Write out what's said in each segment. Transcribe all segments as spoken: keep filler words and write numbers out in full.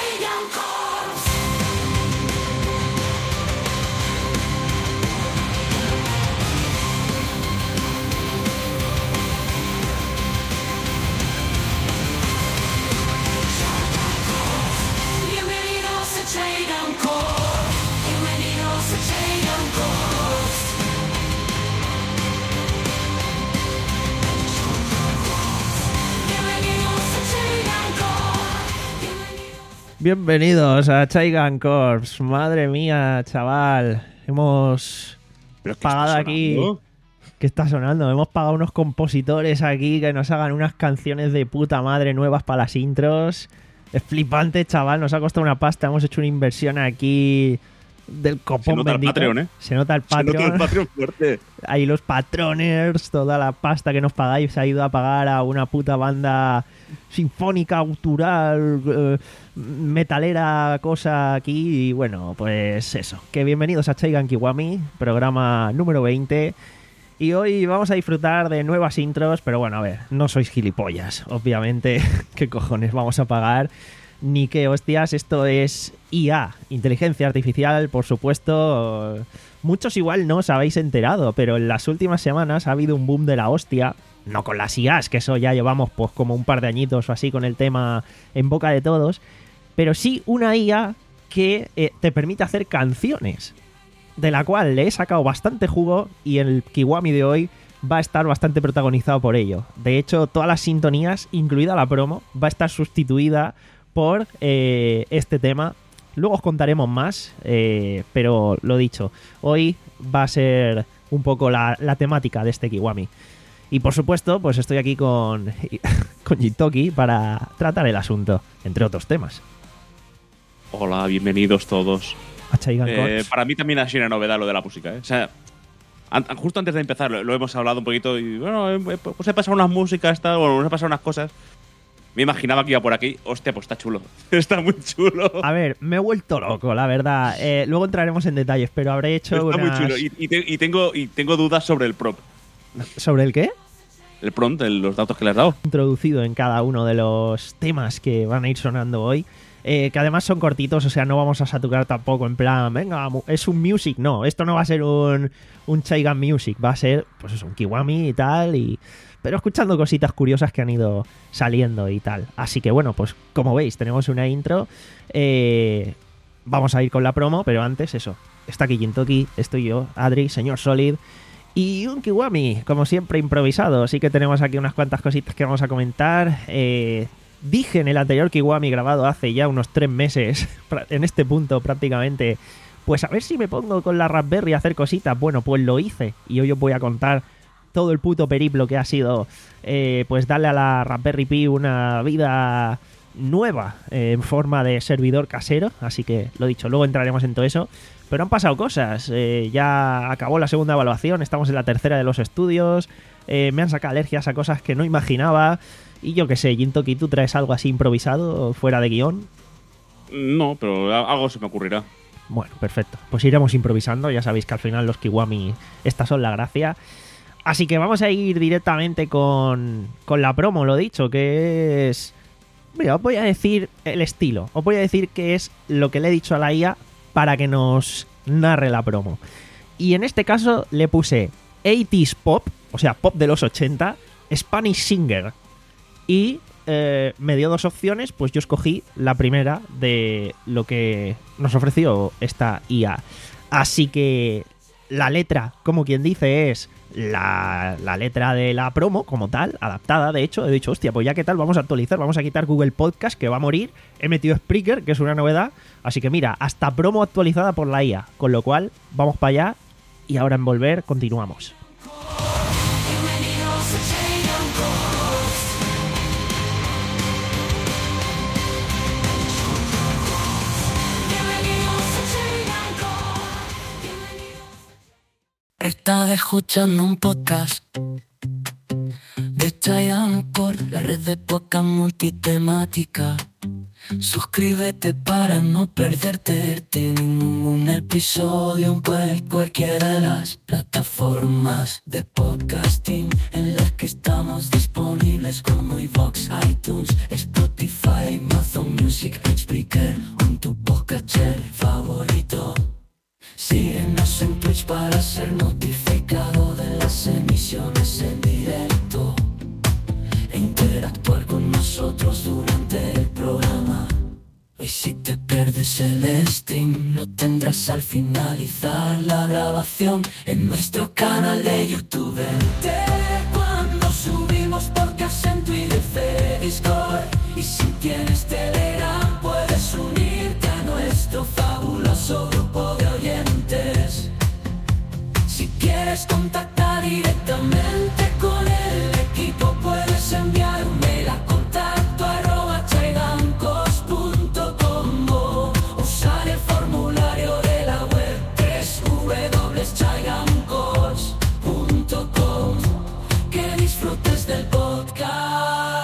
Bienvenidos a Chaigan Corps. Madre mía, chaval. Hemos pagado aquí... ¿Qué está sonando? Hemos pagado unos compositores aquí que nos hagan unas canciones de puta madre nuevas para las intros. Es flipante, chaval. Nos ha costado una pasta. Hemos hecho una inversión aquí del copón Se nota bendito. el Patreon, ¿eh? Se nota el Patreon. Se nota el Patreon fuerte. Ahí los patroners, toda la pasta que nos pagáis se ha ido a pagar a una puta banda sinfónica, gutural, eh, metalera, cosa aquí. Y bueno, pues eso. Que bienvenidos a Chaigan Kiwami, programa número veinte. Y hoy vamos a disfrutar de nuevas intros, pero bueno, a ver, no sois gilipollas, obviamente. ¿Qué cojones vamos a pagar? Ni qué hostias, esto es I A, inteligencia artificial, por supuesto. Muchos igual no os habéis enterado, pero en las últimas semanas ha habido un boom de la hostia. No con las I As, que eso ya llevamos pues como un par de añitos o así con el tema en boca de todos. Pero sí una I A que eh, te permite hacer canciones, de la cual le he sacado bastante jugo y el Kiwami de hoy va a estar bastante protagonizado por ello. De hecho, todas las sintonías, incluida la promo, va a estar sustituida por eh, este tema. Luego os contaremos más, eh, pero lo dicho, hoy va a ser un poco la, la temática de este Kiwami. Y por supuesto, pues estoy aquí con, con Jintoki para tratar el asunto, entre otros temas. Hola, bienvenidos todos. A Chaigan eh, Corps. Para mí también ha sido una novedad lo de la música, ¿eh? O sea, an justo antes de empezar lo, lo hemos hablado un poquito y bueno, eh, pues he pasado unas músicas, tal, bueno, os he pasado unas cosas. Me imaginaba que iba por aquí. Hostia, pues está chulo. Está muy chulo. A ver, me he vuelto loco, la verdad. Eh, luego entraremos en detalles, pero habré hecho Está unas... muy chulo. Y, y, te, y, tengo, y tengo dudas sobre el prompt. ¿Sobre el qué? El prompt, el, los datos que le has dado. Introducido en cada uno de los temas que van a ir sonando hoy. Eh, que además son cortitos, o sea, no vamos a saturar tampoco en plan, venga, es un music. No, esto no va a ser un, un Chaigan Music. Va a ser, pues eso, un Kiwami y tal, y... pero escuchando cositas curiosas que han ido saliendo y tal. Así que bueno, pues como veis, tenemos una intro. Eh, vamos a ir con la promo, pero antes eso. Está aquí Jintoki, estoy yo, Adri, señor Solid. Y un Kiwami, como siempre, improvisado. Así que tenemos aquí unas cuantas cositas que vamos a comentar. Eh, dije en el anterior Kiwami grabado hace ya unos tres meses, en este punto prácticamente, pues a ver si me pongo con la Raspberry a hacer cositas. Bueno, pues lo hice. Y hoy os voy a contar todo el puto periplo que ha sido eh, pues darle a la Raspberry Pi una vida nueva eh, en forma de servidor casero. Así que lo dicho, luego entraremos en todo eso. Pero han pasado cosas, eh, ya acabó la segunda evaluación, estamos en la tercera de los estudios, eh, me han sacado alergias a cosas que no imaginaba. Y yo qué sé, Jintoki, ¿tú traes algo así improvisado fuera de guión? No, pero algo se me ocurrirá. Bueno, perfecto, pues iremos improvisando. Ya sabéis que al final los Kiwami, estas son la gracia. Así que vamos a ir directamente con, con la promo, lo dicho, que es... Mira, os voy a decir el estilo, os voy a decir qué es lo que le he dicho a la I A para que nos narre la promo. Y en este caso le puse ochenta pop, o sea, pop de los ochenta, Spanish Singer. Y eh, me dio dos opciones, pues yo escogí la primera de lo que nos ofreció esta I A. Así que la letra, como quien dice, es... La, la letra de la promo como tal, adaptada. De hecho, he dicho, hostia, pues ya que tal, vamos a actualizar, vamos a quitar Google Podcast, que va a morir. He metido Spreaker, que es una novedad. Así que mira, hasta promo actualizada por la I A. Con lo cual, vamos para allá. Y ahora en volver, continuamos. Estás escuchando un podcast de Chaigan Corps, la red de podcast multitemática. Suscríbete para no perderte ningún episodio en cualquiera de las plataformas de podcasting en las que estamos disponibles, como iVoox, iTunes, Spotify, Amazon Music, Spreaker, con tu podcatcher favorito. Síguenos en Twitch para ser notificado de las emisiones en directo e interactuar con nosotros durante el programa. Y si te pierdes el stream, lo tendrás al finalizar la grabación en nuestro canal de YouTube. Entere cuando subimos podcast en Twitter, Discord. Y si tienes Telegram, puedes unirte a nuestro fabuloso grupo de oyentes. Si quieres contactar directamente con el equipo, puedes enviar un mail a contacto arroba chaigancos punto com o usar el formulario de la web doble u doble u doble u punto chaigancos punto com. Que disfrutes del podcast.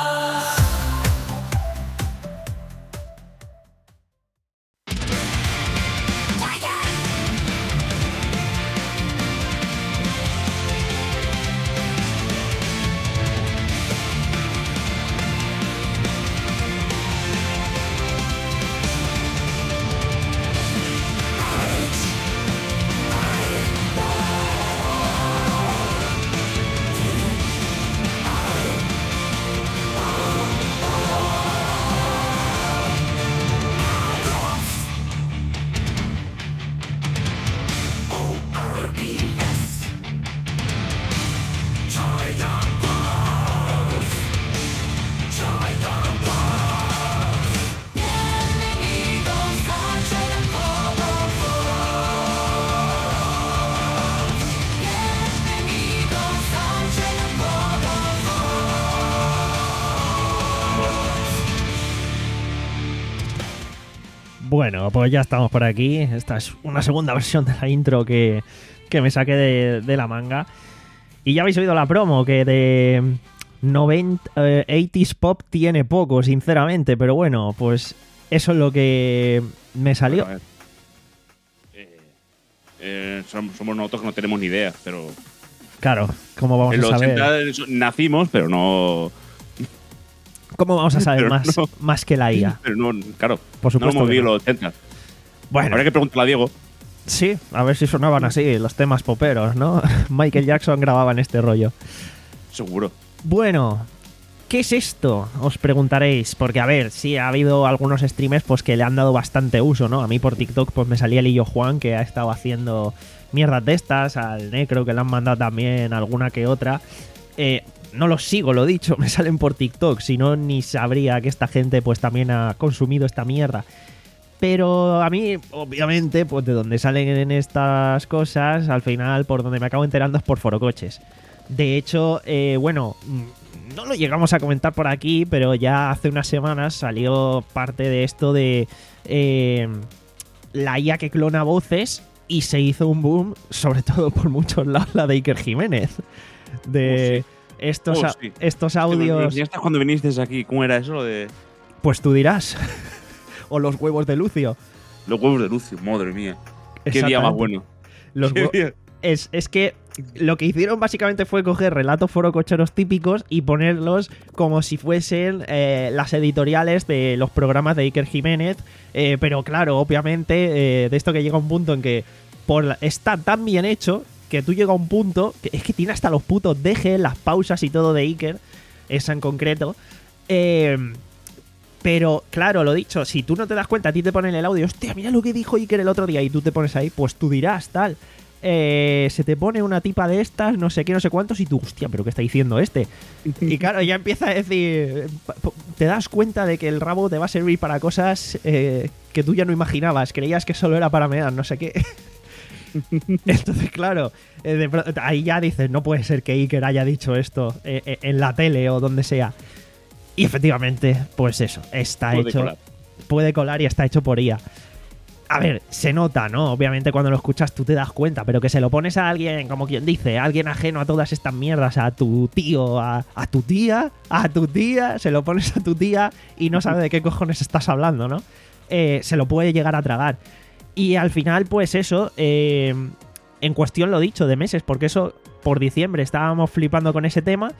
Bueno, pues ya estamos por aquí. Esta es una segunda versión de la intro que, que me saqué de, de la manga. Y ya habéis oído la promo, que de noventa, eh, ochenta pop tiene poco, sinceramente. Pero bueno, pues eso es lo que me salió. Bueno, eh, eh, somos, somos nosotros que no tenemos ni idea, pero... Claro, ¿cómo vamos en a los saber? ochenta nacimos, pero no... ¿Cómo vamos a saber pero más, no. más que la I A? Pero no, claro, Por supuesto no hemos que vivido no. los ochenta. Bueno, Habrá que preguntarle a Diego. sí, a ver si sonaban así los temas poperos, ¿no? Michael Jackson grababa en este rollo. Seguro. Bueno, ¿qué es esto? Os preguntaréis, porque a ver, sí ha habido algunos streamers pues que le han dado bastante uso, ¿no? A mí por TikTok pues me salía el Illo Juan, que ha estado haciendo mierdas de estas, al Necro, que le han mandado también alguna que otra. Eh, no los sigo, lo dicho, me salen por TikTok, si no ni sabría que esta gente pues también ha consumido esta mierda. Pero a mí, obviamente, pues de donde salen estas cosas, al final por donde me acabo enterando es por Forocoches. De hecho, eh, bueno, no lo llegamos a comentar por aquí, pero ya hace unas semanas salió parte de esto de eh, la I A que clona voces y se hizo un boom, sobre todo por muchos lados, la de Iker Jiménez. De Oh, sí. estos, Oh, a- sí. estos Ya audios, estás cuando viniste aquí. ¿Cómo era eso? Lo de pues tú dirás. O los huevos de Lucio. los huevos de Lucio. Madre mía. Qué día más Exactamente. bueno. Los Qué hue- día- Es, es que lo que hicieron básicamente fue coger relatos forococheros típicos y ponerlos como si fuesen eh, las editoriales de los programas de Iker Jiménez. Eh, pero claro, obviamente, eh, de esto que llega un punto en que por la- está tan bien hecho que tú llega a un punto que es que tiene hasta los putos dejes, las pausas y todo de Iker, esa en concreto. Eh, pero claro, lo dicho, si tú no te das cuenta, a ti te ponen el audio, hostia, mira lo que dijo Iker el otro día, y tú te pones ahí, pues tú dirás, tal. Eh, se te pone una tipa de estas, no sé qué, no sé cuántos, y tú, hostia, pero ¿qué está diciendo este? Y claro, ya empieza a decir, te das cuenta de que el rabo te va a servir para cosas eh, que tú ya no imaginabas, creías que solo era para mear, no sé qué. Entonces, claro, eh, de pro- ahí ya dices, no puede ser que Iker haya dicho esto eh, eh, en la tele o donde sea. Y efectivamente, pues eso, está Puede hecho. colar. Puede colar y está hecho por I A. A ver, se nota, ¿no? Obviamente cuando lo escuchas tú te das cuenta, pero que se lo pones a alguien, como quien dice, a alguien ajeno a todas estas mierdas, a tu tío, a, a tu tía, a tu tía, se lo pones a tu tía y no sabe de qué cojones estás hablando, ¿no? Eh, se lo puede llegar a tragar. Y al final, pues eso, eh, en cuestión lo dicho, de meses, porque eso por diciembre estábamos flipando con ese tema,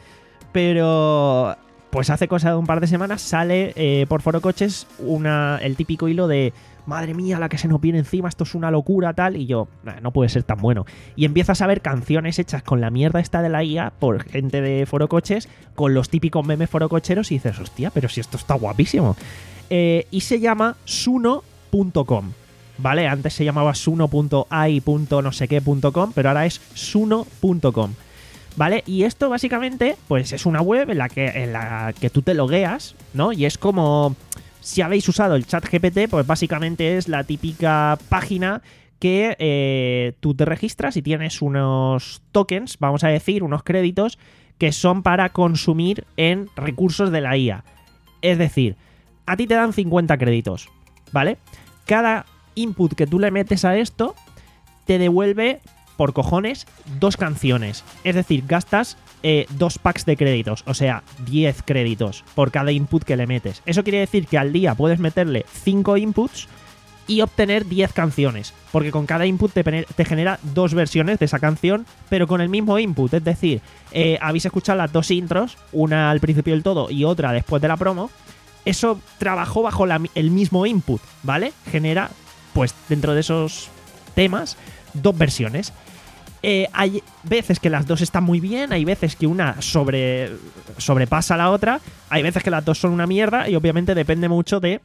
pero pues hace cosa de un par de semanas sale eh, por Foro Coches una, el típico hilo de madre mía, la que se nos viene encima, esto es una locura, tal, y yo, nah, no puede ser tan bueno. Y empiezas a ver canciones hechas con la mierda esta de la I A por gente de Foro Coches, con los típicos memes forococheros, y dices, hostia, pero si esto está guapísimo. Eh, y se llama suno punto com, ¿vale? Antes se llamaba suno punto ai punto no sé qué punto com, pero ahora es suno punto com, ¿vale? Y esto básicamente, pues es una web en la que, en la que tú te logueas, ¿no? Y es como... Si habéis usado el chat G P T, pues básicamente es la típica página que eh, tú te registras y tienes unos tokens, vamos a decir, unos créditos que son para consumir en recursos de la I A. Es decir, a ti te dan cincuenta créditos, ¿vale? Cada input que tú le metes a esto te devuelve, por cojones, dos canciones. Es decir, gastas eh, dos packs de créditos, o sea, diez créditos por cada input que le metes. Eso quiere decir que al día puedes meterle cinco inputs y obtener diez canciones, porque con cada input te, te genera dos versiones de esa canción, pero con el mismo input. Es decir, eh, habéis escuchado las dos intros, una al principio del todo y otra después de la promo. Eso trabajó bajo la, el mismo input, ¿vale? Genera, pues, dentro de esos temas, dos versiones. Eh, hay veces que las dos están muy bien, hay veces que una sobre, sobrepasa a la otra, hay veces que las dos son una mierda y obviamente depende mucho de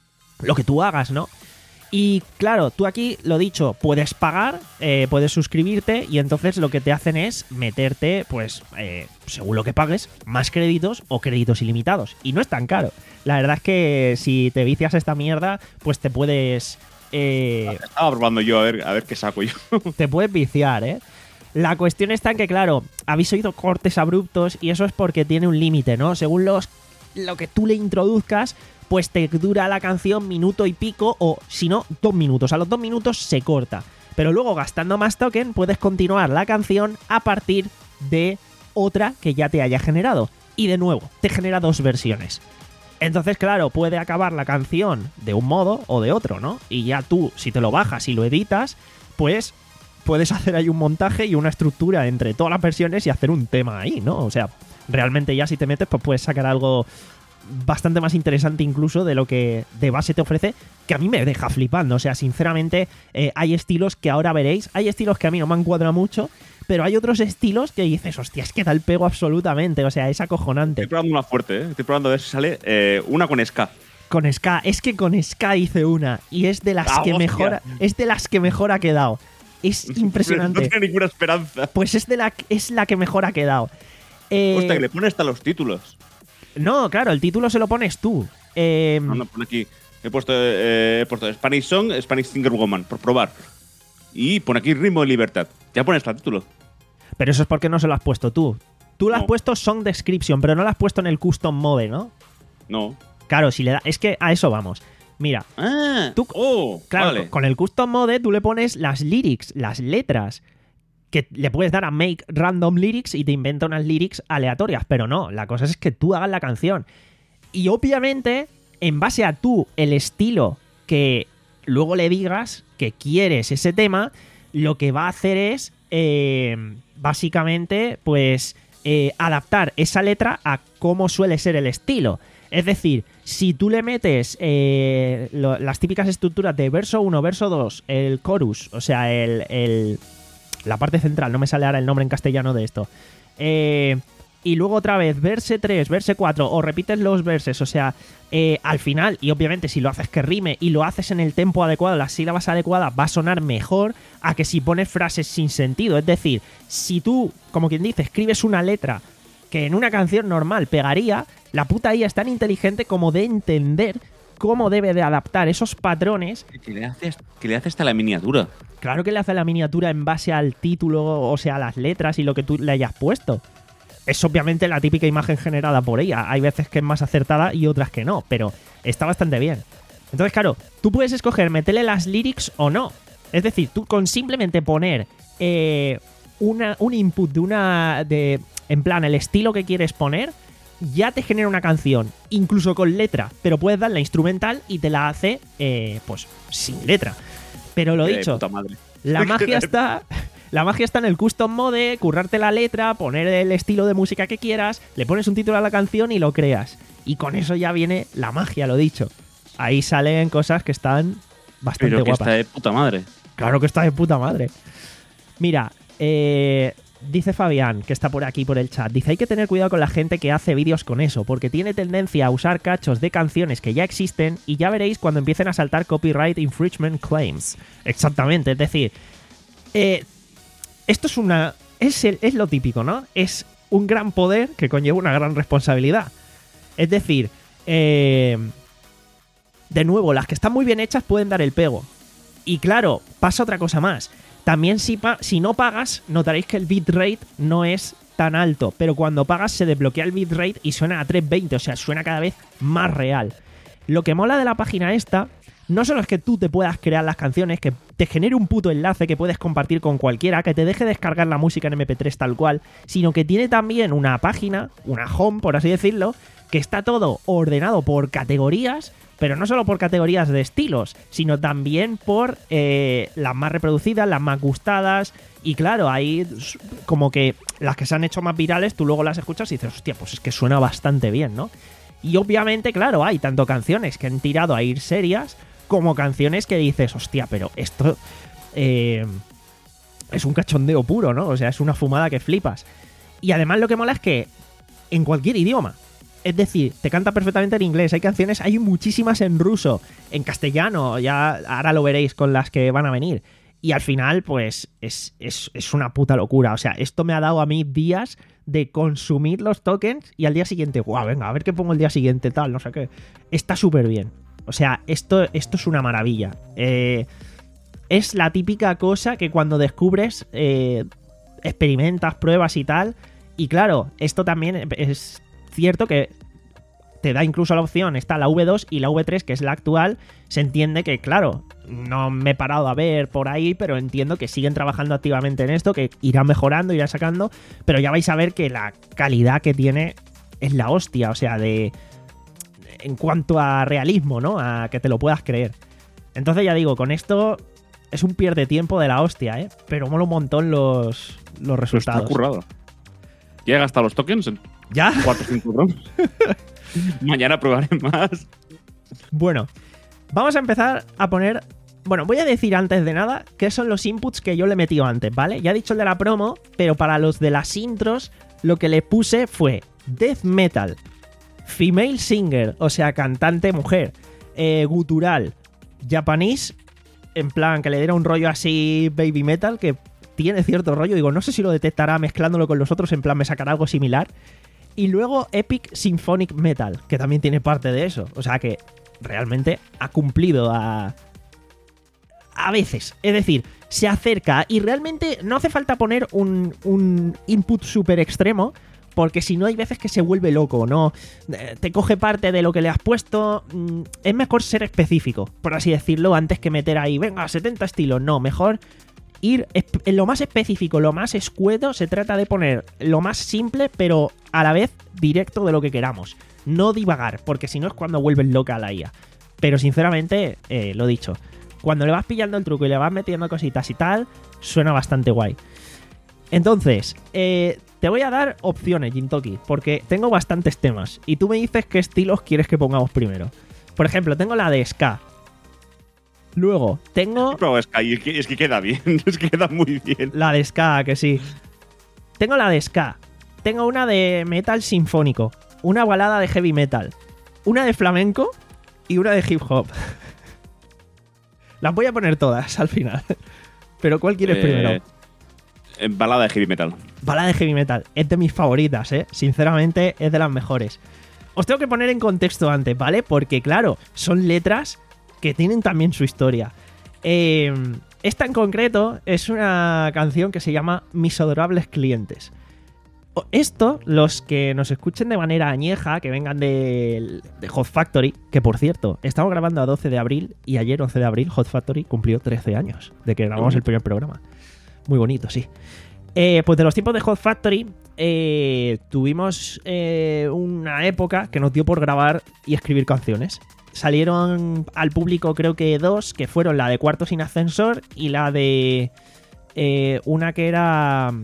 lo que tú hagas, ¿no? Y claro, tú aquí, lo dicho, puedes pagar, eh, puedes suscribirte y entonces lo que te hacen es meterte, pues, eh, según lo que pagues, más créditos o créditos ilimitados. Y no es tan caro. La verdad es que si te vicias esta mierda, pues te puedes... Eh, Estaba probando yo a ver, a ver qué saco yo. Te puedes viciar, ¿eh? La cuestión está en que, claro, habéis oído cortes abruptos y eso es porque tiene un límite, ¿no? Según los, lo que tú le introduzcas, pues te dura la canción minuto y pico o, si no, dos minutos. A los dos minutos se corta. Pero luego, gastando más token, puedes continuar la canción a partir de otra que ya te haya generado. Y de nuevo, te genera dos versiones. Entonces, claro, puede acabar la canción de un modo o de otro, ¿no? Y ya tú, si te lo bajas y lo editas, pues puedes hacer ahí un montaje y una estructura entre todas las versiones y hacer un tema ahí, ¿no? O sea, realmente ya si te metes, pues puedes sacar algo bastante más interesante incluso de lo que de base te ofrece, que a mí me deja flipando. O sea, sinceramente, eh, hay estilos que ahora veréis, hay estilos que a mí no me han cuadrado mucho, pero hay otros estilos que dices, hostia, es que da el pego absolutamente, o sea, es acojonante. Estoy probando una fuerte, ¿eh? Estoy probando a ver si sale eh, una con ska. Con ska, es que con ska hice una y es de las ah, que hostia. mejor, es de las que mejor ha quedado. Es impresionante. No tiene ninguna esperanza. Pues es de la es la que mejor ha quedado. Eh, Hostia, que le pone hasta los títulos. No, claro, el título se lo pones tú. Eh, No, no, pone aquí. He puesto, eh, he puesto Spanish Song, Spanish Singer Woman, por probar. Y pone aquí Ritmo de Libertad. Ya pone hasta el título. Pero eso es porque no se lo has puesto tú. Tú lo has No. puesto Song Description, pero no lo has puesto en el Custom Mode, ¿no? No. Claro, si le da, es que a eso vamos. Mira, Ah, Tú- oh, claro, vale. con el Custom Mode tú le pones las lyrics, las letras, que le puedes dar a Make Random Lyrics y te inventa unas lyrics aleatorias, pero no, la cosa es que tú hagas la canción. Y obviamente, en base a tú, el estilo que luego le digas que quieres ese tema, lo que va a hacer es, eh, básicamente, pues, eh, adaptar esa letra a cómo suele ser el estilo. Es decir, si tú le metes eh, lo, las típicas estructuras de verso uno, verso dos, el chorus, o sea, el, el, la parte central, no me sale ahora el nombre en castellano de esto, eh, y luego otra vez verse tres, verse cuatro, o repites los verses, o sea, eh, al final, y obviamente si lo haces que rime y lo haces en el tempo adecuado, las sílabas adecuadas, va a sonar mejor a que si pones frases sin sentido. Es decir, si tú, como quien dice, escribes una letra que en una canción normal pegaría, la puta I A es tan inteligente como de entender cómo debe de adaptar esos patrones. Que le hace, que le hace hasta la miniatura. Claro que le hace la miniatura en base al título, o sea, las letras y lo que tú le hayas puesto. Es obviamente la típica imagen generada por ella. Hay veces que es más acertada y otras que no, pero está bastante bien. Entonces, claro, tú puedes escoger meterle las lyrics o no. Es decir, tú con simplemente poner eh, una, un input de una... de en plan, el estilo que quieres poner, ya te genera una canción, incluso con letra, pero puedes darle instrumental y te la hace, eh, pues, sin letra. Pero lo Qué dicho, puta madre. la magia está... La magia está en el custom mode, currarte la letra, poner el estilo de música que quieras, le pones un título a la canción y lo creas. Y con eso ya viene la magia, lo dicho. Ahí salen cosas que están bastante Pero que guapas. está de puta madre. Claro que está de puta madre. Mira, eh, dice Fabián, que está por aquí por el chat, dice, hay que tener cuidado con la gente que hace vídeos con eso, porque tiene tendencia a usar cachos de canciones que ya existen y ya veréis cuando empiecen a saltar copyright infringement claims. Exactamente, es decir, eh, esto es una... Es, el, es lo típico, ¿no? Es un gran poder que conlleva una gran responsabilidad. Es decir, eh, de nuevo, las que están muy bien hechas pueden dar el pego. Y claro, pasa otra cosa más. También si, pa si no pagas, notaréis que el bitrate no es tan alto. Pero cuando pagas se desbloquea el bitrate y suena a trescientos veinte. O sea, suena cada vez más real. Lo que mola de la página esta no solo es que tú te puedas crear las canciones, que te genere un puto enlace que puedes compartir con cualquiera, que te deje descargar la música en eme pe tres tal cual, sino que tiene también una página, una home, por así decirlo, que está todo ordenado por categorías, pero no solo por categorías de estilos, sino también por eh, las más reproducidas, las más gustadas, y claro, ahí como que las que se han hecho más virales, tú luego las escuchas y dices, hostia, pues es que suena bastante bien, ¿no? Y obviamente, claro, hay tanto canciones que han tirado a ir serias, como canciones que dices, hostia, pero esto eh, es un cachondeo puro, ¿no? O sea, es una fumada que flipas. Y además lo que mola es que en cualquier idioma. Es decir, te canta perfectamente en inglés. Hay canciones, hay muchísimas en ruso, en castellano, ya ahora lo veréis con las que van a venir. Y al final, pues, es, es, es una puta locura. O sea, esto me ha dado a mí días de consumir los tokens y al día siguiente, guau, venga, a ver qué pongo el día siguiente, tal, no sé qué. Está súper bien. O sea, esto, esto es una maravilla. Eh, es la típica cosa que cuando descubres, eh, experimentas, pruebas y tal. Y claro, esto también es cierto que te da incluso la opción, está la ve dos y la ve tres, que es la actual. Se entiende que, claro, no me he parado a ver por ahí, pero entiendo que siguen trabajando activamente en esto, que irán mejorando, irán sacando. Pero ya vais a ver que la calidad que tiene es la hostia, o sea, de... en cuanto a realismo, ¿no? A que te lo puedas creer. Entonces ya digo, con esto es un pierde tiempo de la hostia, ¿eh? Pero mola un montón los, los resultados. Está currado. Ya he gastado los tokens en ¿Ya? cuatro o cinco bromas. Mañana probaré más. Bueno, vamos a empezar a poner... Bueno, voy a decir antes de nada qué son los inputs que yo le he metido antes, ¿vale? Ya he dicho el de la promo, pero para los de las intros lo que le puse fue death metal, female singer, o sea, cantante mujer, eh, gutural, japonés, en plan que le diera un rollo así baby metal, que tiene cierto rollo, digo, no sé si lo detectará mezclándolo con los otros, en plan me sacará algo similar. Y luego epic symphonic metal, que también tiene parte de eso, o sea que realmente ha cumplido a... a veces, es decir, se acerca y realmente no hace falta poner un, un input súper extremo, porque si no hay veces que se vuelve loco, ¿no? Te coge parte de lo que le has puesto. Es mejor ser específico, por así decirlo, antes que meter ahí, venga, setenta estilos. No, mejor ir en lo más específico, lo más escueto. Se trata de poner lo más simple, pero a la vez directo de lo que queramos. No divagar, porque si no es cuando vuelves loca a la I A. Pero sinceramente, eh, lo dicho, cuando le vas pillando el truco y le vas metiendo cositas y tal, suena bastante guay. Entonces, eh, te voy a dar opciones, Jintoki, porque tengo bastantes temas y tú me dices qué estilos quieres que pongamos primero. Por ejemplo, tengo la de ska. Luego, tengo... Pero es que, es que, es que queda bien, es que queda muy bien. La de ska, que sí. Tengo la de ska. Tengo una de metal sinfónico. Una balada de heavy metal. Una de flamenco y una de hip hop. Las voy a poner todas al final. Pero ¿cuál quieres eh... primero? Balada de heavy metal. Balada de heavy metal. Es de mis favoritas, ¿eh? Sinceramente, es de las mejores. Os tengo que poner en contexto antes, ¿vale? Porque, claro, son letras que tienen también su historia. Eh, esta en concreto es una canción que se llama Mis adorables clientes. Esto, los que nos escuchen de manera añeja, que vengan de, de Hot Factory, que por cierto, estamos grabando a doce de abril y ayer, once de abril, Hot Factory cumplió trece años de que grabamos el primer programa. Muy bonito, sí. Eh, pues de los tiempos de Hot Factory, eh, tuvimos eh, una época que nos dio por grabar y escribir canciones. Salieron al público creo que dos, que fueron la de Cuarto sin Ascensor y la de eh, una que era...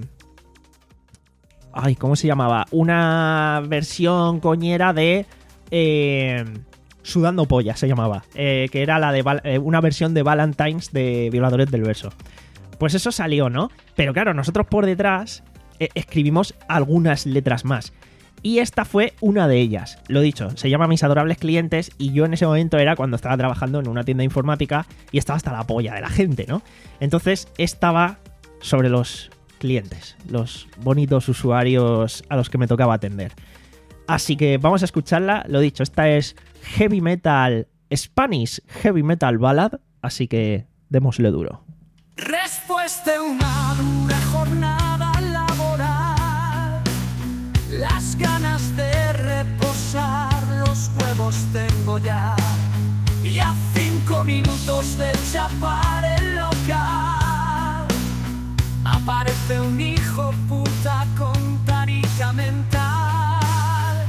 Ay, ¿cómo se llamaba? Una versión coñera de... Eh, Sudando Polla se llamaba. Eh, que era la de Val- eh, una versión de Valentine's de Violadores del Verso. Pues eso salió, ¿no? Pero claro, nosotros por detrás eh, escribimos algunas letras más. Y esta fue una de ellas. Lo dicho, se llama Mis Adorables Clientes y yo en ese momento era cuando estaba trabajando en una tienda informática y estaba hasta la polla de la gente, ¿no? Entonces estaba sobre los clientes, los bonitos usuarios a los que me tocaba atender. Así que vamos a escucharla. Lo dicho, esta es Heavy Metal, Spanish Heavy Metal Ballad, así que démosle duro. Después de una dura jornada laboral, las ganas de reposar, los huevos tengo ya. Y a cinco minutos de chapar el local, aparece un hijo puta con tarica mental.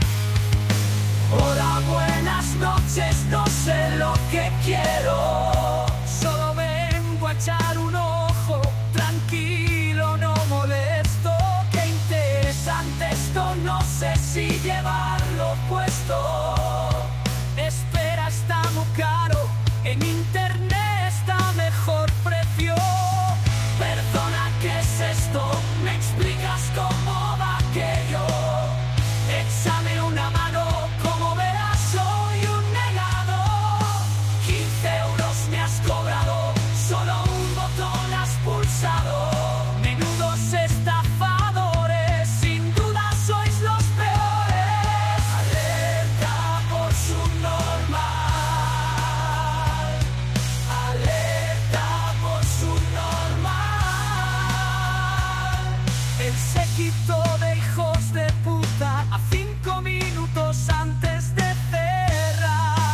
Hola, buenas noches, no sé lo que quiero, solo vengo a echar un ojo, tranquilo, no molesto. Qué interesante esto, no sé si llevarlo puesto. Espera, está muy caro, en internet está mejor precio. Perdona, ¿qué es esto? ¿Me explicas cómo va aquello? Échame una mano, como verás soy un negado. quince euros me has cobrado, solo un botón has pulsado. Menudos estafadores, sin duda sois los peores. Alerta por subnormal, alerta por subnormal. El séquito de hijos de puta a cinco minutos antes de cerrar.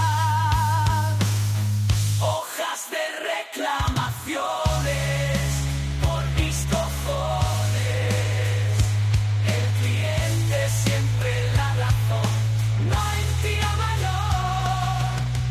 Hojas de reclamaciones por mis cojones. El cliente siempre la razón, no hay tía mayor.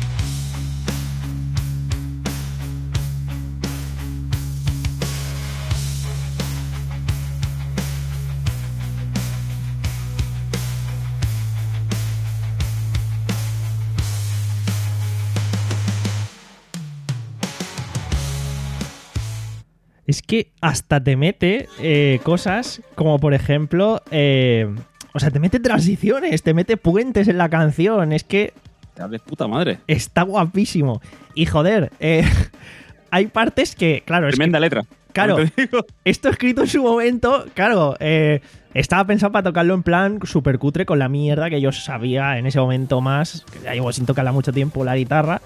Es que hasta te mete eh, cosas como, por ejemplo, eh, o sea, te mete transiciones, te mete puentes en la canción. Es que De puta madre. está guapísimo. Y joder, eh, hay partes que, claro, es Tremenda que, letra. claro, ¿Cómo te digo? esto escrito en su momento, claro, eh, estaba pensado para tocarlo en plan super cutre con la mierda que yo sabía en ese momento más, que ya llevo sin tocarla mucho tiempo, la guitarra.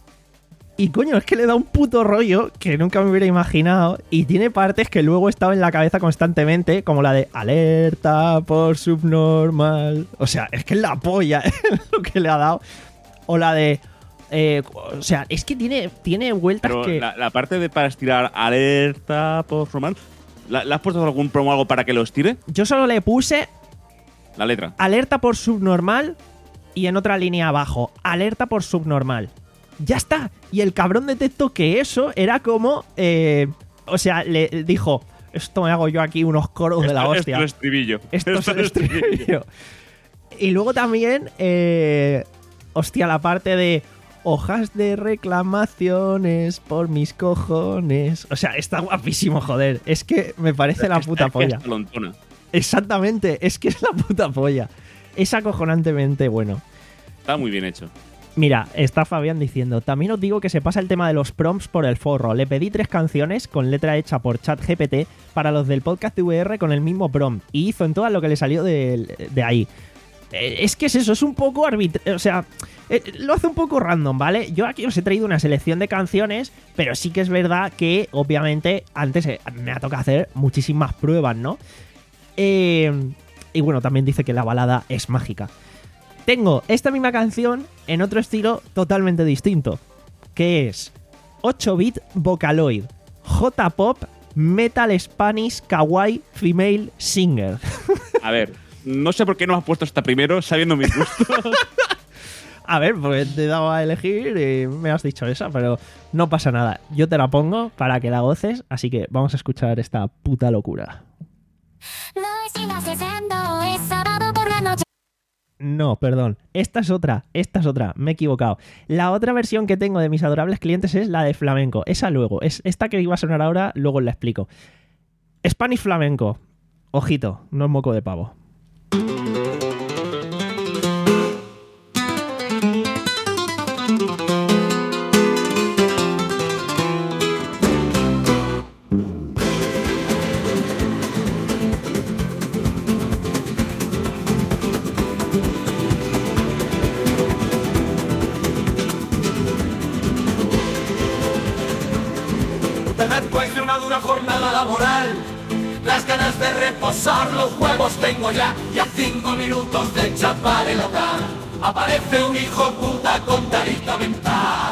Y coño, es que le da un puto rollo que nunca me hubiera imaginado. Y tiene partes que luego estaba en la cabeza constantemente, como la de alerta por subnormal. O sea, es que es la polla lo que le ha dado. O la de... eh, o sea, es que tiene, tiene vueltas Pero que... la, la parte de para estirar alerta por normal, ¿la, ¿la has puesto algún promo o algo para que lo estire? Yo solo le puse La letra. alerta por subnormal y en otra línea abajo, alerta por subnormal. Ya está. Y el cabrón detectó que eso era como... eh, o sea, le dijo, esto me hago yo aquí unos coros de la Esto- hostia. Esto es estribillo. Esto es el es estribillo. estribillo. Y luego también, eh, hostia, la parte de hojas de reclamaciones por mis cojones. O sea, está guapísimo, joder. Es que me parece la puta Es que polla. es talontona. Exactamente, es que es la puta polla. Es acojonantemente bueno. Está muy bien hecho. Mira, está Fabián diciendo, también os digo que se pasa el tema de los prompts por el forro. Le pedí tres canciones con letra hecha por ChatGPT para los del podcast de V R con el mismo prompt y hizo en todas lo que le salió de, de ahí. Eh, es que es eso, es un poco arbitrario, o sea, eh, lo hace un poco random, ¿vale? Yo aquí os he traído una selección de canciones, pero sí que es verdad que, obviamente, antes eh, me ha tocado hacer muchísimas pruebas, ¿no? Eh... Y bueno, también dice que la balada es mágica. Tengo esta misma canción en otro estilo totalmente distinto, que es ocho bit Vocaloid, J-pop, Metal Spanish Kawaii Female Singer. A ver, no sé por qué no has puesto esta primero, sabiendo mis gustos. A ver, pues te he dado a elegir y me has dicho esa, pero no pasa nada. Yo te la pongo para que la goces, así que vamos a escuchar esta puta locura. No, perdón. Esta es otra, esta es otra. Me he equivocado. La otra versión que tengo de mis adorables clientes es la de flamenco. Esa luego. Es esta que iba a sonar ahora, luego la explico. Spanish flamenco. Ojito, no es moco de pavo. Después de una dura jornada laboral, las ganas de reposar los huevos tengo ya. Y a cinco minutos de chapar el local, aparece un hijo puta con tarita mental.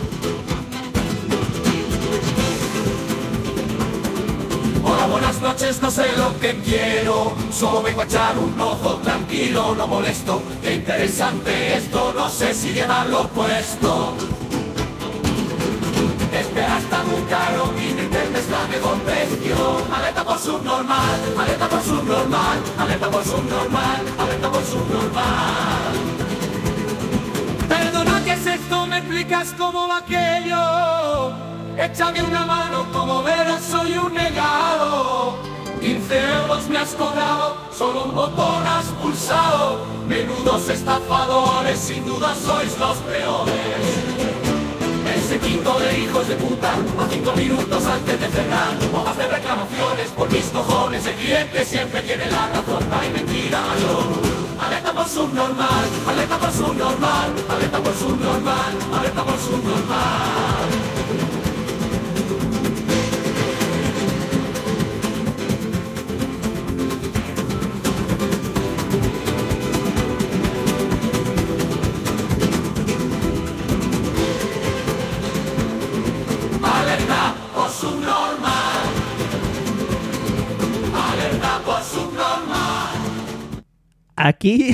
Hola, buenas noches, no sé lo que quiero, solo vengo a echar un ojo tranquilo, no molesto. Qué interesante esto, no sé si llevarlo puesto. Espera, está muy caro y no intentes la mejor precio. Alerta por subnormal, alerta por subnormal, alerta por subnormal, alerta por subnormal. Perdona, ¿qué es esto? ¿Me explicas cómo va aquello? Échame una mano, como verás soy un negado. quince euros me has cobrado, solo un botón has pulsado. Menudos estafadores, sin duda sois los peores. Ese quinto de hijos de puta, a cinco minutos antes de cerrar, hojas de reclamaciones por mis cojones. El cliente siempre tiene la razón, no hay mentira, yo. Alerta por subnormal, alerta por subnormal, alerta por subnormal, alerta por subnormal. Alerta por subnormal. Alerta por subnormal. Aquí,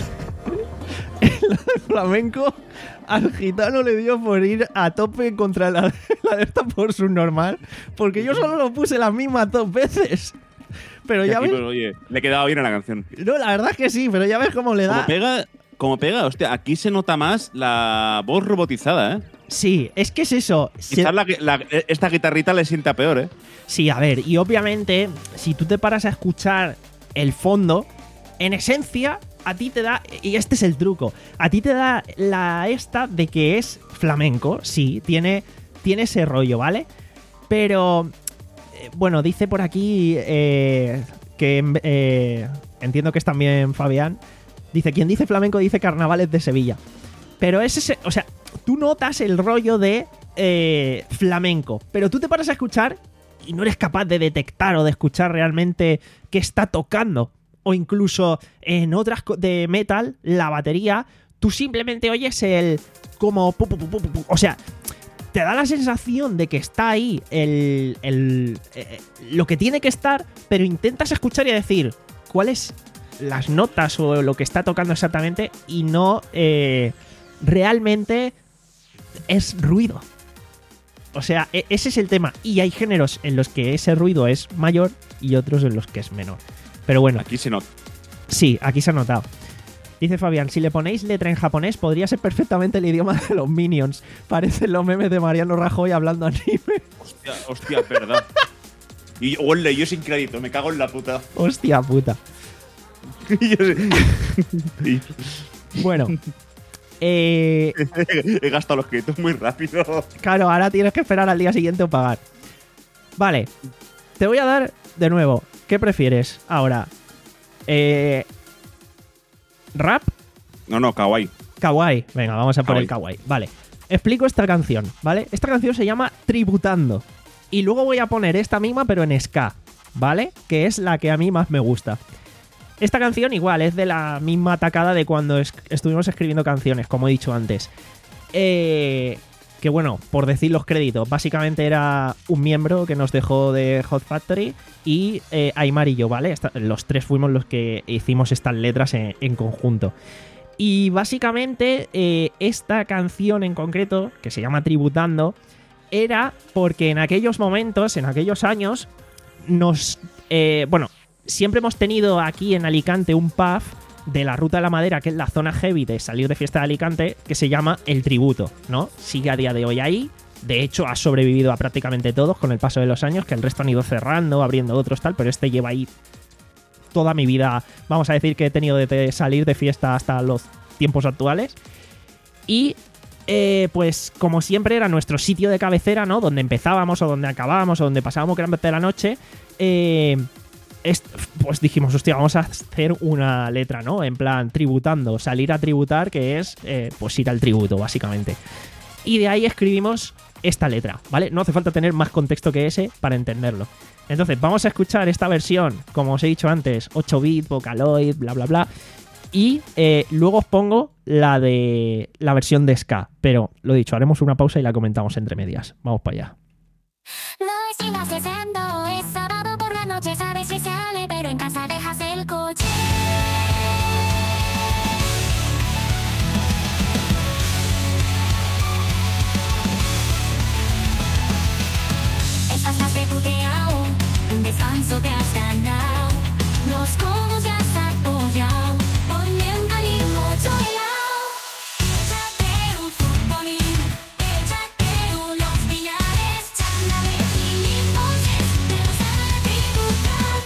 en la de flamenco, al gitano le dio por ir a tope contra la, la alerta por subnormal, porque yo solo lo puse las mismas dos veces. Pero ya Aquí, ves... pero, oye, le quedaba bien a la canción. No, la verdad es que sí, pero ya ves cómo le da... Como pega, como pega, hostia, aquí se nota más la voz robotizada, ¿eh? Sí, es que es eso. Se- Quizás la, la- esta guitarrita le sienta peor, ¿eh? Sí, a ver, y obviamente, si tú te paras a escuchar el fondo, en esencia, a ti te da, y este es el truco, a ti te da la esta de que es flamenco, sí, tiene, tiene ese rollo, ¿vale? Pero, eh, bueno, dice por aquí eh, que, eh, entiendo que es también Fabián, dice, quien dice flamenco dice carnavales de Sevilla. Pero es ese, o sea, tú notas el rollo de eh, flamenco, pero tú te paras a escuchar y no eres capaz de detectar o de escuchar realmente qué está tocando. O incluso en otras co- de metal, la batería, tú simplemente oyes el como... pu, pu, pu, pu, pu, o sea, te da la sensación de que está ahí el, el, eh, lo que tiene que estar, pero intentas escuchar y decir cuáles las notas o lo que está tocando exactamente y no eh, realmente es ruido. O sea, e- ese es el tema. Y hay géneros en los que ese ruido es mayor y otros en los que es menor. Pero bueno, Aquí se nota. sí, aquí se ha notado. Dice Fabián, si le ponéis letra en japonés, podría ser perfectamente el idioma de los Minions. Parecen los memes de Mariano Rajoy hablando anime. Hostia, hostia, es verdad. Y yo, ole, yo sin crédito, me cago en la puta. Hostia puta. Yo sí. Bueno. Eh, He gastado los créditos muy rápido. claro, ahora tienes que esperar al día siguiente o pagar. Vale. Te voy a dar de nuevo. ¿Qué prefieres ahora? Eh, ¿Rap? No, no, kawaii. Kawaii. Venga, vamos a por el kawaii. Vale. Explico esta canción, ¿vale? Esta canción se llama Tributando. Y luego voy a poner esta misma, pero en ska, ¿vale? Que es la que a mí más me gusta. Esta canción igual es de la misma atacada de cuando es- estuvimos escribiendo canciones, como he dicho antes. Eh, que bueno, por decir los créditos, básicamente era un miembro que nos dejó de Hot Factory y eh, Aymar y yo, ¿vale? Esta- los tres fuimos los que hicimos estas letras en, en conjunto. Y básicamente eh, esta canción en concreto, que se llama Tributando, era porque en aquellos momentos, en aquellos años, nos... eh, bueno, siempre hemos tenido aquí en Alicante un pub de la Ruta de la Madera, que es la zona heavy de salir de fiesta de Alicante, que se llama El Tributo, ¿no? Sigue a día de hoy ahí. De hecho, ha sobrevivido a prácticamente todos con el paso de los años, que el resto han ido cerrando, abriendo otros tal, pero este lleva ahí toda mi vida. Vamos a decir que he tenido de salir de fiesta hasta los tiempos actuales. Y eh, pues como siempre era nuestro sitio de cabecera, ¿no? Donde empezábamos o donde acabábamos o donde pasábamos gran parte de la noche. Eh, est- pues dijimos, hostia, vamos a hacer una letra, ¿no? En plan, tributando, salir a tributar, que es eh, pues ir al tributo, básicamente. Y de ahí escribimos esta letra, ¿vale? No hace falta tener más contexto que ese para entenderlo. Entonces, vamos a escuchar esta versión, como os he dicho antes, ocho bit, Vocaloid, bla, bla, bla. Y eh, luego os pongo la de la versión de ska. Pero, lo dicho, haremos una pausa y la comentamos entre medias. Vamos para allá. Lo sigas haciendo, es sábado por la noche, sabes que sale, pero en casa dejas el coche. Estás más reputeado, un descanso te has ganado, los codos ya has apoyado, ponle un calimocho helado. Échate un futbolín, échate unos billares, chándale gilipollas, te vas a tributar.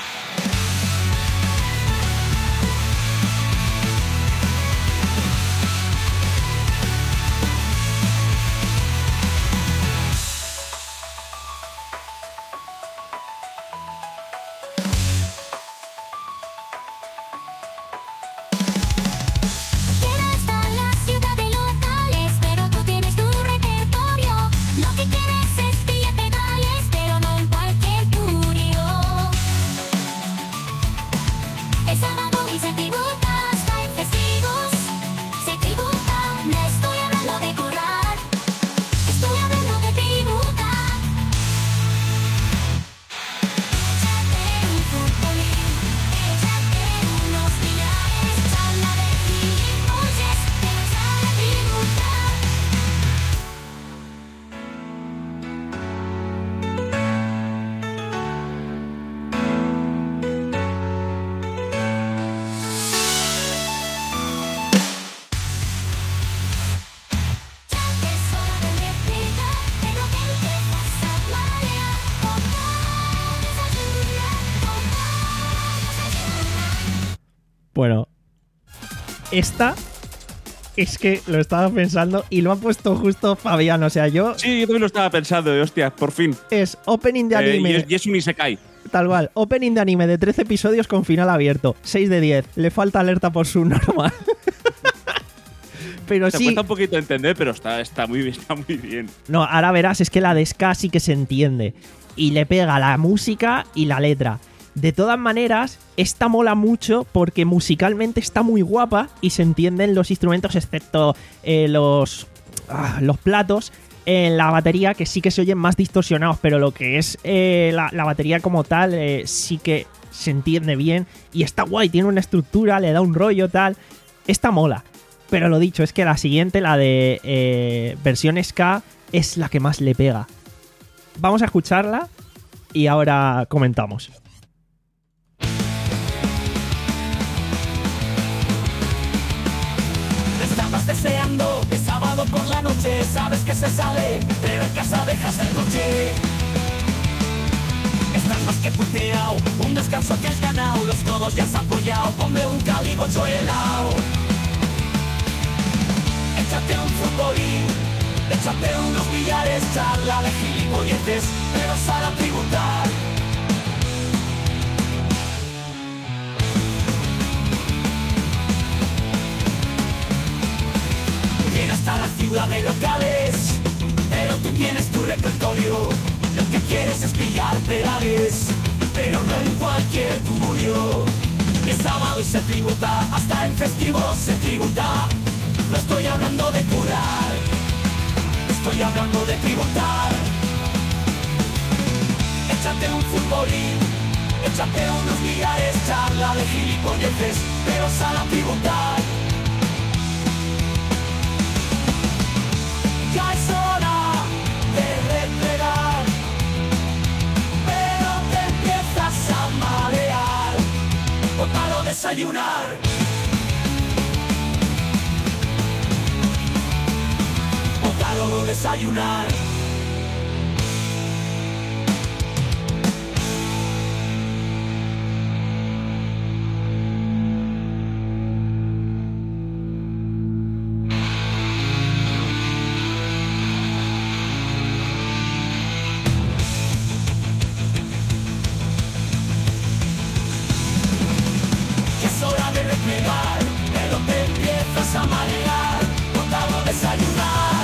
Quiero estar en la ciudad de locales, pero tú tienes tu repertorio. Lo que quieres es pillar pedales, pero no en cualquier turio. Es sábado y se tributa, hasta en festivos se tributa. No estoy hablando de currar, estoy hablando de tributar. Échate un futbolín, échate unos billares, charla de gilipollas, te vas a tributar. Ya que es hora de replicar, pero que empiezas a marear. Con ganas de ayudar, con ganas de ayudar. Bueno, esta es que lo estaba pensando y lo ha puesto justo Fabián. O sea, yo Sí, yo también lo estaba pensando, y hostia, por fin. es opening de Eh, anime. y, es, y es un Isekai. Tal cual, opening de anime de trece episodios con final abierto. seis de diez. Le falta alerta por su normal. Pero Se sí. cuesta un poquito entender, pero está, está, muy, bien, está muy bien. No, ahora verás, es que la de ska sí que se entiende. Y le pega la música y la letra. De todas maneras, esta mola mucho porque musicalmente está muy guapa y se entienden los instrumentos, excepto eh, los, ah, los platos. En la batería, que sí que se oyen más distorsionados, pero lo que es eh, la, la batería como tal, eh, sí que se entiende bien. Y está guay, tiene una estructura, le da un rollo tal. Esta mola. Pero lo dicho, es que la siguiente, la de eh, versión ska, es la que más le pega. Vamos a escucharla y ahora comentamos. Estabas deseando que sábado por la noche sabes que se sale, pero en casa dejas el coche. Estás más que puteado, un descanso que has ganado, los codos ya has apoyado, ponme un calimocho helado. Échate un futbolín, échate unos billares, charla de gilipolleces, pero sal a tributar. Llega hasta la ciudad de locales, pero tú tienes tu repertorio. Lo que quieres es pillar pedales, pero no en cualquier tuburio. Y es sábado y se tributa, hasta en festivos se tributa. No estoy hablando de currar, estoy hablando de tributar. Échate un futbolín, échate unos días, charla de gilipolleces, pero sal a tributar. Ya es hora de replegar, pero te empiezas a marear por malo desayunar. Por malo desayunar. Pero te empiezas a marear, por malo desayunar.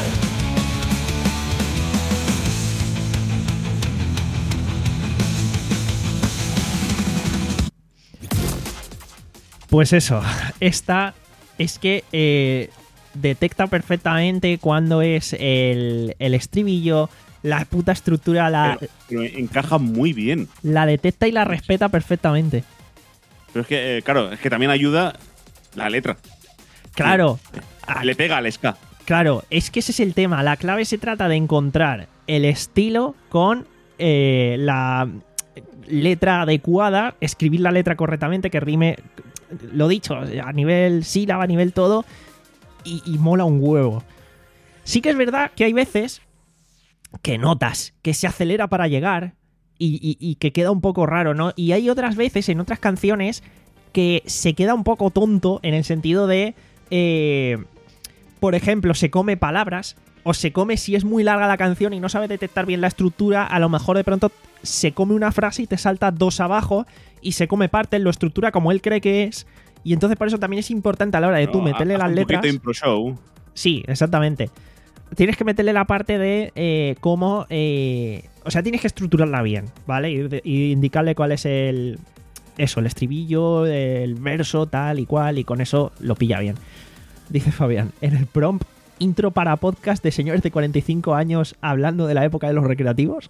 Pues eso, esta es que eh, detecta perfectamente cuándo es el, el estribillo, la puta estructura, la, Pero, pero encaja muy bien. la detecta y la respeta perfectamente. Pero es que, eh, claro, es que también ayuda la letra. Claro, Le pega al ska. claro, es que ese es el tema. La clave se trata de encontrar el estilo con eh, la letra adecuada, escribir la letra correctamente, que rime, lo dicho, a nivel sílaba, a nivel todo, y, y mola un huevo. Sí que es verdad que hay veces que notas que se acelera para llegar y, y- y que queda un poco raro, ¿no? Y hay otras veces, en otras canciones, que se queda un poco tonto en el sentido de, eh, por ejemplo, se come palabras o se come, si es muy larga la canción y no sabe detectar bien la estructura, a lo mejor de pronto se come una frase y te salta dos abajo y se come parte, lo estructura como él cree que es. Y entonces por eso también es importante a la hora de tú ¿no? meterle Haz las un letras. poquito impro show. Sí, exactamente. Tienes que meterle la parte de eh, cómo... eh, o sea, tienes que estructurarla bien, ¿vale? Y, de- y indicarle cuál es el... Eso, el estribillo, el verso, tal y cual, y con eso lo pilla bien. Dice Fabián, en el prompt, intro para podcast de señores de cuarenta y cinco años hablando de la época de los recreativos.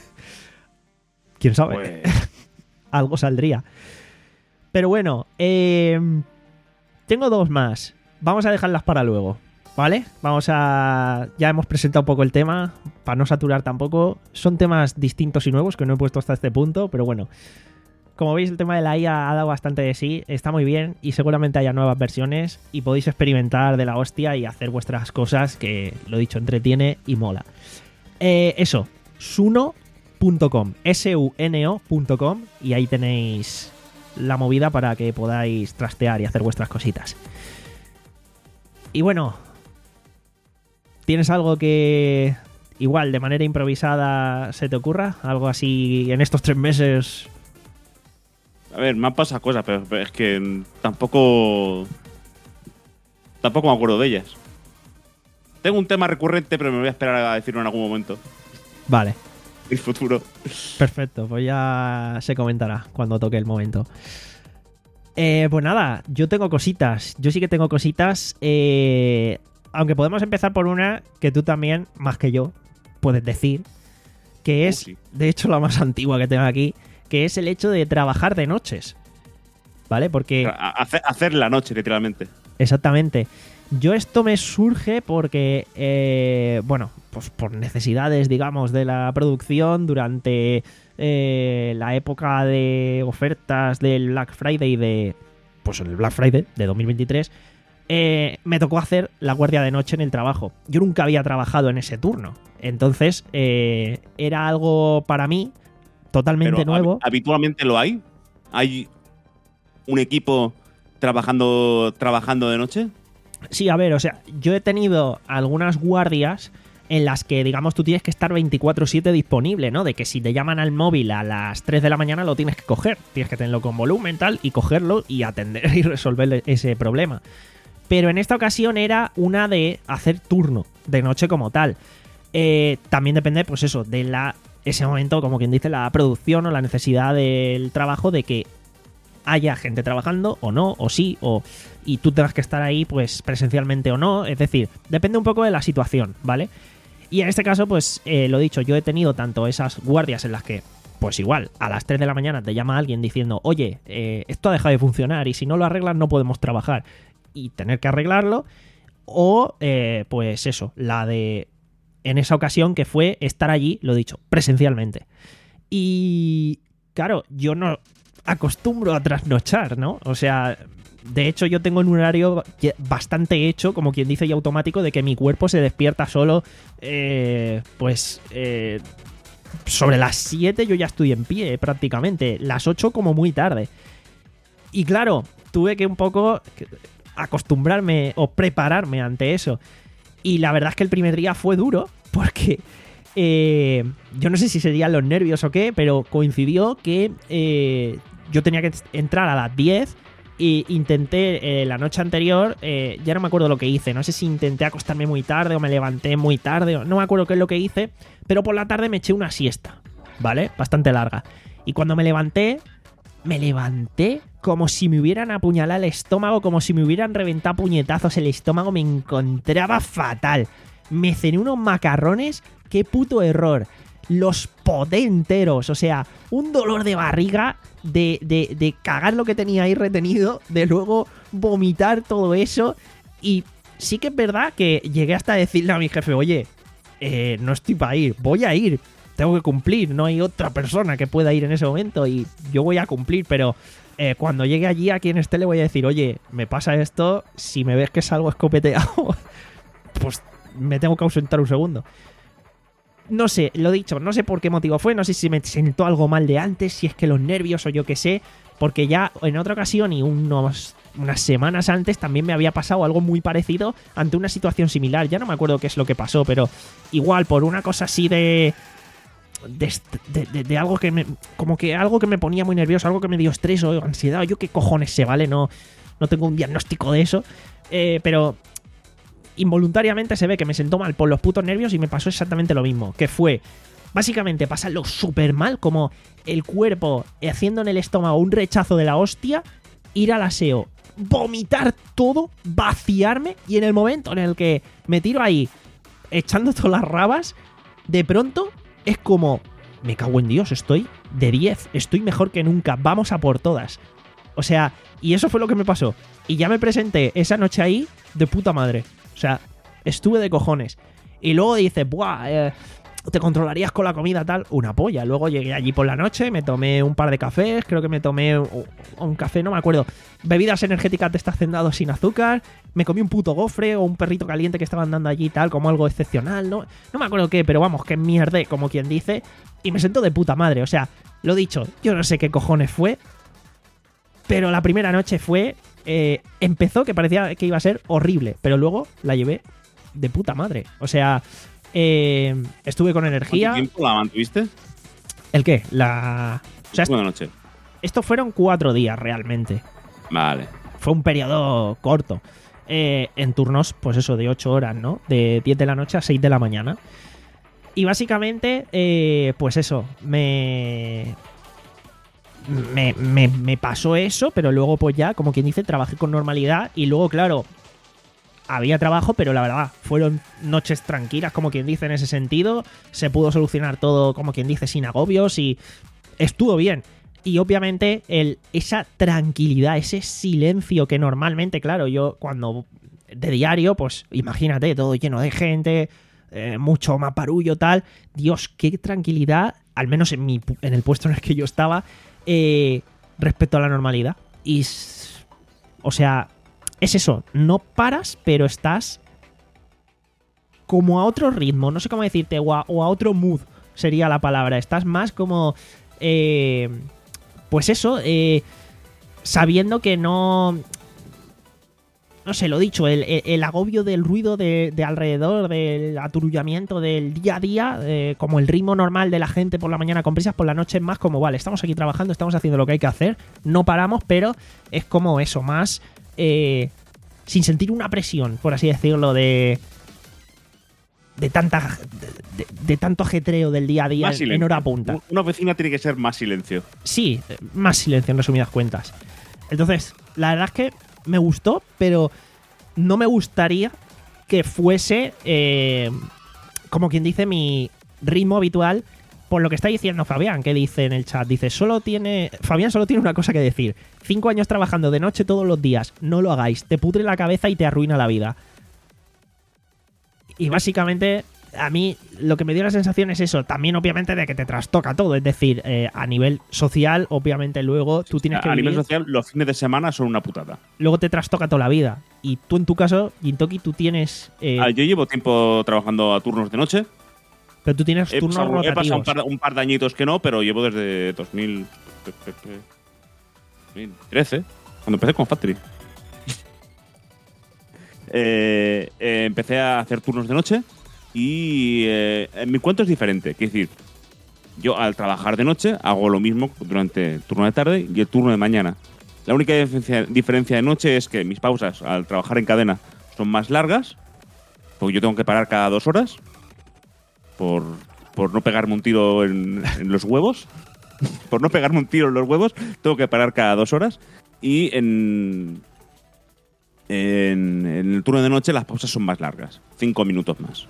¿Quién sabe? Pues, Algo saldría. Pero bueno, eh, tengo dos más. Vamos a dejarlas para luego, ¿vale? Vamos a... Ya hemos presentado un poco el tema, para no saturar tampoco. Son temas distintos y nuevos que no he puesto hasta este punto, pero bueno. Como veis, el tema de la I A ha dado bastante de sí, está muy bien y seguramente haya nuevas versiones y podéis experimentar de la hostia y hacer vuestras cosas que, lo dicho, entretiene y mola. Eh, eso, suno punto com, S U N O punto com, y ahí tenéis la movida para que podáis trastear y hacer vuestras cositas. Y bueno, ¿tienes algo que igual de manera improvisada se te ocurra? Algo así en estos tres meses. a ver, me han pasado cosas, pero, pero es que mm, tampoco. Tampoco me acuerdo de ellas. Tengo un tema recurrente, pero me voy a esperar a decirlo en algún momento. Vale, En el futuro. perfecto, pues ya se comentará cuando toque el momento. Eh, pues nada, yo tengo cositas. Yo sí que tengo cositas. eh, aunque podemos empezar por una que tú también, más que yo, puedes decir. Que Oh, es, sí. de hecho, la más antigua que tengo aquí. Que es el hecho de trabajar de noches. ¿Vale? Porque... A- hacer, hacer la noche, literalmente. Exactamente. Yo esto me surge porque, eh, bueno, pues por necesidades, digamos, de la producción durante eh, la época de ofertas del Black Friday de, pues el Black Friday de dos mil veintitrés, eh, me tocó hacer la guardia de noche en el trabajo. Yo nunca había trabajado en ese turno, entonces eh, era algo para mí totalmente Pero nuevo. hab- habitualmente lo hay. Hay un equipo trabajando, trabajando de noche. Sí, a ver, o sea, yo he tenido algunas guardias en las que, digamos, tú tienes que estar veinticuatro siete disponible, ¿no? De que si te llaman al móvil a las tres de la mañana lo tienes que coger. Tienes que tenerlo con volumen, tal, y cogerlo y atender y resolver ese problema. Pero en esta ocasión era una de hacer turno, de noche como tal. Eh, también depende, pues eso, de la ese momento, como quien dice, la producción o la necesidad del trabajo de que haya gente trabajando o no, o sí, o y tú tengas que estar ahí pues presencialmente o no. Es decir, depende un poco de la situación, ¿vale? Y en este caso, pues eh, lo dicho, yo he tenido tanto esas guardias en las que, pues igual, a las tres de la mañana te llama alguien diciendo, oye, eh, esto ha dejado de funcionar y si no lo arreglas no podemos trabajar, y tener que arreglarlo, o eh, pues eso, la de en esa ocasión que fue estar allí, lo dicho, presencialmente. Y claro, yo no acostumbro a trasnochar, ¿no? O sea, de hecho yo tengo un horario bastante hecho, como quien dice, y automático, de que mi cuerpo se despierta solo, eh, pues eh, sobre las siete yo ya estoy en pie prácticamente, las ocho como muy tarde. Y claro, tuve que un poco acostumbrarme o prepararme ante eso. Y la verdad es que el primer día fue duro porque eh, yo no sé si serían los nervios o qué, pero coincidió que eh, yo tenía que entrar a las diez y intenté eh, la noche anterior, eh, ya no me acuerdo lo que hice, no sé si intenté acostarme muy tarde o me levanté muy tarde, o no me acuerdo qué es lo que hice, pero por la tarde me eché una siesta, ¿vale? Bastante larga. Y cuando me levanté, me levanté como si me hubieran apuñalado el estómago, como si me hubieran reventado puñetazos el estómago, me encontraba fatal. Me cené unos macarrones, qué puto error. Los poté enteros, o sea, un dolor de barriga de, de, de cagar lo que tenía ahí retenido, de luego vomitar todo eso. Y sí que es verdad que llegué hasta a decirle a mi jefe, oye, eh, no estoy para ir, voy a ir, tengo que cumplir, no hay otra persona que pueda ir en ese momento y yo voy a cumplir, pero eh, cuando llegue allí a quien esté le voy a decir, oye, me pasa esto, si me ves que salgo escopeteado, pues me tengo que ausentar un segundo. No sé, lo dicho, no sé por qué motivo fue, no sé si me sentó algo mal de antes, si es que los nervios o yo qué sé, porque ya en otra ocasión y unos, unas semanas antes también me había pasado algo muy parecido ante una situación similar, ya no me acuerdo qué es lo que pasó, pero igual por una cosa así de... De, de, de, de algo que me... Como que algo que me ponía muy nervioso, algo que me dio estrés o ansiedad, yo qué cojones sé, ¿vale? No, no tengo un diagnóstico de eso, eh, pero... involuntariamente se ve que me sentó mal por los putos nervios y me pasó exactamente lo mismo, que fue básicamente pasarlo súper mal, como el cuerpo haciendo en el estómago un rechazo de la hostia, ir al aseo, vomitar todo, vaciarme, y en el momento en el que me tiro ahí echando todas las rabas, de pronto es como, me cago en Dios, estoy de diez, estoy mejor que nunca, vamos a por todas. O sea, y eso fue lo que me pasó, y ya me presenté esa noche ahí de puta madre. O sea, estuve de cojones. Y luego dices, buah, eh, te controlarías con la comida tal. Una polla. Luego llegué allí por la noche, me tomé un par de cafés, creo que me tomé un, un café, no me acuerdo. Bebidas energéticas de este hacendado sin azúcar. Me comí un puto gofre o un perrito caliente que estaban dando allí tal, como algo excepcional. No, no me acuerdo qué, pero vamos, que mierde, como quien dice. Y me sentó de puta madre. O sea, lo dicho, yo no sé qué cojones fue. Pero la primera noche fue... Eh, empezó que parecía que iba a ser horrible, pero luego la llevé de puta madre. O sea, eh, estuve con energía. ¿Cuánto tiempo la mantuviste? ¿El qué? La... O sea, Una noche. Esto fueron cuatro días realmente. Vale. Fue un periodo corto. Eh, en turnos, pues eso, de ocho horas, ¿no? De diez de la noche a seis de la mañana. Y básicamente, eh, pues eso, me... Me, me, me pasó eso, pero luego pues ya, como quien dice, trabajé con normalidad y luego, claro, había trabajo, pero la verdad, fueron noches tranquilas, como quien dice, en ese sentido. Se pudo solucionar todo, como quien dice, sin agobios y estuvo bien. Y obviamente el, esa tranquilidad, ese silencio que normalmente, claro, yo cuando de diario, pues imagínate, todo lleno de gente, eh, mucho maparullo, tal. Dios, qué tranquilidad, al menos en, mi, en el puesto en el que yo estaba, Eh, respecto a la normalidad. Y o sea, es eso, no paras, pero estás como a otro ritmo, no sé cómo decirte, o a, o a otro mood sería la palabra. Estás más como eh, pues eso, eh, sabiendo que no... No sé, lo dicho, el, el, el agobio del ruido de, de alrededor, del aturullamiento del día a día, eh, como el ritmo normal de la gente por la mañana con prisas, por la noche es más como, vale, estamos aquí trabajando, estamos haciendo lo que hay que hacer, no paramos, pero es como eso, más eh, sin sentir una presión, por así decirlo, de de tanta de, de- de tanto ajetreo del día a día Más en, silencio. en hora punta. Una oficina tiene que ser más silencio. Sí, eh, más silencio en resumidas cuentas. Entonces, la verdad es que me gustó, pero no me gustaría que fuese, eh, como quien dice, mi ritmo habitual. Por lo que está diciendo Fabián, que dice en el chat, dice, solo tiene. Fabián solo tiene una cosa que decir. Cinco años trabajando de noche todos los días. No lo hagáis. Te pudre la cabeza y te arruina la vida. Y básicamente, a mí lo que me dio la sensación es eso. También, obviamente, de que te trastoca todo. Es decir, eh, a nivel social, obviamente, luego tú tienes que a vivir. nivel social, los fines de semana son una putada. Luego te trastoca toda la vida. Y tú, en tu caso, Gintoki, tú tienes. eh, Ah, yo llevo tiempo trabajando a turnos de noche. pero tú tienes He turnos pasado, he pasado rotativos. un, par, un par de añitos que no, pero llevo desde dos mil trece, cuando empecé con Factory. eh, eh, empecé a hacer turnos de noche y eh, en mi cuento es diferente. Quiero decir, yo al trabajar de noche hago lo mismo durante el turno de tarde y el turno de mañana. La única diferencia, diferencia de noche es que mis pausas al trabajar en cadena son más largas, porque yo tengo que parar cada dos horas por, por no pegarme un tiro en, en los huevos. Por no pegarme un tiro en los huevos, tengo que parar cada dos horas. Y en, en, en el turno de noche las pausas son más largas, cinco minutos más.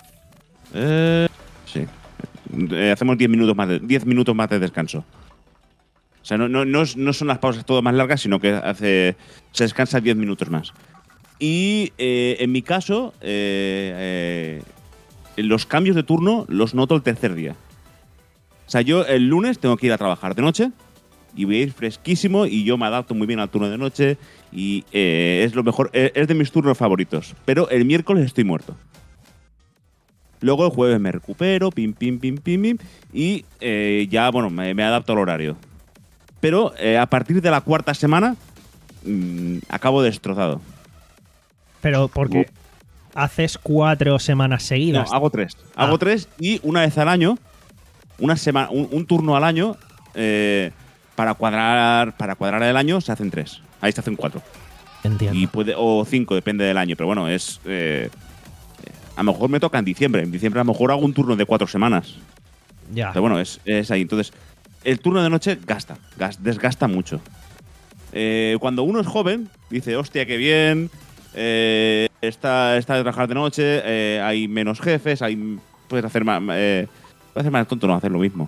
Eh, sí. Eh, hacemos diez minutos más de, diez minutos más de descanso. O sea, no, no, no, es- no son las pausas todo más largas, sino que hace, se descansa diez minutos más. Y eh, en mi caso, eh, eh, los cambios de turno los noto el tercer día. O sea, yo el lunes tengo que ir a trabajar de noche y voy a ir fresquísimo y yo me adapto muy bien al turno de noche y eh, es lo mejor, eh, es de mis turnos favoritos. Pero el miércoles estoy muerto. Luego el jueves me recupero, pim, pim, pim, pim, pim, y eh, ya, bueno, me, me adapto al horario. Pero eh, a partir de la cuarta semana mmm, acabo destrozado. Pero porque haces cuatro semanas No, seguidas. hago tres. Ah. Hago tres y una vez al año, una semana, un, un turno al año, eh, para cuadrar para cuadrar el año se hacen tres. Ahí se hacen cuatro. Entiendo. Y puede, o cinco, depende del año. Pero bueno, es. Eh, a lo mejor me toca en diciembre. En diciembre a lo mejor hago un turno de cuatro semanas. Ya. Pero bueno, es, es ahí. Entonces, el turno de noche gasta, gas- desgasta mucho. Eh, cuando uno es joven, dice, hostia, qué bien, eh, está, está de trabajar de noche, eh, hay menos jefes, hay, puedes hacer más, eh, puedes hacer más tonto, no hacer lo mismo.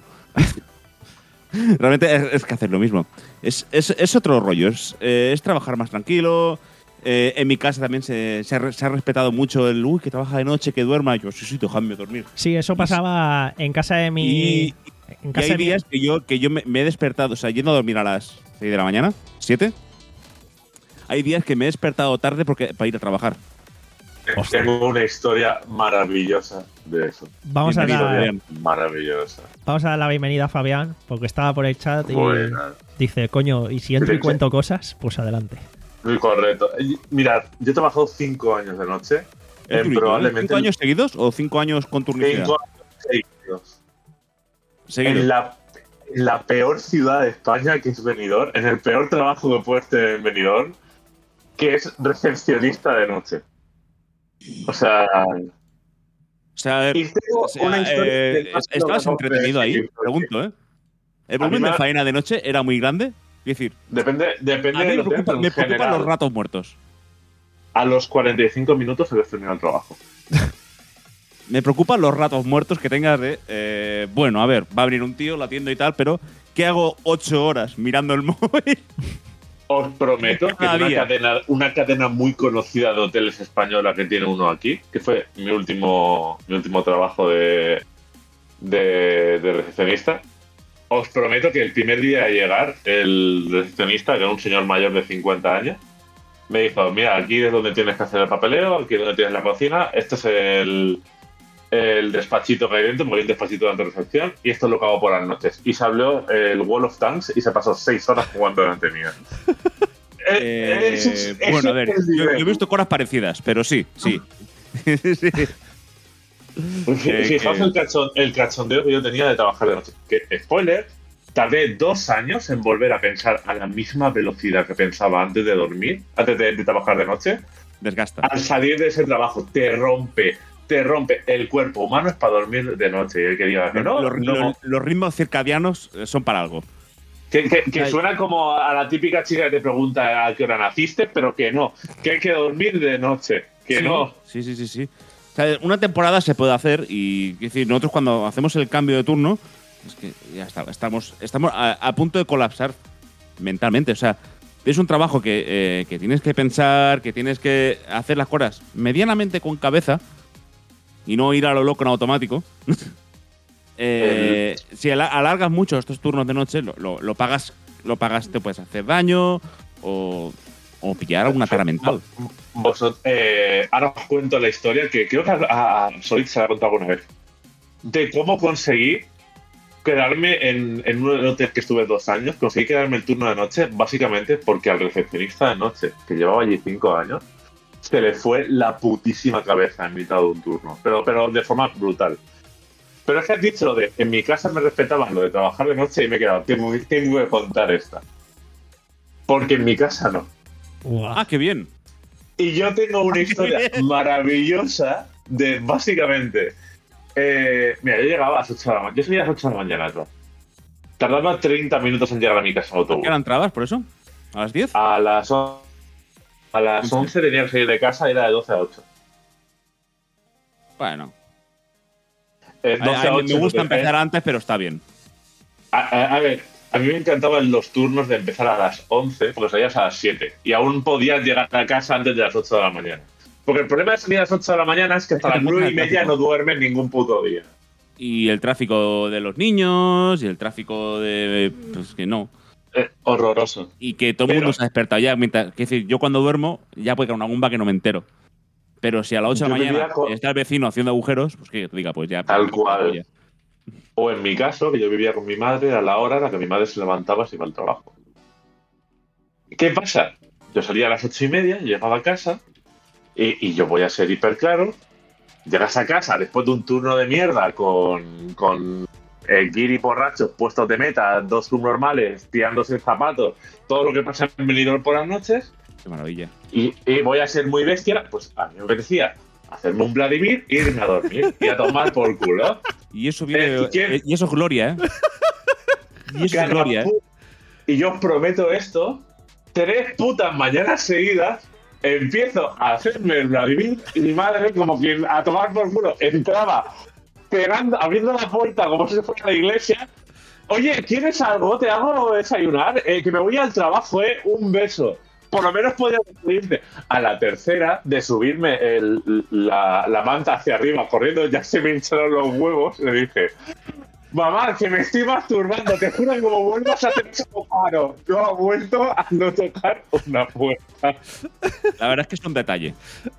Realmente es, es que hacer lo mismo. Es, es, es otro rollo, es, eh, es trabajar más tranquilo. Eh, en mi casa también se, se, ha, re- se ha respetado mucho el, uy, que trabaja de noche, que duerma. Yo, sí, sí, déjame dormir. Sí, eso pasaba en casa de mi. Y, en y casa hay de mi- días que yo, que yo me, me he despertado, o sea, yendo a dormir a las seis de la mañana, siete. Hay días que me he despertado tarde porque, para ir a trabajar. Hostia. Tengo una historia maravillosa de eso. Vamos a, Bienvenido, dar, Adrián. Maravillosa. vamos a dar la bienvenida a Fabián, porque estaba por el chat y Buena. dice, coño, y si entro y Sí, sí. cuento cosas, pues adelante. Muy correcto. Y, Mirad, yo he trabajado cinco años de noche. Es En durito, ¿eh? probablemente ¿Cinco años seguidos o cinco años con turnicidad? cinco años seguidos. Seguidos. En la, en la peor ciudad de España, que es Benidorm, en el peor trabajo que puede estar en Benidorm, que es recepcionista de noche. O sea, O sea, a ver, y tengo o sea, una historia eh, que más ¿estabas lo entretenido ahí? decir, Pregunto, ¿eh? ¿El A mí volumen de me- faena de noche era muy grande? Es decir, Depende, depende a mí de me, lo que preocupa- en me preocupan general. los ratos muertos. A los cuarenta y cinco minutos se les termina el trabajo. Me preocupan los ratos muertos que tengas de, eh, bueno, a ver, va a venir un tío, lo atiendo y tal, pero ¿qué hago ocho horas mirando el móvil? Os prometo que Cada una día. cadena, una cadena muy conocida de hoteles española que tiene uno aquí, que fue mi último, mi último trabajo de, de, de recepcionista. Os prometo que el primer día de llegar, el recepcionista, que era un señor mayor de cincuenta años, me dijo, mira, aquí es donde tienes que hacer el papeleo, aquí es donde tienes la cocina, este es el, el despachito que hay dentro, porque hay un despachito de recepción, y esto es lo que hago por las noches. Y se habló el Wall of Tanks y se pasó seis horas jugando durante mía. Eh, bueno, a ver, yo, yo he visto cosas parecidas, pero sí, sí. Sí. Eh, Fijaos que- el, cachon- el cachondeo que yo tenía de trabajar de noche. Que, spoiler, tardé dos años en volver a pensar a la misma velocidad que pensaba antes de dormir, antes de, de trabajar de noche. Desgasta. Al salir de ese trabajo te rompe te rompe. El cuerpo humano es para dormir de noche. Y el que diga que no, los, no, los- los ritmos circadianos eh, son para algo. que, que- que suena como a la típica chica que te pregunta a qué hora naciste, pero que no, que hay que dormir de noche, que sí, no. Sí, sí, sí, sí. O sea, una temporada se puede hacer y es decir, nosotros cuando hacemos el cambio de turno, es que ya está, estamos, estamos a, a punto de colapsar mentalmente. O sea, es un trabajo que, eh, que tienes que pensar, que tienes que hacer las cosas medianamente con cabeza y no ir a lo loco en automático. Eh, si ala- alargas mucho estos turnos de noche, lo, lo- lo pagas, lo pagas, te puedes hacer daño o, o pillar alguna tara mental. Vosotros, eh, ahora os cuento la historia que creo que a, a Solid se la ha contado alguna vez. De cómo conseguí quedarme en, en un hotel que estuve dos años. Conseguí quedarme el turno de noche básicamente porque al recepcionista de noche, que llevaba allí cinco años, se le fue la putísima cabeza en mitad de un turno. Pero, pero de forma brutal. Pero es que has dicho lo de en mi casa me respetaban lo de trabajar de noche y me he quedado, tengo, tengo que contar esta. Porque en mi casa no. Guau. Ah, qué bien. Y yo tengo una historia maravillosa de básicamente. Eh, mira, yo llegaba a las ocho de la mañana. Yo salía a las ocho de la mañana, ¿no? Tardaba treinta minutos en llegar a mi casa en autobús. ¿Qué eran trabas por eso? ¿A las diez? A las, o- a las once tenía que salir de casa y era de doce a ocho. Bueno. Eh, A- doce a- a me ocho, gusta porque, empezar eh, antes, pero está bien. a, a- a ver, a mí me encantaban los turnos de empezar a las once, porque salías a las siete. Y aún podías llegar a casa antes de las ocho de la mañana. Porque el problema de salir a las ocho de la mañana es que hasta Es que las te nueve y encuentras el media no tráfico. duermes ningún puto día. Y el tráfico de los niños, y el tráfico de. Pues que no. Eh, horroroso. Y que todo el mundo Pero- se ha despertado ya. Mientras, es decir, yo cuando duermo, ya puede caer una gumba que no me entero. Pero si a las ocho de la Yo vivía mañana con- está el vecino haciendo agujeros, pues que te diga, pues ya. Tal cual. Ya. O en mi caso, que yo vivía con mi madre, a la hora a la que mi madre se levantaba se iba al trabajo. ¿Qué pasa? Yo salía a las ocho y media, llegaba a casa y, y yo voy a ser hiper claro. Llegas a casa después de un turno de mierda con, con el guiri borrachos puestos de meta, dos subnormales tirándose zapatos, todo lo que pasa en Benidorm por las noches. Qué maravilla. Y, y voy a ser muy bestia, pues a mí me apetecía hacerme un Vladimir e irme a dormir y a tomar por culo. Y eso viene. Eh, ¿y quién? eh, y eso es gloria, ¿eh? Y eso es Cada gloria, ¿eh? pu- Y yo os prometo esto, tres putas mañanas seguidas empiezo a hacerme el Vladimir y mi madre como que a tomar por culo entraba pegando, abriendo la puerta como si fuera la iglesia. Oye, ¿quieres algo? ¿Te hago desayunar? Eh, que me voy al trabajo, ¿eh? Un beso. Por lo menos podía despedirte. A la tercera, de subirme el- la, la manta hacia arriba corriendo, ya se me hincharon los huevos. Le dije, mamá, que me estoy masturbando. Te juro que como vuelvas a hacer eso, paro. No ha vuelto a no tocar una puerta. La verdad es que es un detalle.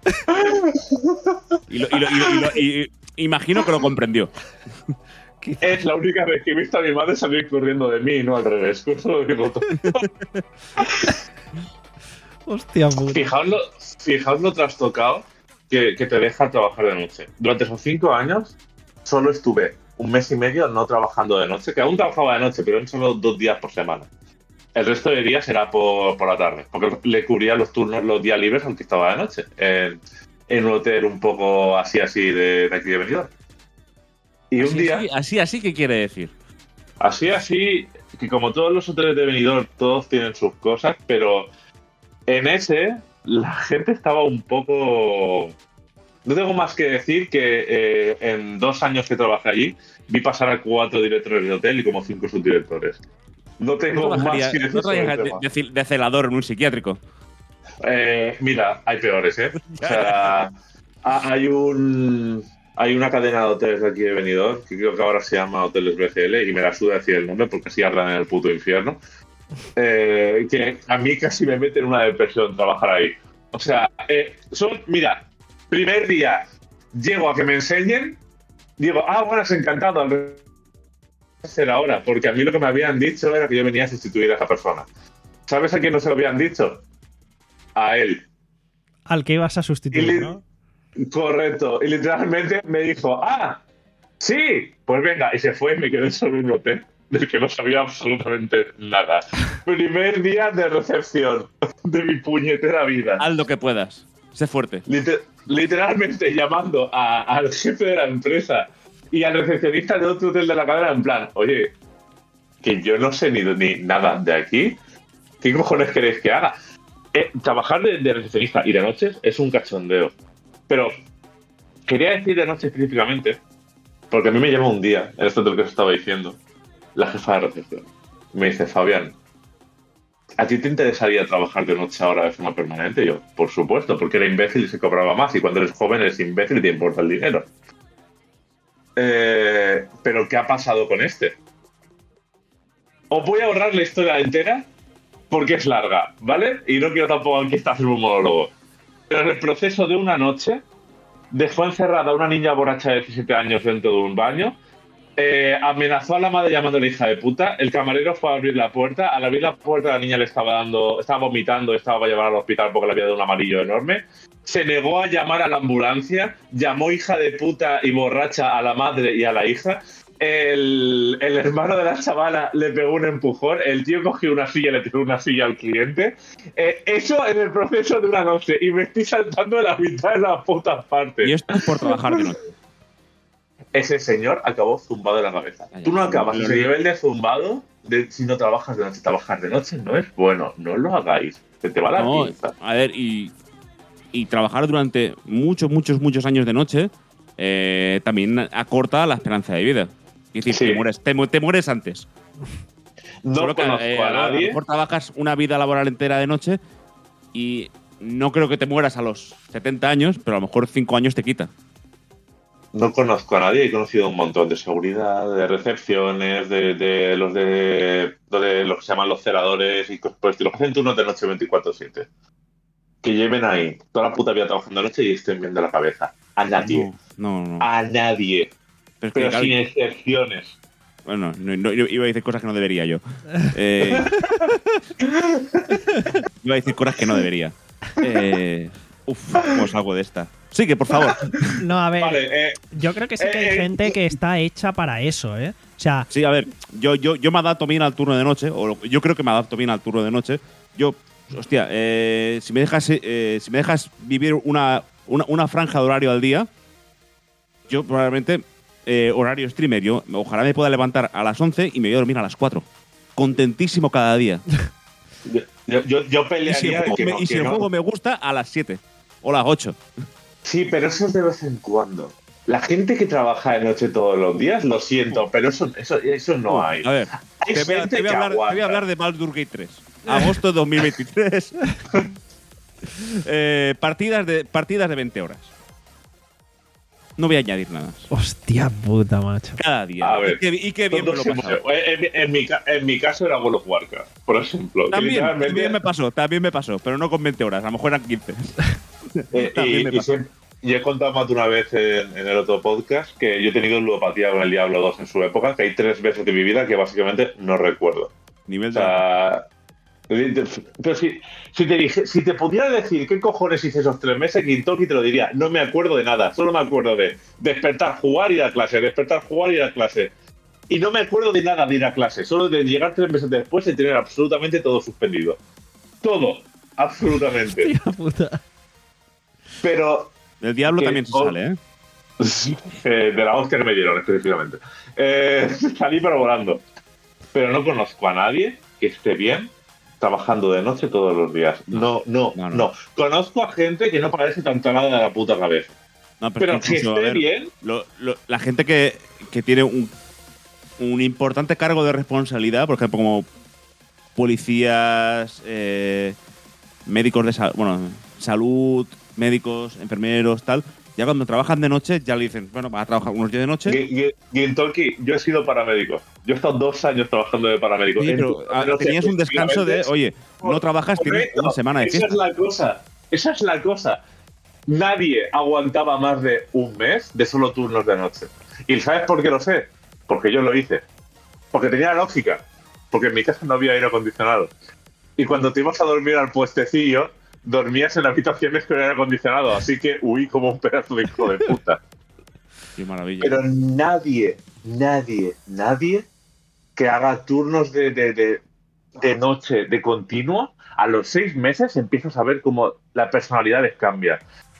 Y, lo- y lo- y lo- y lo- y- imagino que lo comprendió. Es la única vez que he visto a mi madre salir corriendo de mí, no al revés. Eso lo digo todo. Hostia puta. Fijaos lo, fijaos lo trastocado que, que te deja trabajar de noche. Durante esos cinco años solo estuve un mes y medio no trabajando de noche, que aún trabajaba de noche, pero eran solo dos días por semana. El resto de días era por, por la tarde, porque le cubría los turnos, los días libres, aunque estaba de noche, en, en un hotel un poco así, así de, de aquí de Benidorm. Y un Así, día, así, así, así, ¿qué quiere decir? así, así, que como todos los hoteles de Benidorm, todos tienen sus cosas, pero en ese la gente estaba un poco... No tengo más que decir que eh, en dos años que trabajé allí vi pasar a cuatro directores de hotel y como cinco subdirectores. No ¿No tengo más trabajarías que decir no sobre el trabajarías tema. de, de- de celador en un psiquiátrico? Eh, mira, hay peores, ¿eh? O sea, ha- hay un... Hay una cadena de hoteles de aquí de Benidorm, que creo que ahora se llama Hoteles B C L, y me la suda decir el nombre porque así ardan en el puto infierno. Eh, que a mí casi me mete en una depresión trabajar ahí. O sea, eh, son, mira, primer día llego a que me enseñen, digo, ah, buenas, encantado, al ser ahora, porque a mí lo que me habían dicho era que yo venía a sustituir a esa persona. ¿Sabes a quién no se lo habían dicho? A él. Al que ibas a Y sustituir, li- ¿no? Correcto. Y literalmente me dijo, ah, sí, pues venga. Y se fue y me quedé solo en un hotel del que no sabía absolutamente nada. Primer día de recepción de mi puñetera vida. Haz lo que puedas. Sé fuerte. Liter- literalmente llamando a- al jefe de la empresa y al recepcionista de otro hotel de la cadena en plan, oye, que yo no sé ni, ni nada de aquí, ¿qué cojones queréis que haga? Eh, trabajar de, de recepcionista y de noches es un cachondeo. Pero quería decir de noche específicamente, porque a mí me llama un día, en este hotel que os estaba diciendo, la jefa de recepción. Me dice, Fabián, ¿a ti te interesaría trabajar de noche ahora de forma permanente? Y yo, por supuesto, porque era imbécil y se cobraba más. Y cuando eres joven eres imbécil y te importa el dinero. Eh, Pero ¿qué ha pasado con este? Os voy a ahorrar la historia entera porque es larga, ¿vale? Y no quiero tampoco aquí estar haciendo un monólogo. Pero en el proceso de una noche dejó encerrada a una niña borracha de diecisiete años dentro de un baño. Eh, amenazó a la madre llamándole hija de puta. El camarero fue a abrir la puerta. Al abrir la puerta, la niña le estaba dando, estaba vomitando, estaba para llevar al hospital porque le había dado un amarillo enorme. Se negó a llamar a la ambulancia. Llamó hija de puta y borracha a la madre y a la hija. El, el hermano de la chavala le pegó un empujón. El tío cogió una silla y le tiró una silla al cliente. Eh, eso en el proceso de una noche. Y me estoy saltando de la mitad de las putas partes. Y esto es por trabajar de noche. Ese señor acabó zumbado de la cabeza. Ay, Tú no ay, acabas lo ese olvidé. nivel de zumbado de, si no trabajas de noche. Trabajar de noche no es bueno. No lo hagáis. Se te va la No, pinza. a ver, y, y trabajar durante muchos, muchos, muchos años de noche eh, también acorta la esperanza de vida. Es decir, Sí. te, mueres, te, mu- te mueres antes. No Solo que, conozco eh, a a lo nadie. mejor trabajas una vida laboral entera de noche y no creo que te mueras a los setenta años, pero a lo mejor cinco años te quita. No conozco a nadie. He conocido un montón de seguridad, de recepciones, de, de los de, de los que se llaman los celadores y cosas por el estilo. Que hacen turnos de noche veinticuatro siete. Que lleven ahí toda la puta vida trabajando de noche y estén bien de la cabeza. A nadie. No, no, no. A nadie. Pero es que, Pero claro, sin excepciones. bueno, no, no, yo iba a decir cosas que no debería yo. Eh, iba a decir cosas que no debería. Eh, uf, ¿cómo salgo de esta? Sigue, por favor. No, a ver, Vale, eh, Yo creo que sí que hay Eh, eh, gente que está hecha para eso, ¿eh? O sea, Sí, a ver, yo, yo, yo me adapto bien al turno de noche, o lo- yo creo que me adapto bien al turno de noche. Yo, hostia, eh, si me dejas eh, si me dejas vivir una, una, una franja de horario al día, yo probablemente, eh, horario streamer, yo ojalá me pueda levantar a las once y me voy a dormir a las cuatro. Contentísimo cada día. yo, yo, yo, yo Y si el pelearía juego, que me, no- y si que el no- juego me gusta, a las siete o las ocho. Sí, pero eso es de vez en cuando. La gente que trabaja de noche todos los días, lo siento, pero eso, eso, eso no hay. A ver, Hay te voy a, gente te voy a que hablar, te voy a aguanta. hablar de Baldur's Gate tres. Agosto de dos mil veintitrés. Eh, partidas, de, partidas de veinte horas. No voy a añadir nada más. hostia puta, macho. Cada día. A ver, y, qué, y qué bien me Todos lo hemos- pasado. en, en- en mi, ca- en mi caso era World of Warcraft, por ejemplo. que También, literalmente- también me pasó, también me pasó, pero no con veinte horas, a lo mejor eran quince. Eh, También y, me y pasó. siempre- y he contado más de una vez en, en el otro podcast que yo he tenido ludopatía con el Diablo dos en su época, que hay tres veces de mi vida que básicamente no recuerdo. Nivel O de. sea, pero si, si, te dije, si te pudiera decir qué cojones hice esos tres meses, Gintoki te lo diría. No me acuerdo de nada, solo me acuerdo de despertar, jugar y ir a clase, despertar, jugar y ir a clase. Y no me acuerdo de nada de ir a clase, solo de llegar tres meses después y tener absolutamente todo suspendido. Todo, absolutamente. Hostia puta. Pero El diablo que- también se oh. sale, ¿eh? eh, de la hostia que me dieron específicamente. Eh, salí pero volando. Pero no conozco a nadie que esté bien trabajando de noche todos los días. No, no, No, no. no. Conozco a gente que no parece tan talada de la puta cabeza. No, Pero es que incluso, a esté ver, bien, lo- lo- la gente que, que tiene un, un importante cargo de responsabilidad, por ejemplo, como policías, eh, médicos de sal- bueno, salud, médicos, enfermeros, tal, ya cuando trabajan de noche ya le dicen, bueno, vas a trabajar unos días de noche. Gi- Gi- Gintoki, yo he sido paramédico. Yo he estado dos años trabajando de paramédico. Sí, En pero tu- ah, no sé, tenías un descanso de, oye, no trabajas, tienes Correcto. una semana de Esa fiesta. es la cosa. Esa es la cosa. Nadie aguantaba más de un mes de solo turnos de noche. ¿Y sabes por qué lo sé? Porque yo lo hice. Porque tenía lógica. Porque en mi casa no había aire acondicionado. Y cuando te ibas a dormir al puestecillo, dormías en habitaciones con aire acondicionado. Así que huí como un pedazo de hijo de puta. Qué maravilla. Pero nadie, nadie, nadie que haga turnos de, de, de, de noche de continuo, a los seis meses empiezas a ver cómo la personalidad les cambia.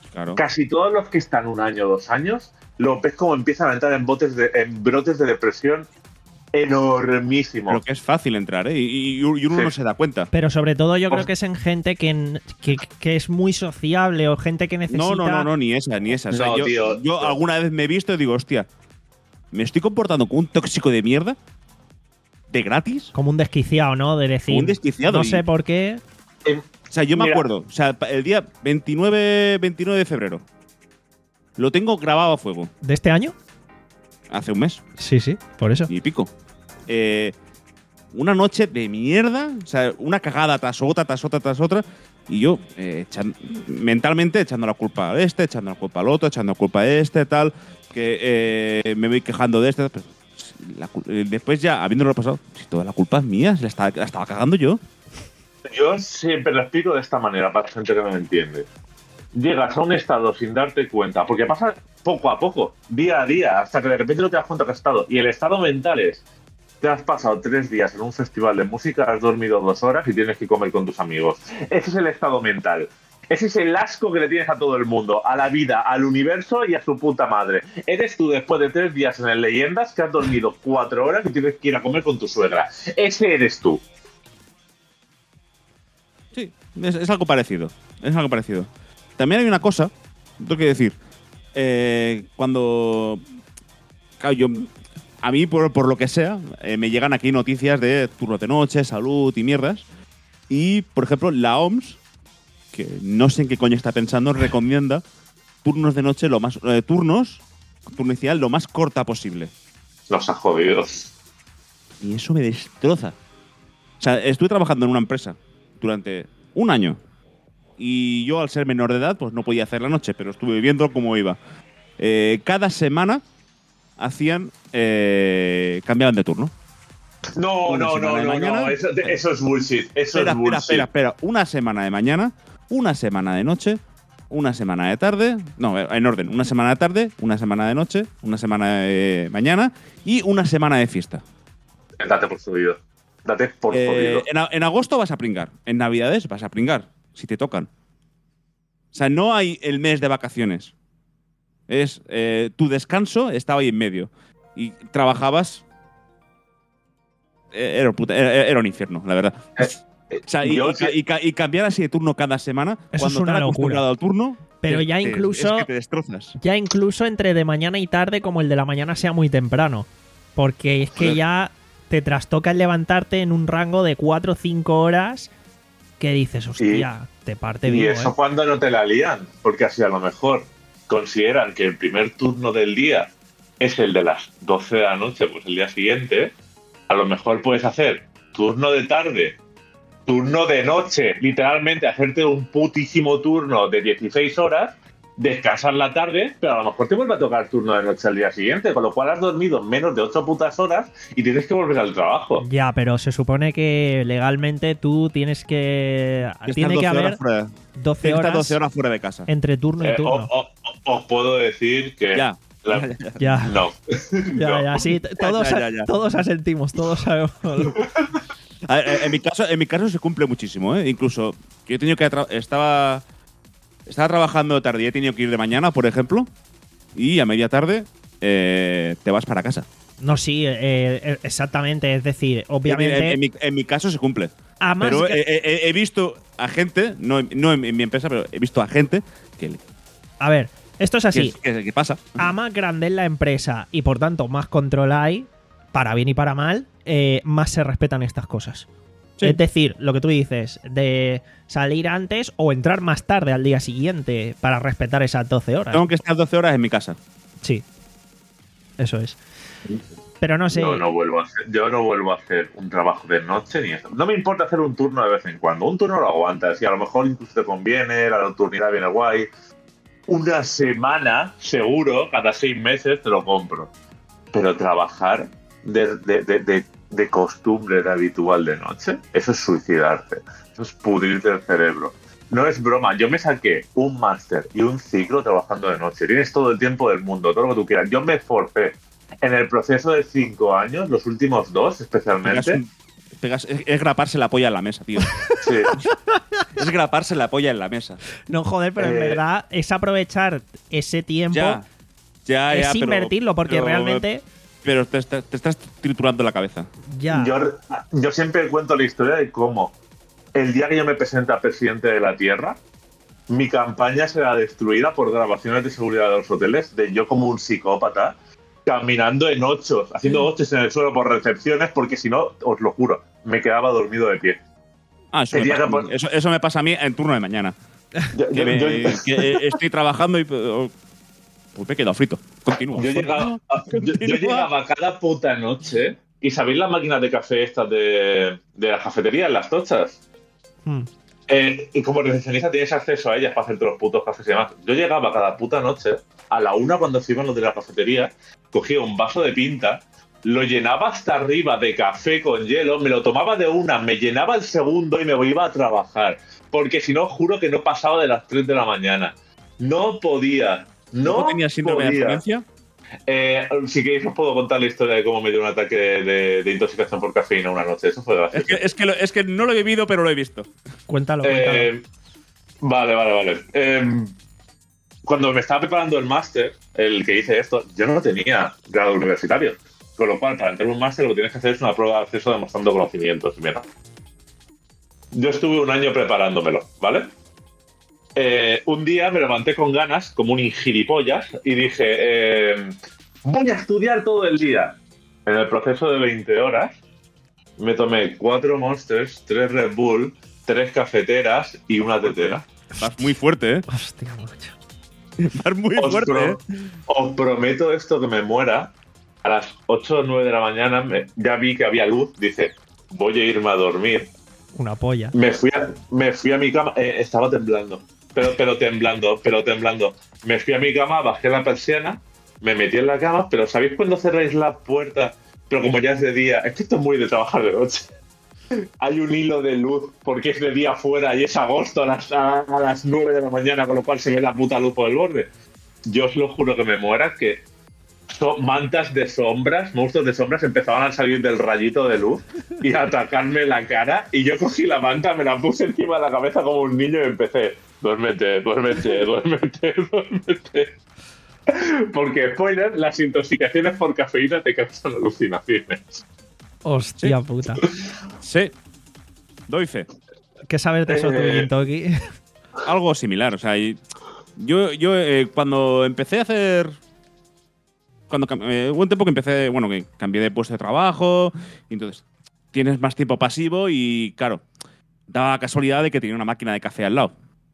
Claro. casi todos los que están un año o dos años, los ves como empiezan a entrar en, botes de, en brotes de depresión enormísimos. Pero que es fácil entrar, ¿eh? Y, y- y uno Sí. no se da cuenta. Pero sobre todo yo creo Os- que es en gente que, n- que, que es muy sociable o gente que necesita... No, no, no, no, ni esa, ni esa. O sea, No, yo tío, yo no. alguna vez me he visto y digo, hostia, ¿me estoy comportando como un tóxico de mierda? ¿De gratis? Como un desquiciado, ¿no? De decir... Como un desquiciado No y- sé por qué... En- O sea, yo me Mira. acuerdo, o sea, pa- el día veintinueve, veintinueve de febrero. Lo tengo grabado a fuego. ¿De este año? Hace un mes Sí, sí, por eso. y pico. Eh, una noche de mierda, o sea, una cagada tras otra, tras otra, tras otra. Y yo, eh, echan- mentalmente, echando la culpa a este, echando la culpa al otro, echando la culpa a este, tal. Que eh, me voy quejando de este. Pero la cul- eh, después, ya, habiéndolo pasado, si toda la culpa es mía, la estaba, la estaba cagando yo. Yo siempre lo explico de esta manera para la gente que no me entiende. Llegas a un estado sin darte cuenta, porque pasa poco a poco, día a día, hasta que de repente no te das cuenta que has estado. Y el estado mental es, te has pasado tres días en un festival de música, has dormido dos horas y tienes que comer con tus amigos. Ese es el estado mental. Ese es el asco que le tienes a todo el mundo, a la vida, al universo y a su puta madre. Eres tú después de tres días en el Leyendas que has dormido cuatro horas y tienes que ir a comer con tu suegra. Ese eres tú. Sí, es, es algo parecido. Es algo parecido. También hay una cosa, tengo que decir. eh, cuando. Claro, yo. A mí, por, por lo que sea, eh, me llegan aquí noticias de turnos de noche, salud y mierdas. Y, por ejemplo, la O M S, que no sé en qué coño está pensando, recomienda turnos de noche lo más. Eh, turnos, turno inicial, lo más corta posible. Nos ha jodido. Y eso me destroza. O sea, estuve trabajando en una empresa durante un año. Y yo, al ser menor de edad, pues no podía hacer la noche, pero estuve viendo cómo iba. Eh, cada semana hacían. Eh, cambiaban de turno. No, Una no, semana no, de no, mañana. no, eso, eso es bullshit. Eso Espera, es espera, bullshit. espera, espera. Una semana de mañana, una semana de noche, una semana de tarde. No, en orden. Una semana de tarde, una semana de noche, una semana de mañana y una semana de fiesta. Date por jodido. Date por Eh, jodido. en, a- en agosto vas a pringar. En Navidades vas a pringar. Si te tocan. O sea, no hay el mes de vacaciones. Es eh, tu descanso estaba ahí en medio. Y trabajabas. eh, Era, un puta- era- era un infierno, la verdad. Eh, O sea, y, yo y ca- sí- y ca- y cambiar así de turno cada semana. Eso cuando es una te has locura. acostumbrado al turno. Pero te- ya te- incluso- Es que te destrozas. Ya incluso entre de mañana y tarde, como el de la mañana sea muy temprano. Porque es que Joder. ya te trastoca el levantarte en un rango de cuatro o cinco horas que dices, hostia, te parte y vivo, eso ¿eh? cuando no te la lían, porque así a lo mejor consideran que el primer turno del día es el de las doce de la noche, pues el día siguiente, a lo mejor puedes hacer turno de tarde, turno de noche, literalmente hacerte un putísimo turno de dieciséis horas, descansar la tarde, pero a lo mejor te vuelve a tocar turno de noche al día siguiente, con lo cual has dormido menos de ocho putas horas y tienes que volver al trabajo. Ya, pero se supone que legalmente tú tienes que... Estás Tiene que doce haber horas fuera, doce tienes que estar horas doce horas fuera de casa. entre turno y Eh, turno. o- o- o- os puedo decir que... Ya. la- Ya, ya, Ya, No. ya, No. ya, sí, t- todos, ya, ya. todos asentimos, todos sabemos. A ver, eh, en mi caso, en mi caso se cumple muchísimo, ¿eh? Incluso yo he tenido que tra- estaba estaba trabajando tarde y he tenido que ir de mañana, por ejemplo, y a media tarde eh, te vas para casa. No, sí, eh, eh, exactamente. Es decir, obviamente. En, en mi, en mi caso se cumple. a más Pero ga- he, he- he visto a gente, no, no en, en mi empresa, pero he visto a gente que, A ver, esto es así. que, que- que pasa. A más grande es la empresa y por tanto más control hay, para bien y para mal, eh, más se respetan estas cosas. Sí. Es decir, lo que tú dices, de salir antes o entrar más tarde al día siguiente para respetar esas doce horas. Tengo que estar doce horas en mi casa. Sí, eso es. Pero no sé. Yo no vuelvo a hacer, yo no vuelvo a hacer un trabajo de noche ni eso. No me importa hacer un turno de vez en cuando. Un turno lo aguantas y a lo mejor incluso te conviene, la nocturnidad viene guay. Una semana, seguro, cada seis meses te lo compro. Pero trabajar de, de, de, de, de costumbre, de habitual de noche, eso es suicidarte. Eso es pudrirte el cerebro. No es broma, yo me saqué un máster y un ciclo trabajando de noche. Tienes todo el tiempo del mundo, todo lo que tú quieras. Yo me esforcé en el proceso de cinco años, los últimos dos Pegas especialmente. un- pegas- es, es graparse la polla en la mesa, tío. Sí. es graparse la polla en la mesa. No, joder, pero en Eh. verdad es aprovechar ese tiempo, Ya, ya, es ya. pero- invertirlo, porque pero- realmente Pero te, te- te estás triturando la cabeza. ya. Yo, yo siempre cuento la historia de cómo el día que yo me presente a presidente de la Tierra, mi campaña será destruida por grabaciones de seguridad de los hoteles, de yo como un psicópata, caminando en ochos, haciendo ochos en el suelo por recepciones, porque si no, os lo juro, me quedaba dormido de pie. Ah, eso El me, día pasa, que a mí. pon- eso, eso me pasa a mí en turno de mañana. Yo, Que, yo- me- yo- que estoy trabajando y oh, pues me he quedado frito. Continúa. yo llegaba, yo- yo Continúa. llegaba cada puta noche y ¿sabéis las máquinas de café estas de, de las cafeterías, las tochas? Hmm. Eh, y como recepcionista tienes acceso a ellas para hacerte los putos cafés y demás. Yo llegaba cada puta noche, a la una cuando se iban los de la cafetería, cogía un vaso de pinta, lo llenaba hasta arriba de café con hielo, me lo tomaba de una, me llenaba el segundo y me iba a trabajar. Porque si no, juro que no pasaba de las tres de la mañana. No podía. No ¿No tenías síndrome de podía. abstinencia? Eh, si queréis os puedo contar la historia de cómo me dio un ataque de, de- de intoxicación por cafeína una noche. Eso fue gracioso. Es que, es, que lo- es que no lo he vivido, pero lo he visto. Cuéntalo, cuéntalo. Eh, vale, vale, vale. Eh, cuando me estaba preparando el máster, el que hice esto, yo no tenía grado universitario. Con lo cual, para entrar en un máster, lo que tienes que hacer es una prueba de acceso demostrando conocimientos. Y mira, yo estuve un año preparándomelo, ¿vale? Eh, un día me levanté con ganas, como un gilipollas, y dije, eh, voy a estudiar todo el día. En el proceso de veinte horas, me tomé cuatro Monsters, tres Red Bull, tres cafeteras y una tetera. Vas muy fuerte, ¿eh? Hostia, macho. Vas muy Os, fuerte, pro- ¿eh? os prometo esto que me muera. A las ocho o nueve de la mañana me- ya vi que había luz. Dice, voy a irme a dormir. Una polla. Me fui a, me fui a mi cama. eh, estaba temblando. Pero, pero temblando, pero temblando. Me fui a mi cama, bajé la persiana, me metí en la cama. Pero ¿sabéis cuando cerráis la puerta? Pero como ya es de día. Es que esto es muy de trabajar de noche. Hay un hilo de luz porque es de día afuera y es agosto a las, a, a las nueve de la mañana, con lo cual se ve la puta luz por el borde. Yo os lo juro que me muera que so- mantas de sombras, monstruos de sombras empezaban a salir del rayito de luz y a atacarme la cara y yo cogí la manta, me la puse encima de la cabeza como un niño y empecé, duérmete, duérmete, duérmete, duérmete. Porque, spoiler, las intoxicaciones por cafeína te causan alucinaciones. Hostia puta. Sí. Doy fe. ¿Qué sabes de eso tú, Eh, Gintoki? Algo similar. O sea, y- yo, yo eh, cuando empecé a hacer. Cuando cam- eh, hubo un tiempo que empecé, bueno, que cambié de puesto de trabajo, y entonces tienes más tiempo pasivo y, claro, daba la casualidad de que tenía una máquina de café al lado.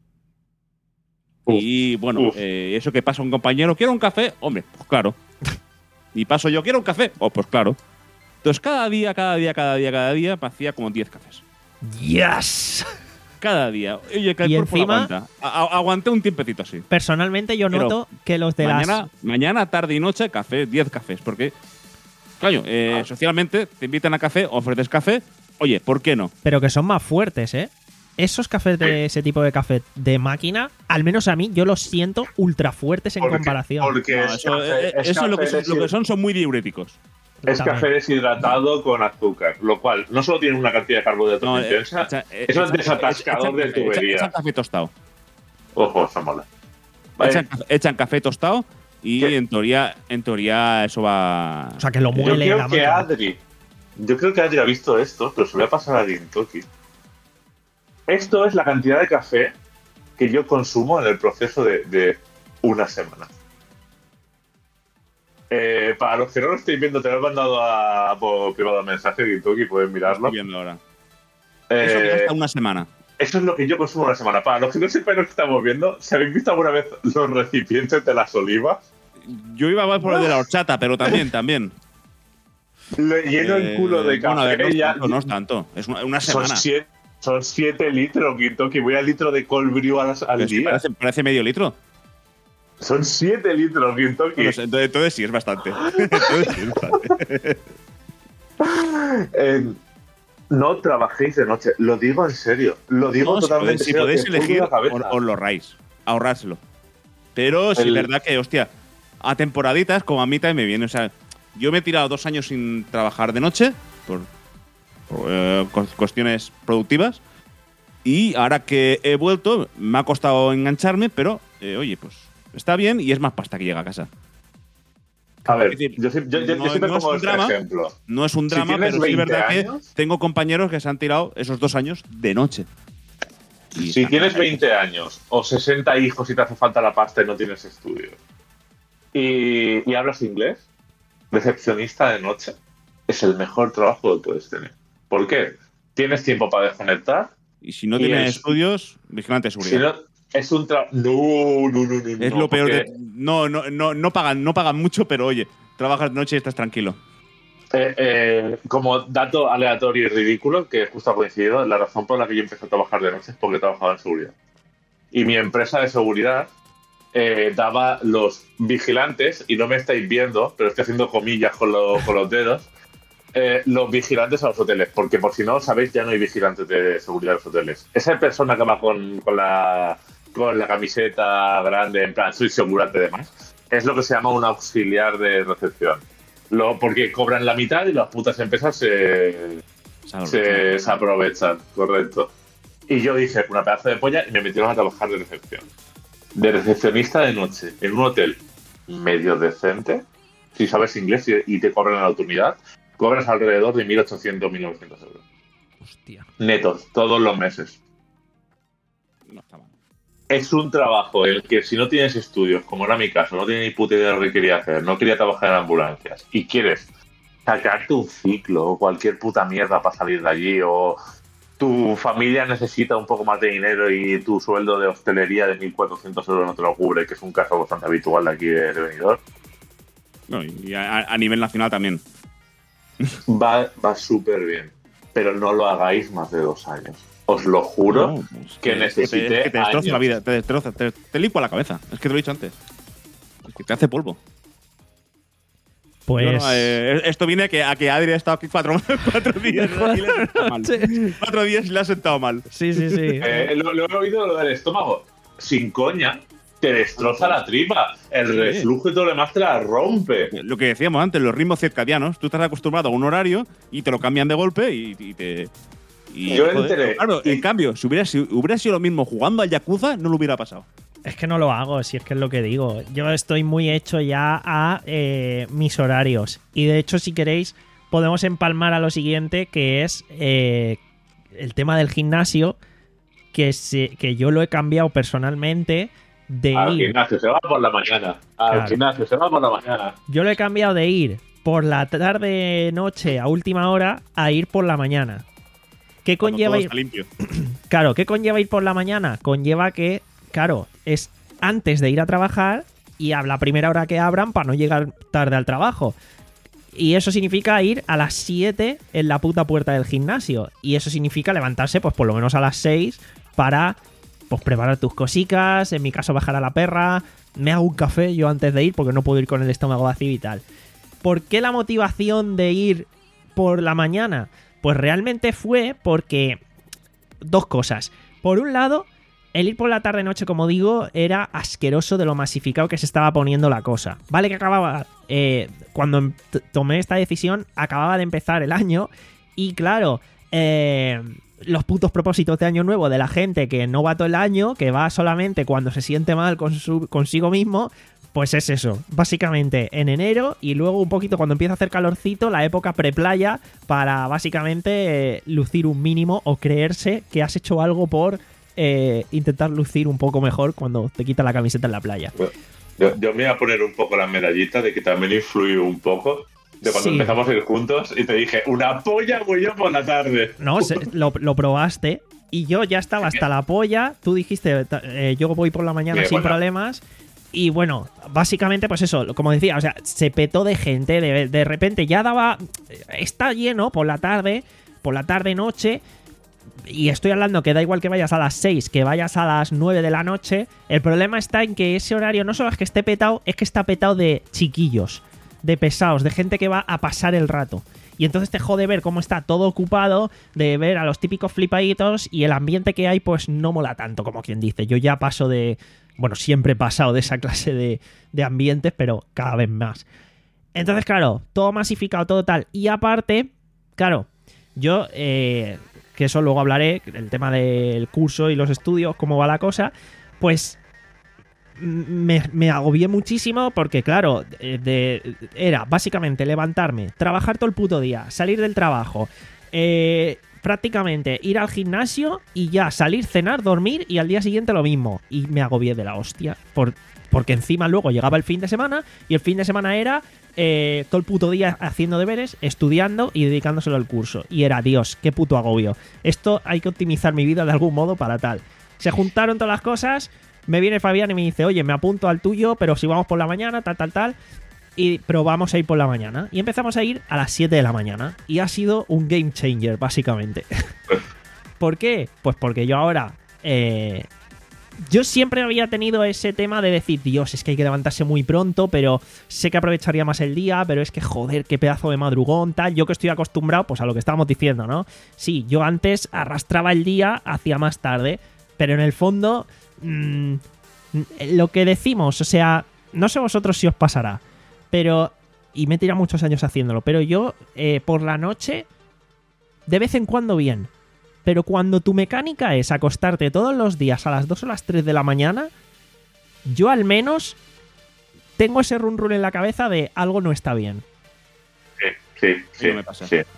Uf, y bueno, uf. eh, eso que pasa un compañero, ¿quiero un café? Hombre, pues claro. Y paso yo, ¿quiero un café? Oh, pues claro. Entonces cada día, cada día, cada día, cada día, me hacía como diez cafés. ¡Yes! Cada día. Oye, que el Y cuerpo lo encima- aguanta. A- a- aguanté un tiempecito así. Personalmente yo Pero noto que los de Mañana, las… mañana, tarde y noche, café, diez cafés. Porque, claro, eh, socialmente te invitan a café, ofreces café. Oye, ¿por qué no? Pero que son más fuertes, ¿eh? Esos cafés de ese tipo de café de máquina, al menos a mí, yo los siento ultra fuertes en Porque- comparación. Porque No, es eso café- eh, es eso lo, que café son, lo que deshid- son son muy diuréticos. Es También. café deshidratado con azúcar, lo cual no solo tiene una cantidad de carbohidratos No, eh, intensa, echa- eh, eso es echa- desatascador echan de café, tubería. Echan, echan café tostado. Ojo, eso mola. Vale. Echan, café- echan café tostado y ¿Qué? en teoría, en teoría eso va. O sea, que lo Yo muele creo la que máquina. Adri, yo creo que Adri ha visto esto, pero se lo voy a pasar a Gintoki. Esto es la cantidad de café que yo consumo en el proceso de, de una semana. Eh, para los que no lo estéis viendo, te lo he mandado a, por privado mensaje, Gintoki, puedes mirarlo. Estoy viendo ahora. Eh, Eso me gasta una semana. Eso es lo que yo consumo una semana. Para los que no sepáis lo que estamos viendo, ¿se habéis visto alguna vez los recipientes de las olivas? Yo iba más por el de la horchata, pero también, también. Le lleno el Eh, culo de café bueno, a ver, no es ya- tanto, no es tanto. Es una, una son, semana. siete, son siete litros, Gintoki. Voy al litro de cold brew al, al Pero es que día. parece, parece medio litro. Son siete litros, Gintoki. Bueno, entonces, entonces sí es bastante. Entonces sí es bastante. Eh, no trabajéis de noche. Lo digo en serio. Lo digo No, si totalmente podéis, si en serio, podéis te juro elegir, la cabeza. os, os lo ahorráis. Ahorrárselo. Pero sí es El- verdad que, hostia, a temporaditas, como a mí también me viene. O sea, yo me he tirado dos años sin trabajar de noche por, por, eh, cu- cuestiones productivas. Y ahora que he vuelto, me ha costado engancharme, pero eh, oye, pues está bien y es más pasta que llega a casa. A ver, Es decir, yo, sie- yo, yo- yo no- siempre no es pongo un este drama. ejemplo. No es un Si drama, tienes pero sí es veinte verdad años- que tengo compañeros que se han tirado esos dos años de noche. Y Si están tienes ahí. veinte años o sesenta hijos y te hace falta la pasta y no tienes estudios y, y hablas inglés, recepcionista de noche es el mejor trabajo que puedes tener. ¿Por qué? Tienes tiempo para desconectar. Y si no y tienes el- estudios, vigilante de Si seguridad. no, es un trabajo. No, no, no, no. es no, lo peor porque, de. No, no, no, no pagan, no pagan mucho, pero oye, trabajas de noche y estás tranquilo. eh, eh, como dato aleatorio y ridículo, que justo ha coincidido, la razón por la que yo empecé a trabajar de noche es porque trabajaba en seguridad. Y mi empresa de seguridad eh, daba los vigilantes, y no me estáis viendo, pero estoy haciendo comillas con, lo- con los dedos, eh, los vigilantes a los hoteles, porque por si no lo sabéis, ya no hay vigilantes de seguridad en los hoteles. Esa persona que va con, con, la, con la camiseta grande, en plan, soy segurante y demás, es lo que se llama un auxiliar de recepción. Lo, porque cobran la mitad y las putas empresas se, Salvo. se, se aprovechan, correcto. Y yo dije una pedazo de polla y me metieron a trabajar de recepción. De recepcionista de noche, en un hotel medio decente, si sabes inglés y, y te cobran la oportunidad, cobras alrededor de mil ochocientos a mil novecientos euros. Hostia. Netos, todos los meses. No está mal. Es un trabajo en el que si no tienes estudios, como era mi caso, no tienes ni puta idea de lo que quería hacer, no quería trabajar en ambulancias y quieres sacarte un ciclo o cualquier puta mierda para salir de allí, o tu familia necesita un poco más de dinero y tu sueldo de hostelería de mil cuatrocientos euros no te lo cubre, que es un caso bastante habitual de aquí de, de Benidorm, No, y a, a nivel nacional también. va, va súper bien. Pero no lo hagáis más de dos años. Os lo juro. No, pues, que es necesité te, es que te destroza años. la vida, te destroza, te, te licua la cabeza. Es que te lo he dicho antes. Es que te hace polvo. Pues. Yo no, eh, esto viene a que, a que Adri ha estado aquí cuatro, cuatro días y le ha sentado mal. Cuatro días y le ha sentado mal. Sí, sí, sí. Eh, lo, lo he oído lo del estómago. Sin coña, te destroza la tripa. El Sí. reflujo y todo lo demás te la rompe. Lo que decíamos antes, los ritmos circadianos. Tú estás acostumbrado a un horario y te lo cambian de golpe y, y te. Y, Yo enteré. Claro, Y- en cambio, si hubiera, si hubiera sido lo mismo jugando al Yakuza, no lo hubiera pasado. Es que no lo hago, si es que es lo que digo. Yo estoy muy hecho ya a eh, mis horarios. Y de hecho, si queréis, podemos empalmar a lo siguiente, que es eh, el tema del gimnasio, que, se, que yo lo he cambiado personalmente de Al ir. gimnasio se va por la mañana. Al Claro. gimnasio se va por la mañana. Yo lo he cambiado de ir por la tarde, noche, a última hora, a ir por la mañana. ¿Qué Cuando conlleva todo ir? está limpio. Claro, ¿qué conlleva ir por la mañana? Conlleva que, claro, es antes de ir a trabajar y a la primera hora que abran para no llegar tarde al trabajo. Y eso significa ir a las siete en la puta puerta del gimnasio. Y eso significa levantarse, pues por lo menos a las seis para pues preparar tus cositas. En mi caso, bajar a la perra. Me hago un café yo antes de ir porque no puedo ir con el estómago vacío y tal. ¿Por qué la motivación de ir por la mañana? Pues realmente fue porque dos cosas. Por un lado, el ir por la tarde-noche, como digo, era asqueroso de lo masificado que se estaba poniendo la cosa. Vale que acababa, eh, cuando em- t- tomé esta decisión, acababa de empezar el año y claro, eh, los putos propósitos de año nuevo de la gente que no va todo el año, que va solamente cuando se siente mal con su- consigo mismo, pues es eso, básicamente en enero y luego un poquito cuando empieza a hacer calorcito, la época preplaya, para básicamente eh, lucir un mínimo o creerse que has hecho algo por eh, intentar lucir un poco mejor cuando te quitas la camiseta en la playa. Yo, yo me voy a poner un poco la medallita de que también influye un poco de cuando Sí. empezamos a ir juntos y te dije, una polla voy yo por la tarde. No, se- lo, lo probaste y yo ya estaba hasta la polla, tú dijiste, ta- eh, yo voy por la mañana Bien, sin bueno. problemas. Y bueno, básicamente, pues eso, como decía, o sea, se petó de gente, de, de repente ya daba. Está lleno por la tarde, por la tarde-noche. Y estoy hablando que da igual que vayas a las seis, que vayas a las nueve de la noche. El problema está en que ese horario no solo es que esté petado, es que está petado de chiquillos, de pesados, de gente que va a pasar el rato. Y entonces te jode ver cómo está todo ocupado, de ver a los típicos flipaditos y el ambiente que hay pues no mola tanto, como quien dice. Yo ya paso de... Bueno, siempre he pasado de esa clase de, de ambientes, pero cada vez más. Entonces, claro, todo masificado, todo tal. Y aparte, claro, yo... Eh, que eso luego hablaré, el tema del curso y los estudios, cómo va la cosa, pues me, me agobié muchísimo porque, claro, de, de- era básicamente levantarme, trabajar todo el puto día, salir del trabajo, eh, prácticamente ir al gimnasio y ya salir, cenar, dormir y al día siguiente lo mismo. Y me agobié de la hostia, por, porque encima luego llegaba el fin de semana y el fin de semana era eh, todo el puto día haciendo deberes, estudiando y dedicándoselo al curso. Y era, Dios, qué puto agobio. Esto hay que optimizar mi vida de algún modo para tal. Se juntaron todas las cosas, me viene Fabián y me dice, oye, me apunto al tuyo, pero si vamos por la mañana, tal, tal, tal. Y probamos a ir por la mañana. Y empezamos a ir a las siete de la mañana. Y ha sido un game changer, básicamente. ¿Por qué? Pues porque yo ahora... eh, yo siempre había tenido ese tema de decir, Dios, es que hay que levantarse muy pronto, pero sé que aprovecharía más el día, pero es que, joder, qué pedazo de madrugón, tal. Yo que estoy acostumbrado, pues a lo que estábamos diciendo, ¿no? Sí, yo antes arrastraba el día hacia más tarde, pero en el fondo, mmm, lo que decimos, o sea, no sé vosotros si os pasará, pero, y me he tirado muchos años haciéndolo, pero yo eh, por la noche, de vez en cuando bien. Pero cuando tu mecánica es acostarte todos los días a las dos o las tres de la mañana, yo al menos tengo ese run run en la cabeza de algo no está bien. Sí, sí, sí. No me pasa. sí.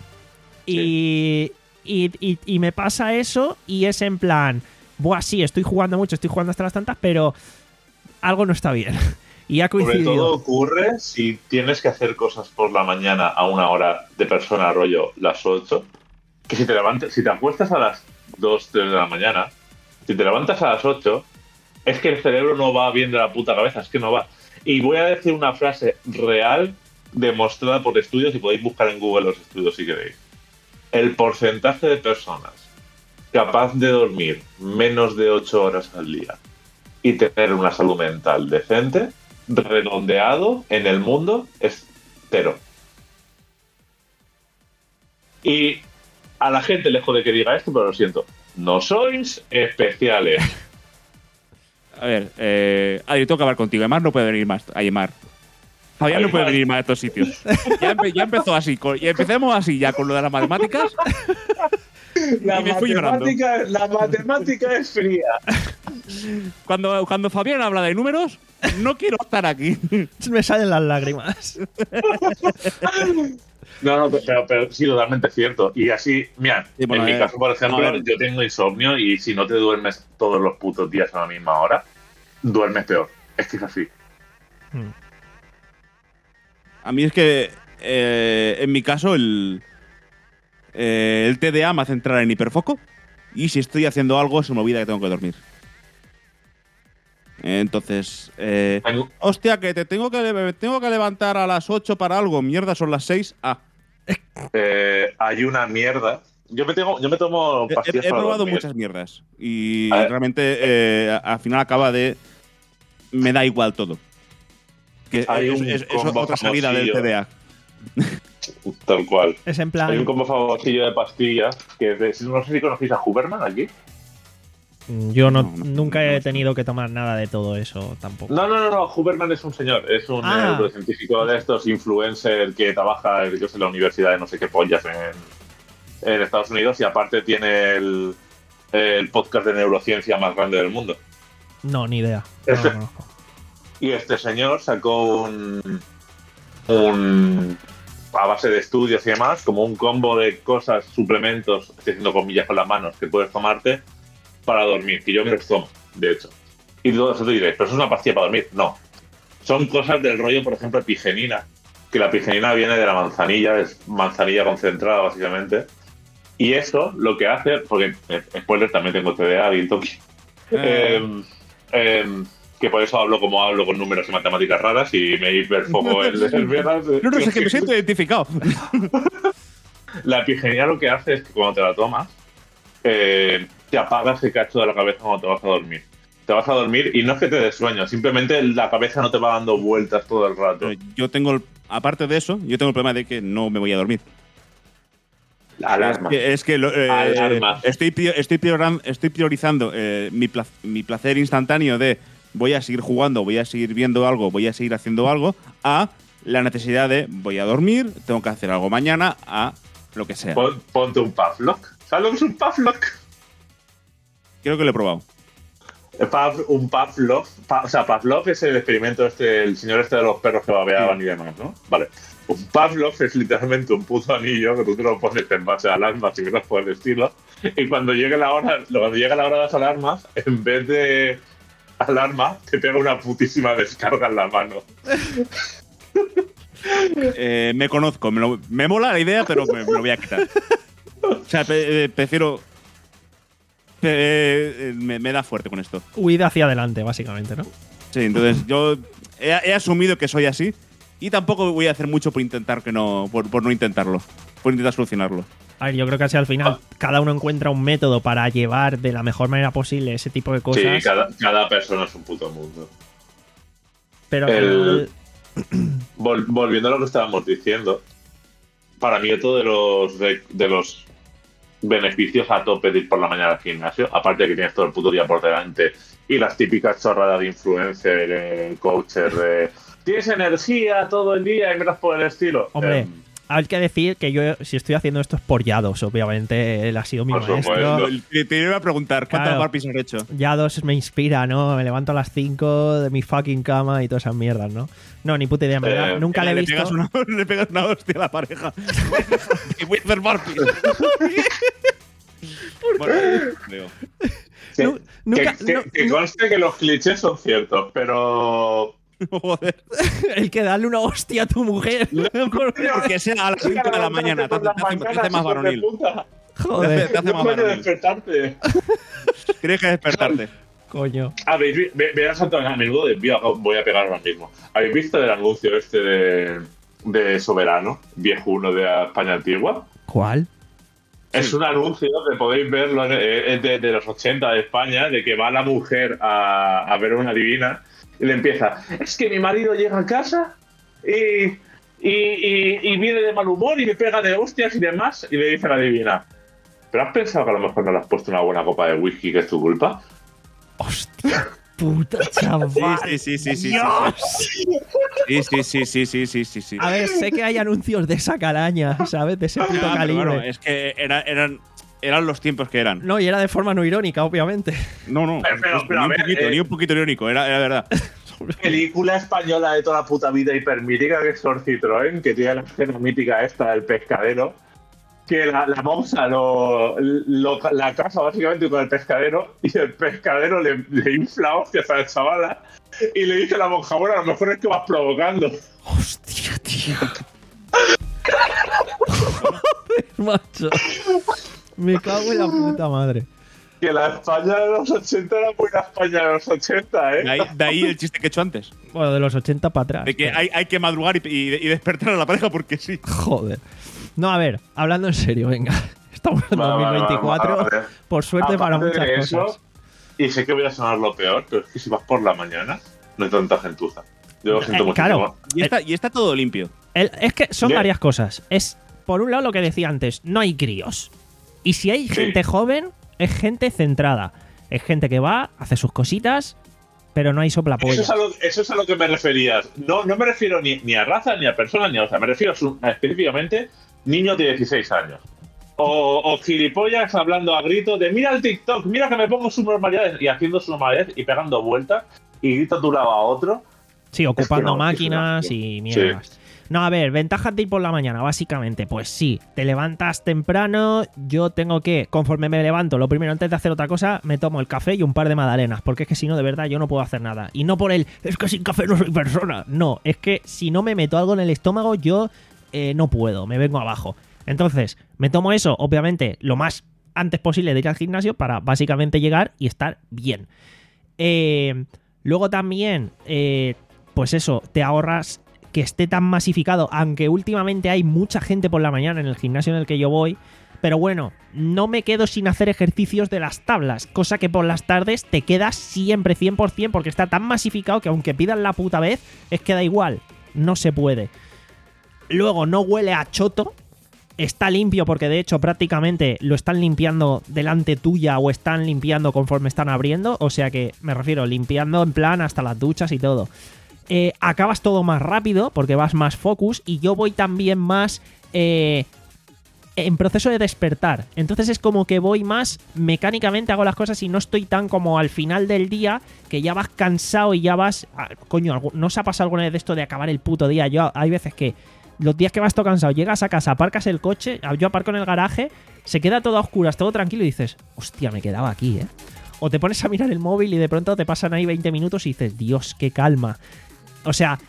Y, y, y- y me pasa eso y es en plan, buah, sí, estoy jugando mucho, estoy jugando hasta las tantas, pero algo no está bien. Y ha Sobre coincidido. todo ocurre si tienes que hacer cosas por la mañana a una hora de persona, rollo las ocho, que si te levantas, si te acuestas a las dos, tres de la mañana, si te levantas a las ocho, es que el cerebro no va bien de la puta cabeza, es que no va. Y voy a decir una frase real demostrada por estudios, y podéis buscar en Google los estudios si queréis. El porcentaje de personas capaz de dormir menos de ocho horas al día y tener una salud mental decente, redondeado en el mundo, es cero. Y a la gente, lejos de que diga esto, pero lo siento, no sois especiales. A ver, eh, Adri, tengo que hablar contigo. Aymar no puede venir más. Aymar. Fabián no puede Aymar. venir más a estos sitios. Ya, empe- ya empezó así. con- y empecemos así ya con lo de las matemáticas. La Y me fui llorando. matemática, la matemática es fría. Cuando, cuando Fabián habla de números, no quiero estar aquí. Me salen las lágrimas. No, no, pero, pero sí, totalmente cierto. Y así, mira, Sí, bueno, en mi eh, caso, por ejemplo, a ver. yo tengo insomnio y si no te duermes todos los putos días a la misma hora, duermes peor. Es que es así. A mí es que, eh, en mi caso, el, eh, el T D A me hace entrar en hiperfoco. Y si estoy haciendo algo, se me olvida que tengo que dormir. Entonces, eh, Tengo- hostia, que te tengo que, me tengo que levantar a las ocho para algo. Mierda, son las seis. Ah, eh, hay una mierda. Yo me, tengo, yo me tomo he, pastillas he- he para probado dormir. muchas mierdas. Y A ver. realmente, eh, a- al final acaba de. Me da igual todo. Que Hay es, un es- es combo otra salida del famosillo. T D A. Tal cual. Es en Hay un plan, combo famosillo de pastillas que es de, no sé si conocéis a Huberman aquí. yo no, No, no, nunca no, he no. tenido que tomar nada de todo eso tampoco. No, no, no, no, Huberman es un señor, es un Ah. neurocientífico de estos, influencer que trabaja yo sé, en la universidad de no sé qué pollas en, en Estados Unidos y aparte tiene el, el podcast de neurociencia más grande del mundo. No, ni idea. No lo conozco. Y este señor sacó un, un a base de estudios y demás, como un combo de cosas, suplementos, estoy haciendo comillas con las manos, que puedes tomarte para dormir, que yo me los tomo, de hecho. Y luego vosotros diréis, ¿pero eso es una pastilla para dormir? No. Son cosas del rollo, por ejemplo, epigenina, que la epigenina viene de la manzanilla, es manzanilla concentrada, básicamente. Y eso lo que hace, porque, eh, spoiler, también tengo T D A y el toque. Eh, eh, que por eso hablo como hablo con números y matemáticas raras y me hiperfoco el, el viernes. No, no, es que me siento identificado. La epigenina lo que hace es que cuando te la tomas, eh, te apaga ese cacho de la cabeza cuando te vas a dormir. Te vas a dormir y no es que te des sueño, simplemente la cabeza no te va dando vueltas todo el rato. Pero yo tengo, el- aparte de eso, yo tengo el problema de que no me voy a dormir. La alarma. Es que, es que lo- eh, Alarma. estoy, pri- estoy, prioran- estoy priorizando eh, mi, pla- mi placer instantáneo de voy a seguir jugando, voy a seguir viendo algo, voy a seguir haciendo algo, a la necesidad de voy a dormir, tengo que hacer algo mañana, a lo que sea. Pon- ponte un Pavlok. ¿Sabes lo que es un Pavlov? Creo que lo he probado. Pav- un Pavlov, pa- o sea, Pavlov es el experimento este, el señor este de los perros que babeaban y demás, ¿no? Vale. Un Pavlov es literalmente un puto anillo que tú te lo pones en base a alarmas y cosas por el estilo. Y cuando llegue la hora, cuando llega la hora de las alarmas, en vez de alarma, te pega una putísima descarga en la mano. Eh, me conozco, me, lo- me mola la idea, pero me, me lo voy a quitar. O sea, pe- eh, prefiero. eh, eh, me, me da fuerte con esto. Huida hacia adelante, básicamente, ¿no? Sí, entonces yo he, he asumido que soy así y tampoco voy a hacer mucho por intentar que no. Por, por no intentarlo. Por intentar solucionarlo. A ver, yo creo que así al final cada uno encuentra un método para llevar de la mejor manera posible ese tipo de cosas. Sí, cada, cada persona es un puto mundo. Pero El- Vol- volviendo a lo que estábamos diciendo, para mí otro de los de, de los beneficios a tope de ir por la mañana al gimnasio, aparte de que tienes todo el puto día por delante y las típicas chorradas de influencer, eh, coacher, de tienes energía todo el día y miras por el estilo. Hombre, Eh, hay que decir que yo, si estoy haciendo esto es por Yados, obviamente. Él ha sido mi Por maestro. supuesto. Te, te iba a preguntar, ¿cuántas Claro. burpees has hecho? Yados me inspira, ¿no? Me levanto a las cinco de mi fucking cama y todas esas mierdas, ¿no? No, ni puta idea, en verdad. Eh, Nunca le he le, visto. pegas una, le pegas una hostia a la pareja. Y voy a hacer burpees. Bueno, creo. que, Nu- nunca- que- que- no- que no- conste que los clichés son ciertos, pero Joder. El que darle una hostia a tu mujer. Que sea a las cinco de la mañana. Te, te hace, te hace más varonil. Joder, Te hace No más puedes varonil. despertarte. Tienes que despertarte. coño. Habéis vi- ve- verás a a menudo de voy a- voy a pegar ahora mismo. ¿Habéis visto el anuncio este de, de Soberano, viejuno de España Antigua? ¿Cuál? Es un anuncio que podéis verlo, eh, es de, de los ochenta de España, de que va la mujer a, a ver una divina y le empieza, es que mi marido llega a casa y, y, y, y viene de mal humor y me pega de hostias y demás, y le dice a la divina, ¿pero has pensado que a lo mejor no le has puesto una buena copa de whisky que es tu culpa? Hostia puta, chaval. Sí, sí, sí, sí, sí. Dios. Sí, sí, sí, sí, sí, sí, sí, sí. A ver, sé que hay anuncios de esa calaña, ¿sabes? De ese puto Ah, pero calibre. bueno, es que era- eran, eran los tiempos que eran. No, y era de forma no irónica, obviamente. No, no. Pero, pero, pero, ni, a un ver, poquito, eh. ni un poquito irónico, era, era verdad. Película española de toda la puta vida hipermítica que es Sor Citroën, que tiene la escena mítica esta del pescadero, que la, la monja lo, lo- la casa básicamente con el pescadero y el pescadero le, le infla hostias a la chavala y le dice a la monja, bueno, a lo mejor es que vas provocando. Hostia, tío. Joder, macho. Me cago en la puta madre. Que la España de los ochenta era muy la España de los ochenta, ¿eh? De ahí, de ahí el chiste que he hecho antes. Bueno, de los ochenta para atrás. De que pero- hay, hay que madrugar y, y- y despertar a la pareja porque sí. Joder. No, a ver, hablando en serio, venga. Estamos en Vale, dos mil vale, veinticuatro. vale, vale. Por suerte para Aparte muchas de cosas. eso, y sé que voy a sonar lo peor, pero es que si vas por la mañana, no hay tanta gentuza. Yo lo siento Eh, muchísimo. claro. Y está, y está todo limpio. El- es que son Bien. varias cosas. Es, por un lado, lo que decía antes, no hay críos. Y si hay Sí. gente joven, es gente centrada. Es gente que va, hace sus cositas, pero no hay Eso soplapollas. es, a lo, eso es a lo que me referías. No, no me refiero ni, ni a raza, ni a personas, ni a otra. Me refiero a, su- a específicamente niños de dieciséis años. O, o gilipollas hablando a gritos de mira el TikTok, mira que me pongo sus normalidades y haciendo sus normalidades y pegando vueltas y gritos de un lado a otro. Sí, ocupando no, máquinas es una- y mierdas. No, a ver, ventajas de ir por la mañana, básicamente. Pues sí, te levantas temprano. Yo tengo que, conforme me levanto, lo primero, antes de hacer otra cosa, me tomo el café y un par de magdalenas. Porque es que si no, de verdad, yo no puedo hacer nada. Y no por el, es que sin café no soy persona. No, es que si no me meto algo en el estómago, yo eh, no puedo, me vengo abajo. Entonces, me tomo eso, obviamente, lo más antes posible de ir al gimnasio para básicamente llegar y estar bien. Eh, luego también, eh, pues eso, te ahorras que esté tan masificado, aunque últimamente hay mucha gente por la mañana en el gimnasio en el que yo voy, pero bueno, no me quedo sin hacer ejercicios de las tablas, cosa que por las tardes te quedas siempre cien por ciento porque está tan masificado que aunque pidan la puta vez, es que da igual, no se puede. Luego no huele a choto, está limpio porque de hecho prácticamente lo están limpiando delante tuya o están limpiando conforme están abriendo, o sea que me refiero limpiando en plan hasta las duchas y todo. Eh, acabas todo más rápido porque vas más focus y yo voy también más eh, en proceso de despertar. Entonces es como que voy más mecánicamente, hago las cosas y no estoy tan como al final del día que ya vas cansado y ya vas... ah, coño, ¿no os ha pasado alguna vez de esto de acabar el puto día? Yo hay veces que los días que vas todo cansado, llegas a casa, aparcas el coche, yo aparco en el garaje, se queda todo a oscuras, todo tranquilo y dices, hostia, me quedaba aquí, ¿eh? O te pones a mirar el móvil y de pronto te pasan ahí veinte minutos y dices, Dios, qué calma. O sea,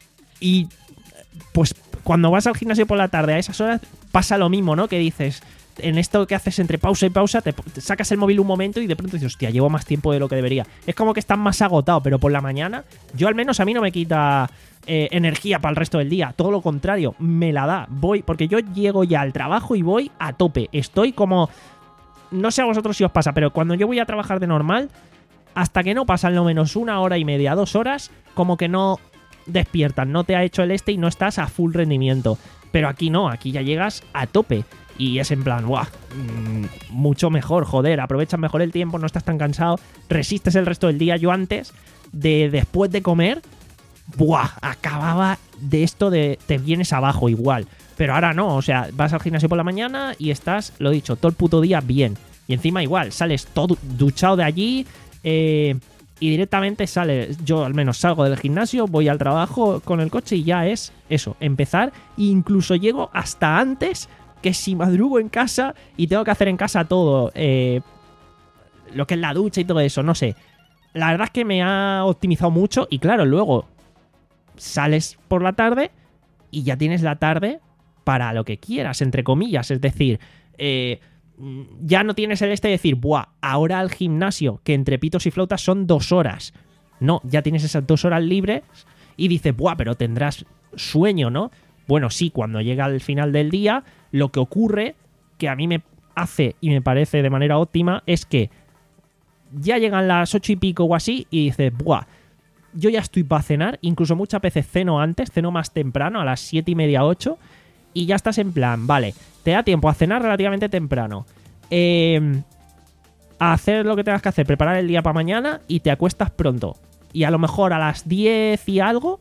y pues cuando vas al gimnasio por la tarde a esas horas pasa lo mismo, ¿no? Que dices, en esto que haces entre pausa y pausa, te, te sacas el móvil un momento y de pronto dices, hostia, llevo más tiempo de lo que debería. Es como que estás más agotado, pero por la mañana, yo al menos a mí no me quita eh, energía para el resto del día. Todo lo contrario, me la da. Voy, porque yo llego ya al trabajo y voy a tope. Estoy como... No sé a vosotros si os pasa, pero cuando yo voy a trabajar de normal, hasta que no pasan lo menos una hora y media, dos horas, como que no despiertan, no te ha hecho el este y no estás a full rendimiento. Pero aquí no, aquí ya llegas a tope. Y es en plan, ¡guau! Mmm, mucho mejor, joder, aprovechas mejor el tiempo, no estás tan cansado, resistes el resto del día. Yo antes, de después de comer, ¡buah! Acababa de esto de te vienes abajo igual. Pero ahora no, o sea, vas al gimnasio por la mañana y estás, lo dicho, todo el puto día bien. Y encima igual, sales todo duchado de allí eh, y directamente sales, yo al menos salgo del gimnasio, voy al trabajo con el coche y ya es eso, empezar. E incluso llego hasta antes que si madrugo en casa y tengo que hacer en casa todo, eh, lo que es la ducha y todo eso, no sé. La verdad es que me ha optimizado mucho y claro, luego sales por la tarde y ya tienes la tarde para lo que quieras, entre comillas. Es decir, eh, ya no tienes el este de decir, buah, ahora al gimnasio, que entre pitos y flautas son dos horas. No, ya tienes esas dos horas libres y dices, buah, pero tendrás sueño, ¿no? Bueno, sí, cuando llega al final del día, lo que ocurre, que a mí me hace y me parece de manera óptima, es que ya llegan las ocho y pico o así y dices, buah, yo ya estoy para cenar, incluso muchas veces ceno antes, ceno más temprano, a las siete y media, ocho, y ya estás en plan, vale, te da tiempo a cenar relativamente temprano, eh, a hacer lo que tengas que hacer, preparar el día para mañana y te acuestas pronto. Y a lo mejor a las diez y algo,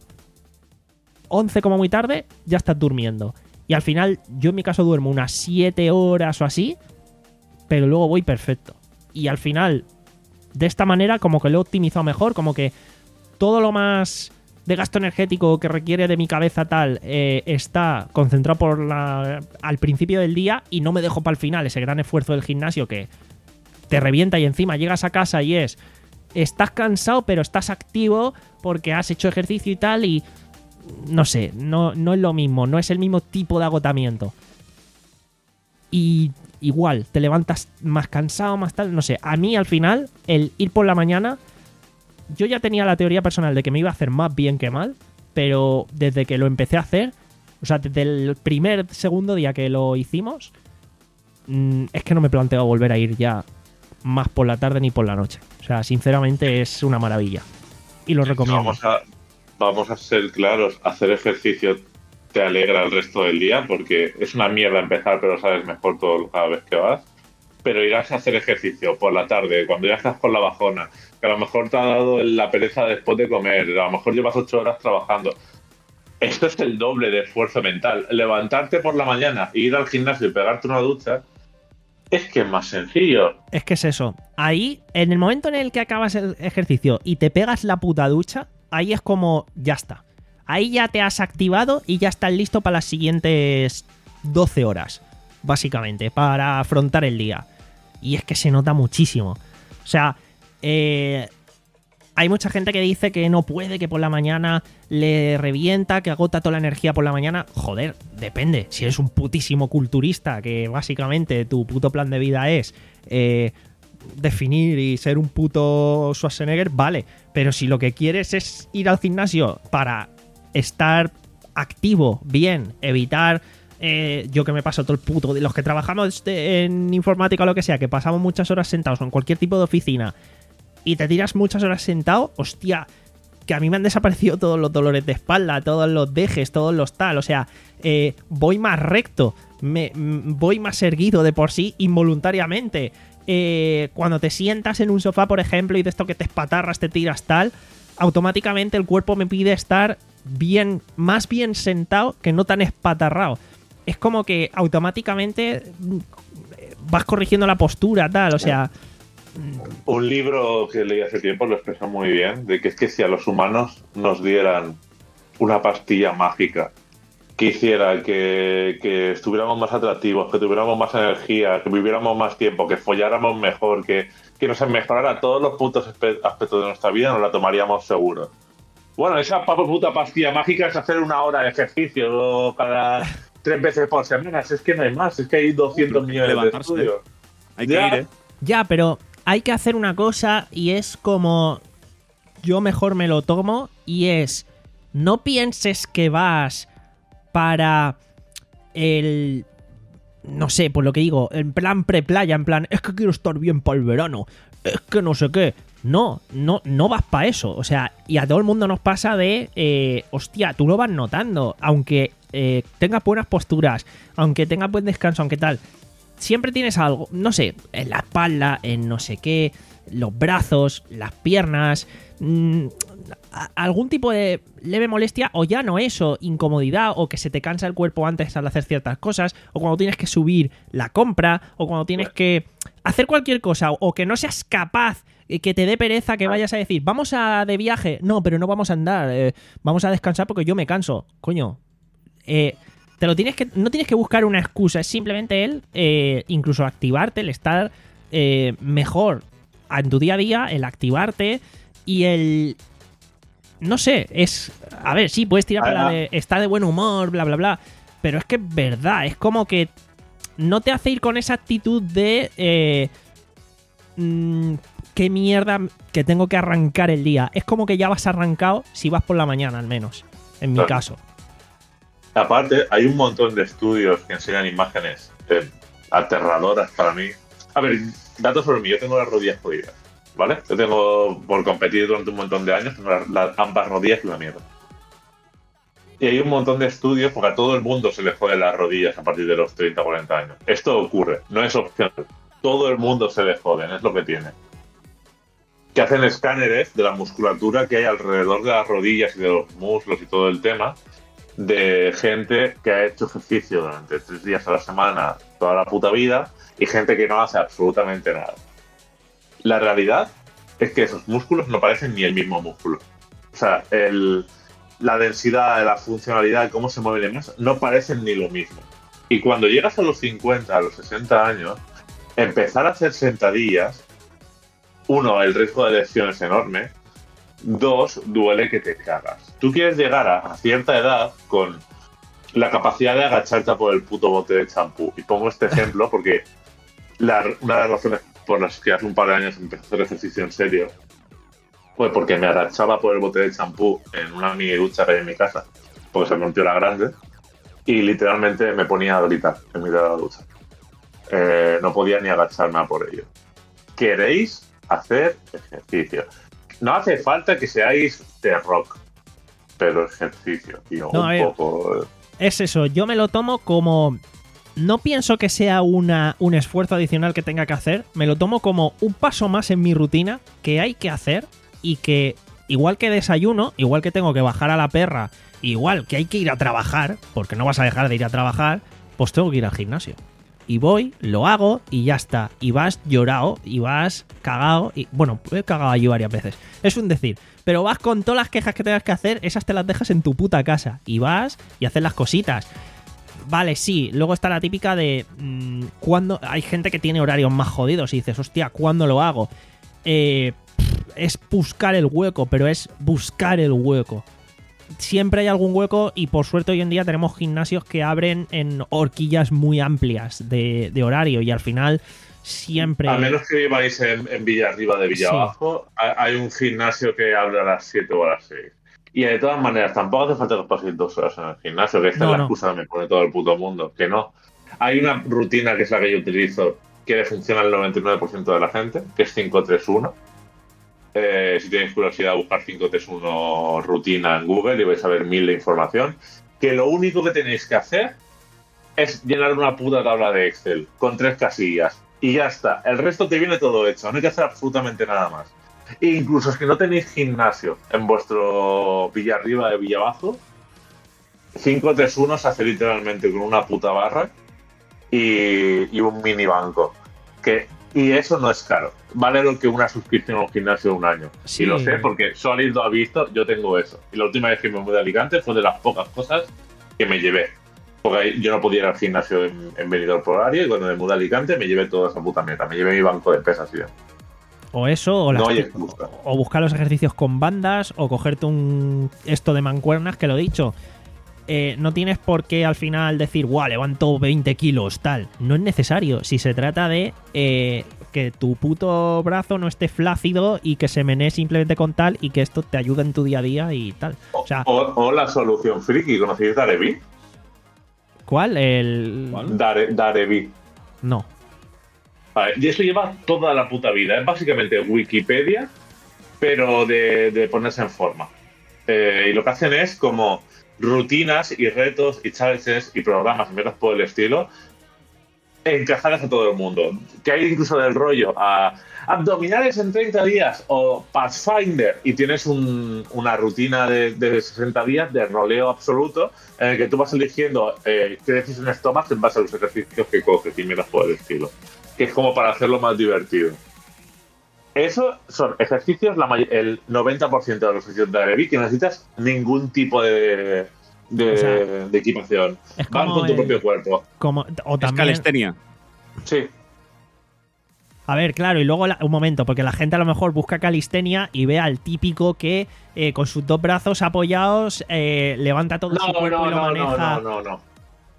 once como muy tarde, ya estás durmiendo. Y al final, yo en mi caso duermo unas siete horas o así, pero luego voy perfecto. Y al final, de esta manera, como que lo he optimizado mejor, como que todo lo más de gasto energético que requiere de mi cabeza tal eh, está concentrado por la, al principio del día y no me dejo para el final ese gran esfuerzo del gimnasio que te revienta y encima llegas a casa y es, estás cansado pero estás activo porque has hecho ejercicio y tal y no sé, no, no es lo mismo, no es el mismo tipo de agotamiento. Y igual, te levantas más cansado, más tal, no sé. A mí al final, el ir por la mañana, yo ya tenía la teoría personal de que me iba a hacer más bien que mal, pero desde que lo empecé a hacer, o sea, desde el primer, segundo día que lo hicimos, mmm, es que no me planteo volver a ir ya más por la tarde ni por la noche. O sea, sinceramente es una maravilla. Y lo recomiendo. Vamos a, vamos a ser claros, hacer ejercicio te alegra el resto del día, porque es una mierda empezar, pero sabes mejor todo cada vez que vas. Pero irás a hacer ejercicio por la tarde, cuando ya estás con la bajona, que a lo mejor te ha dado la pereza después de comer, a lo mejor llevas ocho horas trabajando. Esto es el doble de esfuerzo mental. Levantarte por la mañana e ir al gimnasio y pegarte una ducha, es que es más sencillo. Es que es eso. Ahí, en el momento en el que acabas el ejercicio y te pegas la puta ducha, ahí es como, ya está. Ahí ya te has activado y ya estás listo para las siguientes doce horas, básicamente, para afrontar el día. Y es que se nota muchísimo. O sea, eh, hay mucha gente que dice que no puede, que por la mañana le revienta, que agota toda la energía por la mañana. Joder, depende. Si eres un putísimo culturista, que básicamente tu puto plan de vida es eh, definir y ser un puto Schwarzenegger, vale. Pero si lo que quieres es ir al gimnasio para estar activo, bien, evitar... Eh, yo que me paso todo el puto de los que trabajamos de, en informática o lo que sea, que pasamos muchas horas sentados en cualquier tipo de oficina y te tiras muchas horas sentado, hostia, que a mí me han desaparecido todos los dolores de espalda, todos los dejes, todos los tal, o sea, eh, voy más recto, me, voy más erguido de por sí involuntariamente. Eh, cuando te sientas en un sofá, por ejemplo, y de esto que te espatarras, te tiras tal, automáticamente el cuerpo me pide estar bien, más bien sentado que no tan espatarrado. es como que automáticamente mm, vas corrigiendo la postura, tal, o sea... Un libro que leí hace tiempo lo expresó muy bien, de que es que si a los humanos nos dieran una pastilla mágica que hiciera que, que estuviéramos más atractivos, que tuviéramos más energía, que viviéramos más tiempo, que folláramos mejor, que, que nos mejorara todos los puntos espe- aspectos de nuestra vida, nos la tomaríamos seguro. Bueno, esa pa- puta pastilla mágica es hacer una hora de ejercicio cada tres veces por semana. Es que no hay más, es que hay doscientos Uh, millones de levantarse. estudios. Hay que Ya. ir, ¿eh? Ya, pero hay que hacer una cosa y es como yo mejor me lo tomo y es no pienses que vas para el no sé, por lo que digo, en plan pre-playa, en plan es que quiero estar bien para el verano, es que no sé qué. No, no, no vas para eso. O sea, y a todo el mundo nos pasa de eh, hostia, tú lo vas notando, aunque eh, tengas buenas posturas, aunque tengas buen descanso, aunque tal. Siempre tienes algo, no sé, en la espalda, en no sé qué, los brazos, las piernas, mmm, a- algún tipo de leve molestia, o ya no eso, incomodidad, o que se te cansa el cuerpo antes al hacer ciertas cosas, o cuando tienes que subir la compra, o cuando tienes que hacer cualquier cosa, o que no seas capaz, eh, que te dé pereza, que vayas a decir, vamos a de viaje, no, pero no vamos a andar, eh, vamos a descansar porque yo me canso, coño, eh... Te lo tienes que, no tienes que buscar una excusa, es simplemente el eh, incluso activarte, el estar eh, mejor en tu día a día, el activarte y el... No sé, es... A ver, sí, puedes tirar para la de... Está de buen humor, bla, bla, bla, pero es que es verdad, es como que no te hace ir con esa actitud de... Eh, mmm, qué mierda que tengo que arrancar el día. Es como que ya vas arrancado si vas por la mañana, al menos, en mi Claro. caso. Aparte, hay un montón de estudios que enseñan imágenes eh, aterradoras para mí. A ver, datos sobre mí. Yo tengo las rodillas jodidas, ¿vale? Yo tengo, por competir durante un montón de años, tengo las, las- ambas rodillas y una mierda. Y hay un montón de estudios, porque a todo el mundo se le joden las rodillas a partir de los treinta o cuarenta años. Esto ocurre, no es opción. Todo el mundo se le joden, es lo que tiene. Que hacen escáneres de la musculatura que hay alrededor de las rodillas y de los muslos y todo el tema, de gente que ha hecho ejercicio durante tres días a la semana toda la puta vida y gente que no hace absolutamente nada. La realidad es que esos músculos no parecen ni el mismo músculo. O sea, el, la densidad, la funcionalidad, cómo se mueven y demás, no parecen ni lo mismo. Y cuando llegas a los cincuenta, a los sesenta años, empezar a hacer sentadillas, uno, el riesgo de lesión es enorme. Dos, duele que te cagas. Tú quieres llegar a, a cierta edad con la capacidad de agacharte a por el puto bote de champú. Y pongo este ejemplo porque la, una de las razones por las que hace un par de años empecé a hacer ejercicio en serio fue porque me agachaba por el bote de champú en una mini ducha que hay en mi casa, porque se me rompió la grande, y literalmente me ponía a gritar en mitad de la ducha. Eh, no podía ni agacharme a por ello. ¿Queréis hacer ejercicio? No hace falta que seáis de rock, pero ejercicio, tío, No, a un ver. poco. eh. Es eso, yo me lo tomo como... No pienso que sea una, un esfuerzo adicional que tenga que hacer, me lo tomo como un paso más en mi rutina que hay que hacer y que, igual que desayuno, igual que tengo que bajar a la perra, igual que hay que ir a trabajar, porque no vas a dejar de ir a trabajar, pues tengo que ir al gimnasio. Y voy, lo hago y ya está. Y vas llorado, y vas cagado. Y bueno, he cagado allí varias veces. Es un decir. Pero vas con todas las quejas que tengas que hacer, esas te las dejas en tu puta casa. Y vas y haces las cositas. Vale, sí. Luego está la típica de... Mmm, cuando hay gente que tiene horarios más jodidos y dices, hostia, ¿cuándo lo hago? Eh, es buscar el hueco, pero es buscar el hueco. Siempre hay algún hueco y por suerte hoy en día tenemos gimnasios que abren en horquillas muy amplias de, de horario y al final siempre... A menos que viváis en, en Villarriba de Villabajo, sí. Hay un gimnasio que abre a las siete o a las seis. Y de todas maneras, tampoco hace falta que os paséis dos horas en el gimnasio, que esta No, es la no. excusa que me pone todo el puto mundo, que no. Hay una rutina que es la que yo utilizo, que le funciona al noventa y nueve por ciento de la gente, que es cinco tres uno. Eh, si tenéis curiosidad, buscar cinco tres uno rutina en Google y vais a ver mil de información. Que lo único que tenéis que hacer es llenar una puta tabla de Excel con tres casillas y ya está. El resto te viene todo hecho, no hay que hacer absolutamente nada más. E incluso es que no tenéis gimnasio en vuestro Villarriba de Villabajo, cinco tres uno se hace literalmente con una puta barra y, y un mini banco. Que, y eso no es caro. Vale lo que una suscripción a un gimnasio de un año. Sí. Y lo sé porque Solid lo ha visto, yo tengo eso. Y la última vez que me mudé a Alicante fue de las pocas cosas que me llevé. Porque yo no podía ir al gimnasio en, en Benidorm por horario y cuando me mudé a Alicante me llevé toda esa puta mierda. Me llevé mi banco de pesas y demás. O eso, o, las No hay ti- excusa. o buscar los ejercicios con bandas, o cogerte un esto de mancuernas, que lo he dicho. Eh, no tienes por qué al final decir, guau, levanto veinte kilos, tal. No es necesario. Si se trata de eh, que tu puto brazo no esté flácido y que se menee simplemente con tal y que esto te ayude en tu día a día y tal. O sea, O, o la solución friki, ¿conocéis Darevi? ¿cuál? El. Dare, Darevi. No. Vale, y eso lleva toda la puta vida. Es básicamente Wikipedia, pero de, de ponerse en forma. Eh, y lo que hacen es como rutinas y retos y challenges y programas y metas por el estilo encajadas a todo el mundo. Que hay incluso del rollo a abdominales en treinta días o Pathfinder y tienes un, una rutina de, de sesenta días de roleo absoluto en el que tú vas eligiendo eh, qué decisiones tomas en base a los ejercicios que coges y metas por el estilo. Que es como para hacerlo más divertido. Eso son ejercicios, la may- el noventa por ciento de los ejercicios de Arevi que no necesitas ningún tipo de, de, O sea, de equipación. es Van como con tu el- propio cuerpo. Como, o Es también. calistenia. Sí. A ver, claro, y luego la- un momento, porque la gente a lo mejor busca calistenia y ve al típico que eh, con sus dos brazos apoyados eh, levanta todo su No, cuerpo no, y lo no, maneja. no, no, no, no.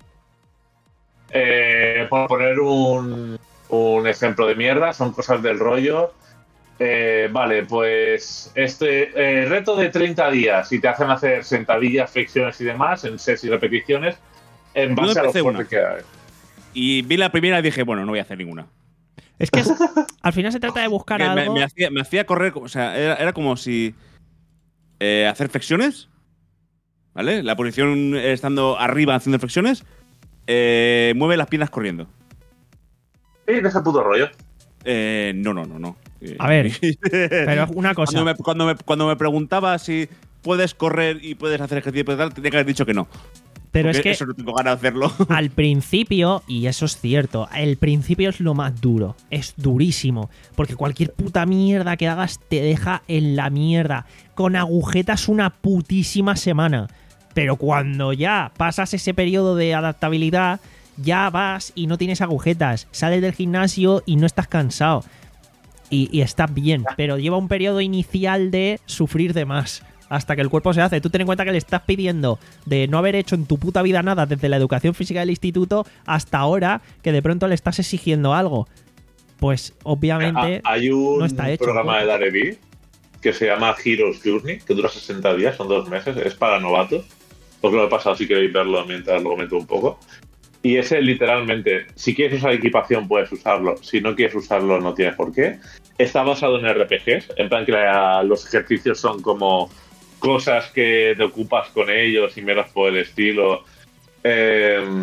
Eh, por poner un, un ejemplo de mierda, son cosas del rollo. Eh, vale, pues este eh, reto de treinta días y te hacen hacer sentadillas, flexiones y demás en sets y repeticiones en Yo base a lo empecé fuerte una. que hay. Y vi la primera y dije, bueno, no voy a hacer ninguna. Es que es- al final se trata de buscar Que me, algo. me hacía, me hacía correr, o sea, era, era como si eh, hacer flexiones, ¿vale? La posición eh, estando arriba haciendo flexiones, eh, mueve las piernas corriendo. Sí, de ese puto rollo. Eh, no, no, no, no. Eh, A ver, Pero es una cosa. Cuando me, cuando, me, cuando me preguntaba si puedes correr y puedes hacer ejercicio y tal, tenía que haber dicho que no. Pero es Porque que eso no tengo ganas de hacerlo. al principio, y eso es cierto, el principio es lo más duro. Es durísimo. Porque cualquier puta mierda que hagas te deja en la mierda. Con agujetas una putísima semana. Pero cuando ya pasas ese periodo de adaptabilidad, ya vas y no tienes agujetas. Sales del gimnasio y no estás cansado. Y, y estás bien. Pero lleva un periodo inicial de sufrir de más. Hasta que el cuerpo se hace. Tú ten en cuenta que le estás pidiendo de no haber hecho en tu puta vida nada desde la educación física del instituto hasta ahora que de pronto le estás exigiendo algo. Pues obviamente Ah, hay un no está hecho. programa de Darevi que se llama Heroes Journey, que dura sesenta días, son dos meses, es para novatos. Os lo he pasado si queréis verlo mientras lo comento un poco. Y ese literalmente, si quieres usar equipación puedes usarlo, si no quieres usarlo no tienes por qué. Está basado en R P Gs, en plan que la- los ejercicios son como cosas que te ocupas con ellos y menos por el estilo. Eh,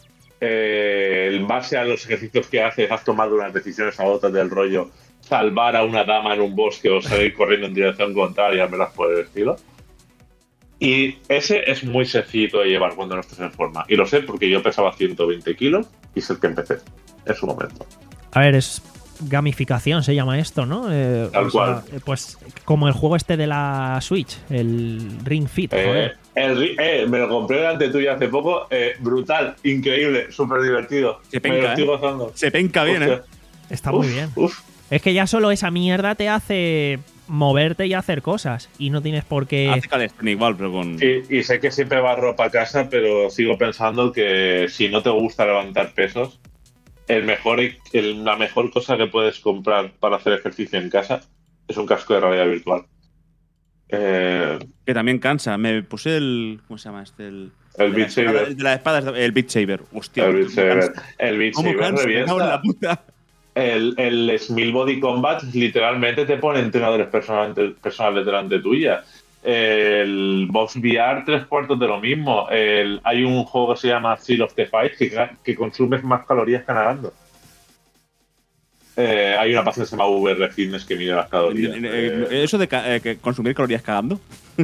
eh, en base a los ejercicios que haces has tomado unas decisiones a otras del rollo salvar a una dama en un bosque o salir corriendo en dirección contraria, menos por el estilo. Y ese es muy sencillo de llevar cuando no estás en forma. Y lo sé porque yo pesaba ciento veinte kilos y es el que empecé en su momento. A ver, es gamificación se llama esto, ¿no? Eh, Tal o sea, cual. eh, pues como el juego este de la Switch, el Ring Fit, Eh, joder. el ri- eh, me lo compré delante tuyo hace poco. Eh, brutal, increíble, súper divertido. Se me lo penca, estoy ¿eh? gozando. Se penca bien, Hostia. ¿eh? Está Uf, muy bien. uf. Es que ya solo esa mierda te hace moverte y hacer cosas. Y no tienes por qué. Hace calistenia igual, pero con. Y, y sé que siempre barro para casa, pero sigo pensando que si no te gusta levantar pesos, el mejor, el- la mejor cosa que puedes comprar para hacer ejercicio en casa es un casco de realidad virtual. Eh, Que también cansa. Me puse el. ¿Cómo se llama este? El, el de Beat la espada- Saber. el de la espada, el Beat Saber. Hostia. El Beat ¿cómo Saber. cansa? El Beat ¿Cómo Saber cansa? Me cago en la revienta. puta. El, el Smil Body Combat literalmente te pone entrenadores personales, personales delante tuya. El Box V R, tres cuartos de lo mismo. El, hay un juego que se llama Seal of the Fight que, que consumes más calorías que nadando. Eh, hay una página que se llama V R Fitness que mide las calorías. Eh, eh, Eh, ¿Eso de ca- eh, que consumir calorías cagando?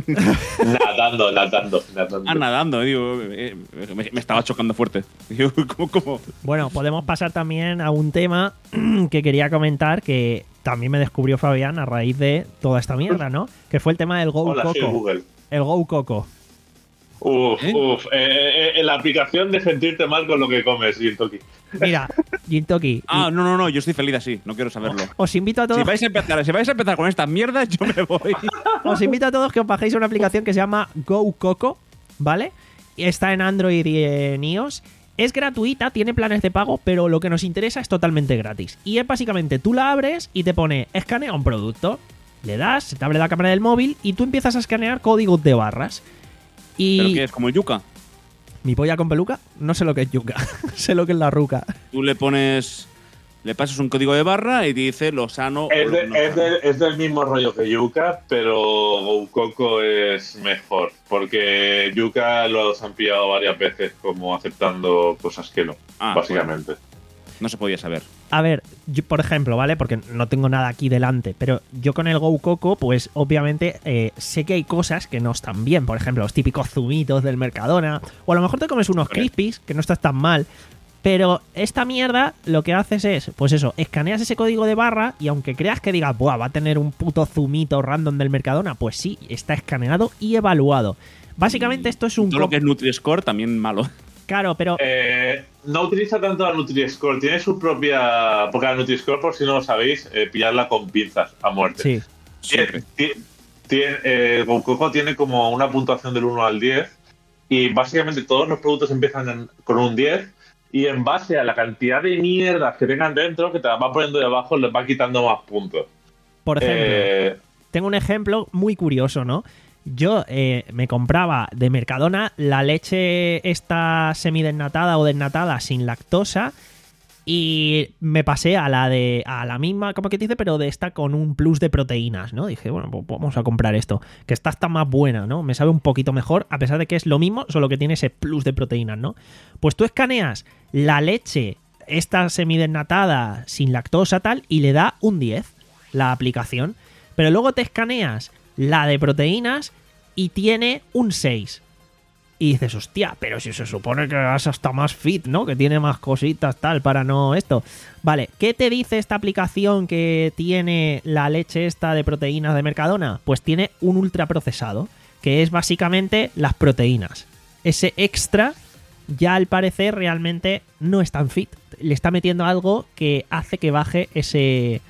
nadando, nadando, nadando. Ah, nadando, digo, eh, me, me estaba chocando fuerte. Digo, ¿cómo, cómo? Bueno, podemos pasar también a un tema que quería comentar que también me descubrió Fabián a raíz de toda esta mierda, ¿no? Que fue el tema del Go Hola, soy Coco. Google. El Go Coco. Uf, ¿Eh? uf. Eh, eh, eh, la aplicación de sentirte mal con lo que comes, Gintoki. Mira, Gintoki, Ah, no, no, no, yo estoy feliz así, no quiero saberlo. os invito a Si todos, vais a empezar, si vais a empezar con estas mierdas, yo me voy. os invito a todos que os bajéis una aplicación que se llama Go Coco, ¿vale? Y está en Android y en iOS. Es gratuita, tiene planes de pago, pero lo que nos interesa es totalmente gratis. Y es básicamente, tú la abres y te pone escanea un producto. Le das, se te abre la cámara del móvil y tú empiezas a escanear códigos de barras. Y ¿Pero qué es? ¿Como el yuca? ¿Mi polla con peluca? No sé lo que es yuca. Sé lo que es la ruca. Tú le pones... Le pasas un código de barra y te dice lo sano o Es, lo de- no es sano. de- es del mismo rollo que Yuka, pero Goukoko es mejor. Porque Yuka los han pillado varias veces como aceptando cosas que no, Ah, básicamente. No se podía saber. A ver, yo, por ejemplo, ¿vale? Porque no tengo nada aquí delante, pero yo con el Go Coco, pues obviamente eh, sé que hay cosas que no están bien. Por ejemplo, los típicos zumitos del Mercadona. O a lo mejor te comes unos Correcto. crispies, que no estás tan mal. Pero esta mierda lo que haces es, pues eso, escaneas ese código de barra y aunque creas que digas, buah, va a tener un puto zumito random del Mercadona, pues sí, está escaneado y evaluado. Básicamente esto es un... Todo lo co- que es Nutri-Score también malo. Claro, pero... Eh, no utiliza tanto la Nutri-Score, tiene su propia. Porque la Nutri-Score, por si no lo sabéis, eh, pillarla con pinzas a muerte. Sí. Siempre. Tiene, tiene, eh, Goukoko tiene como una puntuación del uno al diez y básicamente todos los productos empiezan en- con un diez y en base a la cantidad de mierdas que tengan dentro, que te las va poniendo debajo, les va quitando más puntos. Por ejemplo... Eh, Tengo un ejemplo muy curioso, ¿no? Yo eh, me compraba de Mercadona la leche esta semidesnatada o desnatada sin lactosa y me pasé a la de a la misma, como que te dice, pero de esta con un plus de proteínas, ¿no? Dije, bueno, pues vamos a comprar esto, que esta está más buena, ¿no? Me sabe un poquito mejor, a pesar de que es lo mismo, solo que tiene ese plus de proteínas, ¿no? Pues tú escaneas la leche esta semidesnatada sin lactosa tal y le da un diez la aplicación. Pero luego te escaneas la de proteínas y tiene un seis. Y dices, hostia, pero si se supone que vas hasta más fit, ¿no? Que tiene más cositas, tal, para no esto. Vale, ¿qué te dice esta aplicación que tiene la leche esta de proteínas de Mercadona? Pues tiene un ultraprocesado, que es básicamente las proteínas. Ese extra, ya al parecer, realmente no es tan fit. Le está metiendo algo que hace que baje ese...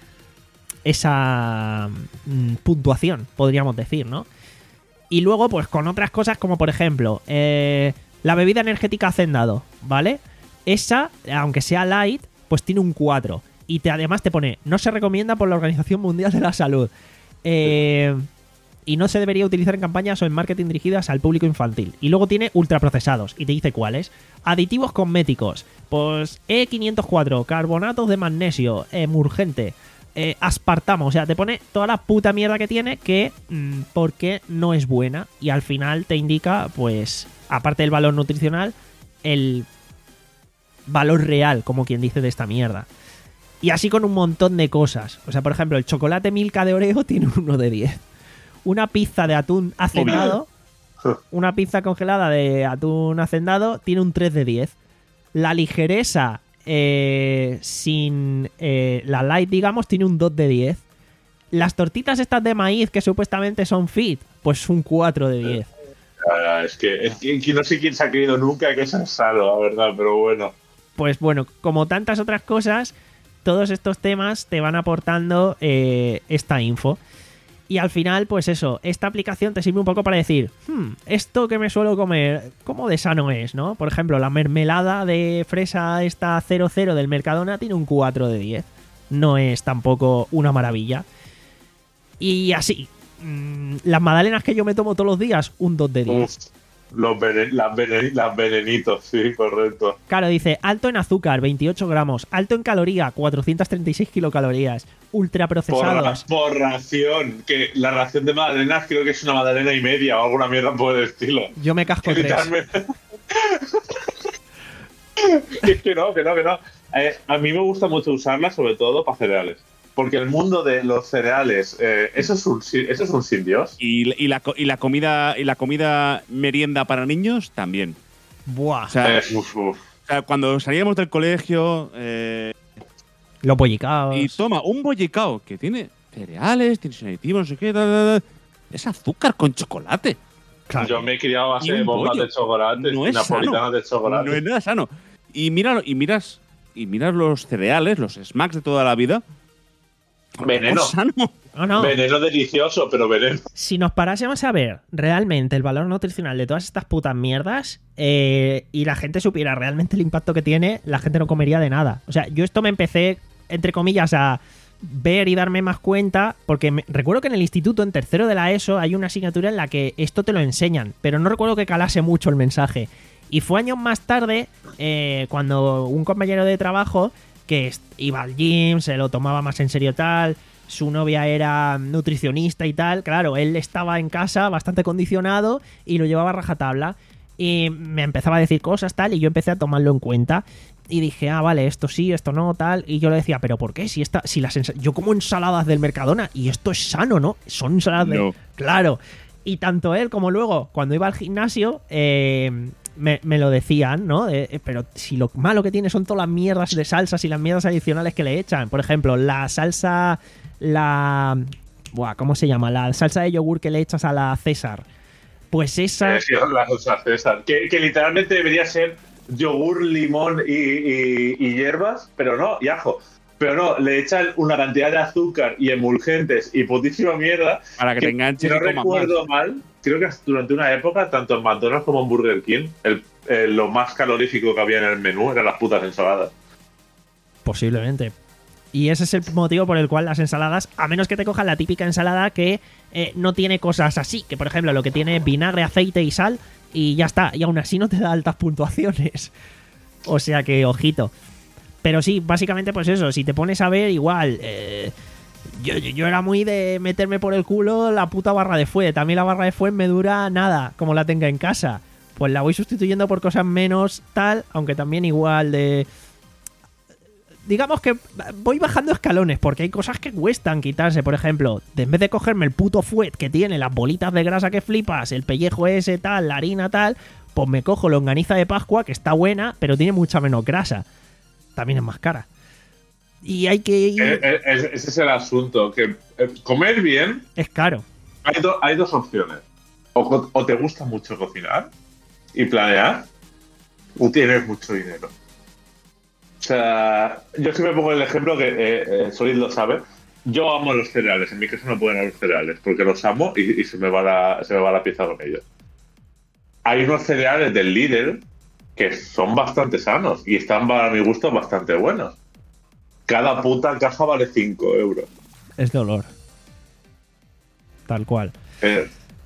esa mm, puntuación, podríamos decir, ¿no? Y luego, pues con otras cosas como por ejemplo, eh, la bebida energética Hacendado, ¿vale? Esa, aunque sea light, pues tiene un cuatro. Y te, además te pone, no se recomienda por la Organización Mundial de la Salud. Eh, y no se debería utilizar en campañas o en marketing dirigidas al público infantil. Y luego tiene ultraprocesados, y te dice cuáles. Aditivos cosméticos, pues E quinientos cuatro, carbonatos de magnesio, emurgente, eh, aspartamo, o sea, te pone toda la puta mierda que tiene que mmm, porque no es buena y al final te indica, pues, aparte del valor nutricional, el valor real, como quien dice, de esta mierda. Y así con un montón de cosas. O sea, por ejemplo, el chocolate Milka de Oreo tiene un uno de diez. Una pizza de atún hacendado, una pizza congelada de atún hacendado tiene un tres de diez. La ligereza eh, sin eh, la light, digamos, tiene un dos de diez. Las tortitas estas de maíz que supuestamente son fit, pues un cuatro de diez. ah, es, que, es que que no sé quién se ha creído nunca que eso es sano, la verdad, pero bueno. Pues bueno, como tantas otras cosas, todos estos temas te van aportando eh, esta info. Y al final, pues eso, esta aplicación te sirve un poco para decir, hmm, esto que me suelo comer, ¿cómo de sano es, no? Por ejemplo, la mermelada de fresa esta cero cero del Mercadona tiene un cuatro de diez. No es tampoco una maravilla. Y así, mmm, las magdalenas que yo me tomo todos los días, un dos de diez. Uf, los venen- las, venen- las venenitos, sí, correcto. Claro, dice, alto en azúcar, veintiocho gramos, alto en caloría, cuatrocientas treinta y seis kilocalorías, Por, ra- ultraprocesados. por ración, que la ración de magdalenas creo que es una magdalena y media o alguna mierda por el estilo. Yo me casco tres. Quitarme- es que no, que no, que no. eh, a mí me gusta mucho usarla, sobre todo para cereales. Porque el mundo de los cereales, eh, eso, es un, si- eso es un sin Dios. Y, y, la, co- y la comida y la comida merienda para niños también. Buah. O sea, Eh, uf, uf. o sea, cuando salíamos del colegio eh, Los bollicaos. y toma un bollicao que tiene cereales, tiene aditivos, no sé qué, da, da, da, es azúcar con chocolate. Claro. Yo me he criado a base Y un de bombas bollo. de chocolate, No es napolitanas sano. de chocolate. No es nada sano. Y mira, y miras, y miras los cereales, los smacks de toda la vida. Veneno. No es sano. No, no. Veneno delicioso, pero veneno. Si nos parásemos a ver realmente el valor nutricional de todas estas putas mierdas eh, y la gente supiera realmente el impacto que tiene, la gente no comería de nada. O sea, yo esto me empecé, entre comillas, a ver y darme más cuenta, porque me- recuerdo que en el instituto, en tercero de la ESO, hay una asignatura en la que esto te lo enseñan, pero no recuerdo que calase mucho el mensaje. Y fue años más tarde, eh, cuando un compañero de trabajo que est- iba al gym, se lo tomaba más en serio tal, su novia era nutricionista y tal, claro, él estaba en casa bastante condicionado y lo llevaba a rajatabla. Y me empezaba a decir cosas tal, y yo empecé a tomarlo en cuenta. Y dije, ah, vale, esto sí, esto no, tal. Y yo le decía, ¿pero por qué? Si esta, si las ensa- yo como ensaladas del Mercadona y esto es sano, ¿no? Son ensaladas de. No. Claro. Y tanto él como luego, cuando iba al gimnasio, eh, me, me lo decían, ¿no? De, eh, pero si lo malo que tiene son todas las mierdas de salsas y las mierdas adicionales que le echan. Por ejemplo, la salsa. La. Buah, ¿cómo se llama? La salsa de yogur que le echas a la César. Pues esa. Eh, sí, la salsa César. Que, que literalmente debería ser yogur, limón y, y- y hierbas, pero no, y ajo. Pero no, le echan una cantidad de azúcar y emulgentes y putísima mierda. Para que te enganches si no y comas recuerdo mal, creo que durante una época, tanto en McDonald's como en Burger King, el- eh, lo más calorífico que había en el menú eran las putas ensaladas. Posiblemente. Y ese es el motivo por el cual las ensaladas, a menos que te cojan la típica ensalada que eh, no tiene cosas así, que por ejemplo lo que tiene es vinagre, aceite y sal, y ya está, y aún así no te da altas puntuaciones. O sea que, ojito. Pero sí, básicamente pues eso, si te pones a ver, igual, eh, yo, yo, yo era muy de meterme por el culo la puta barra de fuet. También la barra de fuet me dura nada, como la tenga en casa. Pues la voy sustituyendo por cosas menos tal, aunque también igual de... Digamos que voy bajando escalones, porque hay cosas que cuestan quitarse. Por ejemplo, de en vez de cogerme el puto fuet que tiene las bolitas de grasa que flipas, el pellejo ese tal, la harina tal, pues me cojo longaniza de Pascua, que está buena, pero tiene mucha menos grasa. También es más cara. Y hay que ir... Eh, eh, ese ese es el asunto, que eh, comer bien, Es caro. hay, do- hay dos opciones. O, co- o te gusta mucho cocinar y planear, o tienes mucho dinero. O sea, yo siempre pongo el ejemplo que eh, eh, Solid lo sabe. Yo amo los cereales, en mi caso no pueden haber cereales, porque los amo y, y se, me va la, se me va la pieza con ellos. Hay unos cereales del Lidl que son bastante sanos y están, para mi gusto, bastante buenos. Cada puta caja vale cinco euros. Es dolor. Tal cual. Eh,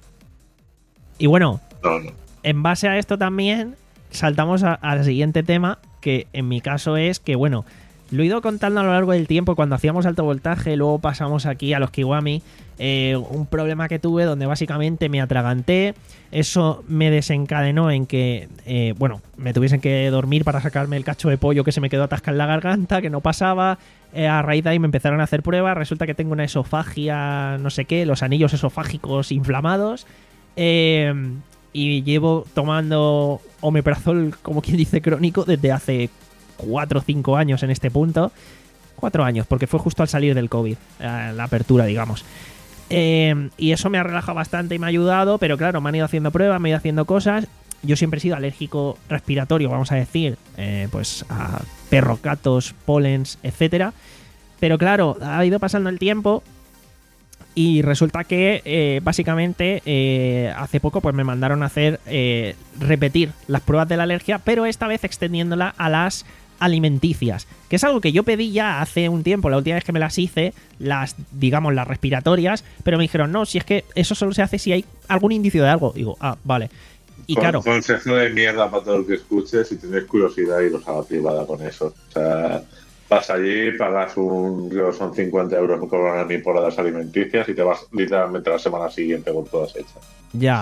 Y bueno, no, no. en base a esto también saltamos a- al siguiente tema, que en mi caso es que, bueno, lo he ido contando a lo largo del tiempo cuando hacíamos alto voltaje, luego pasamos aquí a los Kiwami, eh, un problema que tuve donde básicamente me atraganté, eso me desencadenó en que, eh, bueno, me tuviesen que dormir para sacarme el cacho de pollo que se me quedó atascado en la garganta, que no pasaba, eh, a raíz de ahí me empezaron a hacer pruebas, resulta que tengo una esofagia, no sé qué, los anillos esofágicos inflamados, eh, y llevo tomando omeprazol, como quien dice, crónico desde hace cuatro o cinco años en este punto. Cuatro años, porque fue justo al salir del COVID, eh, la apertura, digamos. Eh, y eso me ha relajado bastante y me ha ayudado, pero claro, me han ido haciendo pruebas, me han ido haciendo cosas. Yo siempre he sido alérgico respiratorio, vamos a decir, eh, pues a perros, gatos, polens, etcétera. Pero claro, ha ido pasando el tiempo y resulta que eh, básicamente eh, hace poco pues me mandaron a hacer eh, repetir las pruebas de la alergia, pero esta vez extendiéndola a las alimenticias, que es algo que yo pedí ya hace un tiempo, la última vez que me las hice, las, digamos, las respiratorias, pero me dijeron, no, si es que eso solo se hace si hay algún indicio de algo. Digo, ah, vale. Y Con- claro, Consejo de mierda para todo el que escuches, si tienes curiosidad, iros a la privada con eso. O sea, vas allí, pagas un, creo que son cincuenta euros, me cobran a mí por las alimenticias y te vas literalmente la semana siguiente con todas hechas. ya.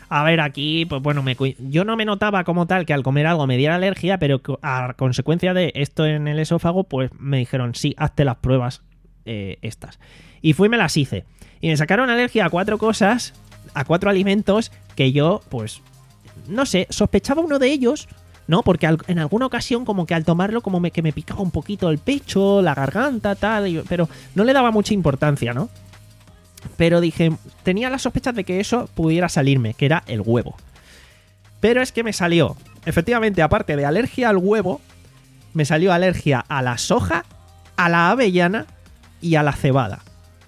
A ver, aquí, pues bueno, me, cu- yo no me notaba como tal que al comer algo me diera alergia, pero co- a consecuencia de esto en el esófago, pues me dijeron, sí, hazte las pruebas eh, estas. Y fui y me las hice. Y me sacaron alergia a cuatro cosas, a cuatro alimentos que yo, pues, no sé, sospechaba uno de ellos, ¿no? Porque al- en alguna ocasión como que al tomarlo como me, que me picaba un poquito el pecho, la garganta, tal, y- pero no le daba mucha importancia, ¿no? Pero dije, tenía las sospechas de que eso pudiera salirme, que era el huevo. Pero es que me salió, efectivamente, aparte de alergia al huevo, me salió alergia a la soja, a la avellana y a la cebada.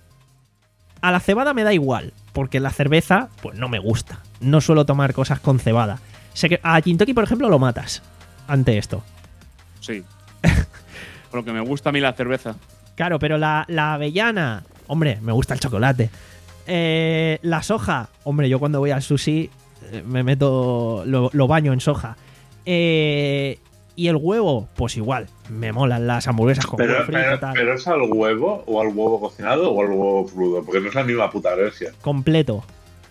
A la cebada me da igual, porque la cerveza, pues no me gusta. No suelo tomar cosas con cebada. Sé que a Gintoki, por ejemplo, lo matas ante esto. Sí. Por lo que me gusta a mí la cerveza. Claro, pero la, la avellana, hombre, me gusta el chocolate. Eh, la soja, hombre, yo cuando voy al sushi eh, me meto, lo, lo baño en soja. Eh, y el huevo, pues igual, me molan las hamburguesas con Pero, huevo frito, pero, tal. pero es al huevo o al huevo cocinado o al huevo crudo, porque no es la misma puta alergia. Completo.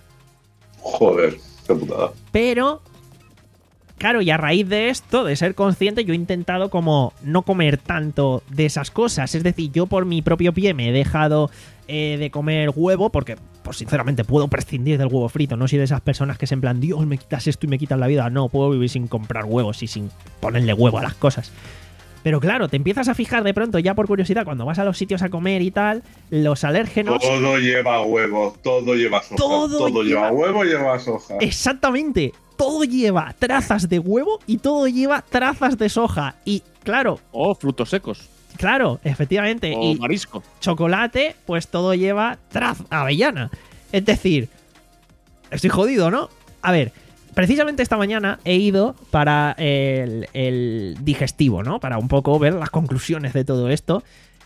Joder, qué putada. Pero, claro, y a raíz de esto, de ser consciente, yo he intentado como no comer tanto de esas cosas. Es decir, yo por mi propio pie me he dejado eh, de comer huevo porque, pues sinceramente, puedo prescindir del huevo frito. No soy de esas personas que es en plan, Dios, me quitas esto y me quitas la vida. No, puedo vivir sin comprar huevos y sin ponerle huevo a las cosas. Pero claro, te empiezas a fijar de pronto, ya por curiosidad, cuando vas a los sitios a comer y tal, los alérgenos... Todo lleva huevo, todo lleva soja. Todo Todo, lleva- lleva huevo y lleva soja. Exactamente. Todo lleva trazas de huevo y todo lleva trazas de soja. Y claro, O frutos secos. claro, efectivamente. O Y marisco. chocolate, pues todo lleva traz avellana. Es decir, estoy jodido, ¿no? A ver, precisamente esta mañana he ido para el, el digestivo, ¿no? Para un poco ver las conclusiones de todo esto.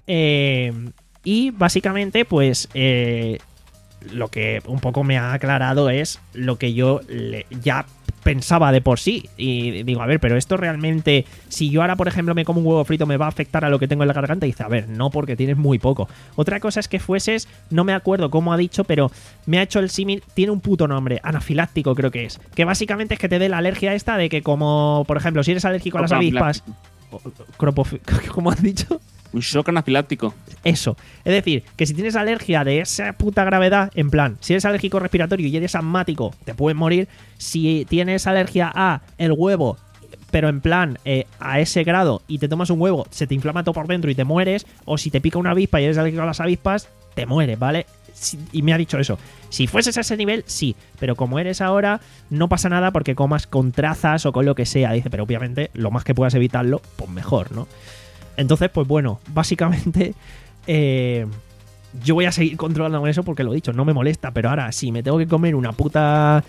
Eh, y básicamente, pues... eh, lo que un poco me ha aclarado es lo que yo le- ya pensaba de por sí. Y digo, a ver, pero esto realmente, si yo ahora, por ejemplo, me como un huevo frito, ¿me va a afectar a lo que tengo en la garganta? Y dice, a ver, no, porque tienes muy poco. Otra cosa es que fueses, no me acuerdo cómo ha dicho, pero me ha hecho el símil, tiene un puto nombre, anafiláctico creo que es. Que básicamente es que te dé la alergia esta de que como, por ejemplo, si eres alérgico a las avispas... o- o- cropofi- ¿Cómo has dicho? Un shock anafiláctico. Eso. Es decir, que si tienes alergia de esa puta gravedad, en plan, si eres alérgico respiratorio y eres asmático, te puedes morir. Si tienes alergia a el huevo, pero en plan, eh, a ese grado, y te tomas un huevo, se te inflama todo por dentro y te mueres. O si te pica una avispa y eres alérgico a las avispas, te mueres, ¿vale? Si- y me ha dicho eso. Si fueses a ese nivel, sí. Pero como eres ahora, no pasa nada porque comas con trazas o con lo que sea. Dice, pero obviamente, lo más que puedas evitarlo, pues mejor, ¿no? Entonces, pues bueno, básicamente eh, yo voy a seguir controlando con eso porque lo he dicho, no me molesta, pero ahora si me tengo que comer una puta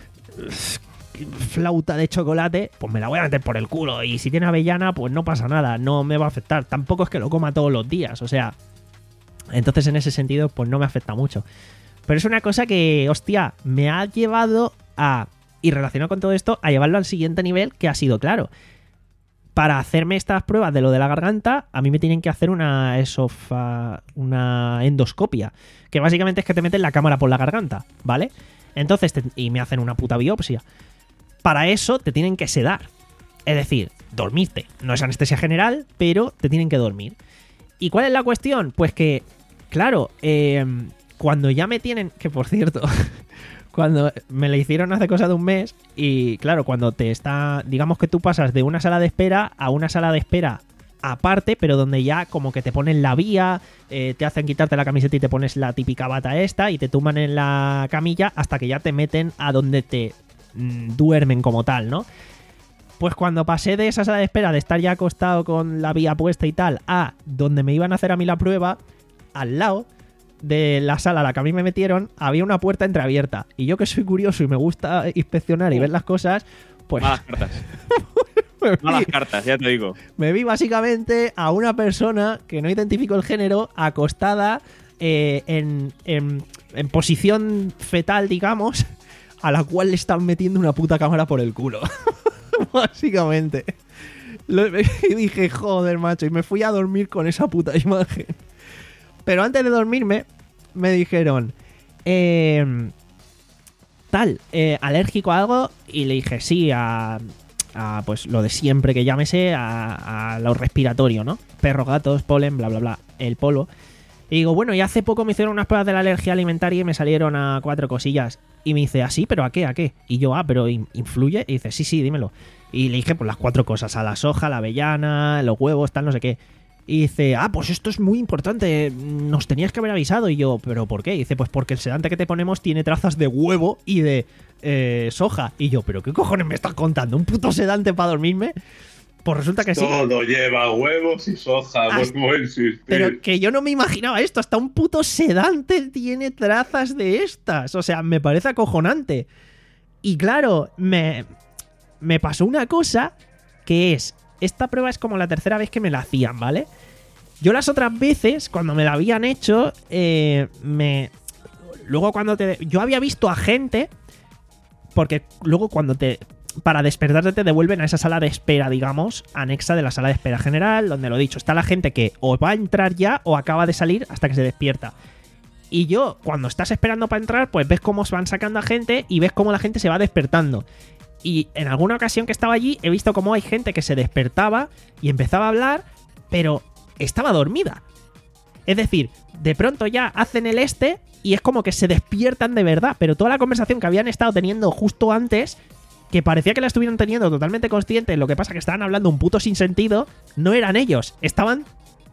eh, flauta de chocolate, pues me la voy a meter por el culo. Y si tiene avellana, pues no pasa nada, no me va a afectar. Tampoco es que lo coma todos los días, o sea, entonces en ese sentido, pues no me afecta mucho. Pero es una cosa que, hostia, me ha llevado a, y relacionado con todo esto, a llevarlo al siguiente nivel, que ha sido, claro, para hacerme estas pruebas de lo de la garganta, a mí me tienen que hacer una esofa, una endoscopia, que básicamente es que te meten la cámara por la garganta, ¿vale? Entonces, te- y me hacen una puta biopsia. Para eso te tienen que sedar, es decir, dormirte. No es anestesia general, pero te tienen que dormir. ¿Y cuál es la cuestión? Pues que, claro, eh, cuando ya me tienen, que por cierto, cuando me la hicieron hace cosa de un mes, y claro, cuando te está, digamos que tú pasas de una sala de espera a una sala de espera aparte, pero donde ya como que te ponen la vía, eh, te hacen quitarte la camiseta y te pones la típica bata esta y te tumban en la camilla hasta que ya te meten a donde te mm, duermen como tal, ¿no? Pues cuando pasé de esa sala de espera, de estar ya acostado con la vía puesta y tal, a donde me iban a hacer a mí la prueba, al lado de la sala a la que a mí me metieron, había una puerta entreabierta. Y yo que soy curioso y me gusta inspeccionar y ver las cosas, pues Malas cartas. me, Malas vi, cartas, ya te digo. me vi básicamente a una persona que no identifico el género, acostada eh, en, en, en posición fetal, digamos, a la cual le están metiendo una puta cámara por el culo. Básicamente. Lo- y dije, joder, macho, y me fui a dormir con esa puta imagen. Pero antes de dormirme, me dijeron, eh, tal, eh, alérgico a algo, y le dije sí a, a pues lo de siempre, que llámese a, a lo respiratorio, ¿no? Perros, gatos, polen, bla, bla, bla, el polvo. Y digo, bueno, y hace poco me hicieron unas pruebas de la alergia alimentaria y me salieron a cuatro cosillas. Y me dice, ¿ah, sí? ¿Pero a qué? ¿A qué? Y yo, ah, ¿pero in- influye? Y dice, sí, sí, dímelo. Y le dije, pues las cuatro cosas, a la soja, la avellana, los huevos, tal, no sé qué. Y dice, ah, pues esto es muy importante, nos tenías que haber avisado. Y yo, ¿pero por qué? Y dice, pues porque el sedante que te ponemos tiene trazas de huevo y de eh, soja. Y yo, ¿pero qué cojones me estás contando? ¿Un puto sedante para dormirme? Pues resulta que sí. Todo lleva huevos y soja, Hasta- vuelvo a insistir. Pero que yo no me imaginaba esto. Hasta un puto sedante tiene trazas de estas. O sea, me parece acojonante. Y claro, me, me pasó una cosa que es... Esta prueba es como la tercera vez que me la hacían, ¿vale? Yo las otras veces, cuando me la habían hecho, eh, me... Luego cuando te... Yo había visto a gente... Porque luego cuando te... Para despertarte te devuelven a esa sala de espera, digamos, anexa de la sala de espera general, donde lo dicho, está la gente que o va a entrar ya o acaba de salir hasta que se despierta. Y yo, cuando estás esperando para entrar, pues ves cómo se van sacando a gente y ves cómo la gente se va despertando. Y en alguna ocasión que estaba allí, he visto cómo hay gente que se despertaba y empezaba a hablar, pero estaba dormida. Es decir, de pronto ya hacen el este y es como que se despiertan de verdad, pero toda la conversación que habían estado teniendo justo antes, que parecía que la estuvieran teniendo totalmente consciente, lo que pasa que estaban hablando un puto sin sentido, no eran ellos, estaban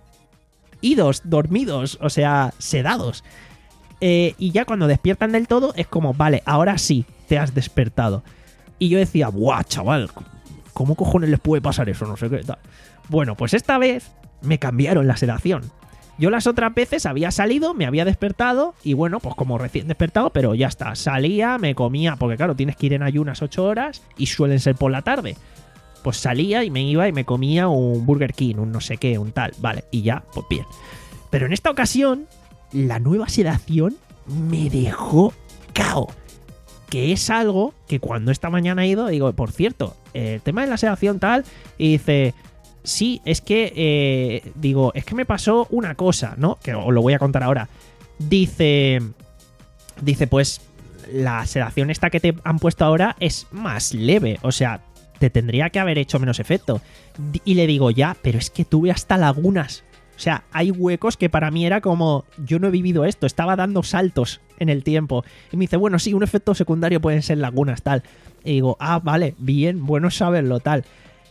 idos, dormidos, o sea, sedados. Eh, y ya cuando despiertan del todo es como, vale, ahora sí, te has despertado. Y yo decía, buah, chaval, ¿cómo cojones les puede pasar eso? No sé qué tal. Bueno, pues esta vez me cambiaron la sedación. Yo las otras veces había salido, me había despertado y bueno, pues como recién despertado, pero ya está. Salía, me comía, porque claro, tienes que ir en ayunas ocho horas y suelen ser por la tarde. Pues salía y me iba y me comía un Burger King, un no sé qué, un tal, vale, y ya, pues bien. Pero en esta ocasión, la nueva sedación me dejó cao. Que es algo que cuando esta mañana he ido, digo, por cierto, el tema de la sedación tal, y dice... Sí, es que, eh, digo, es que me pasó una cosa, ¿no? Que os lo voy a contar ahora. Dice, dice, pues, la sedación esta que te han puesto ahora es más leve, o sea, te tendría que haber hecho menos efecto. Y le digo, ya, pero es que tuve hasta lagunas. O sea, hay huecos que para mí era como, yo no he vivido esto, estaba dando saltos en el tiempo. Y me dice, bueno, sí, un efecto secundario pueden ser lagunas, tal. Y digo, ah, vale, bien, bueno saberlo, tal.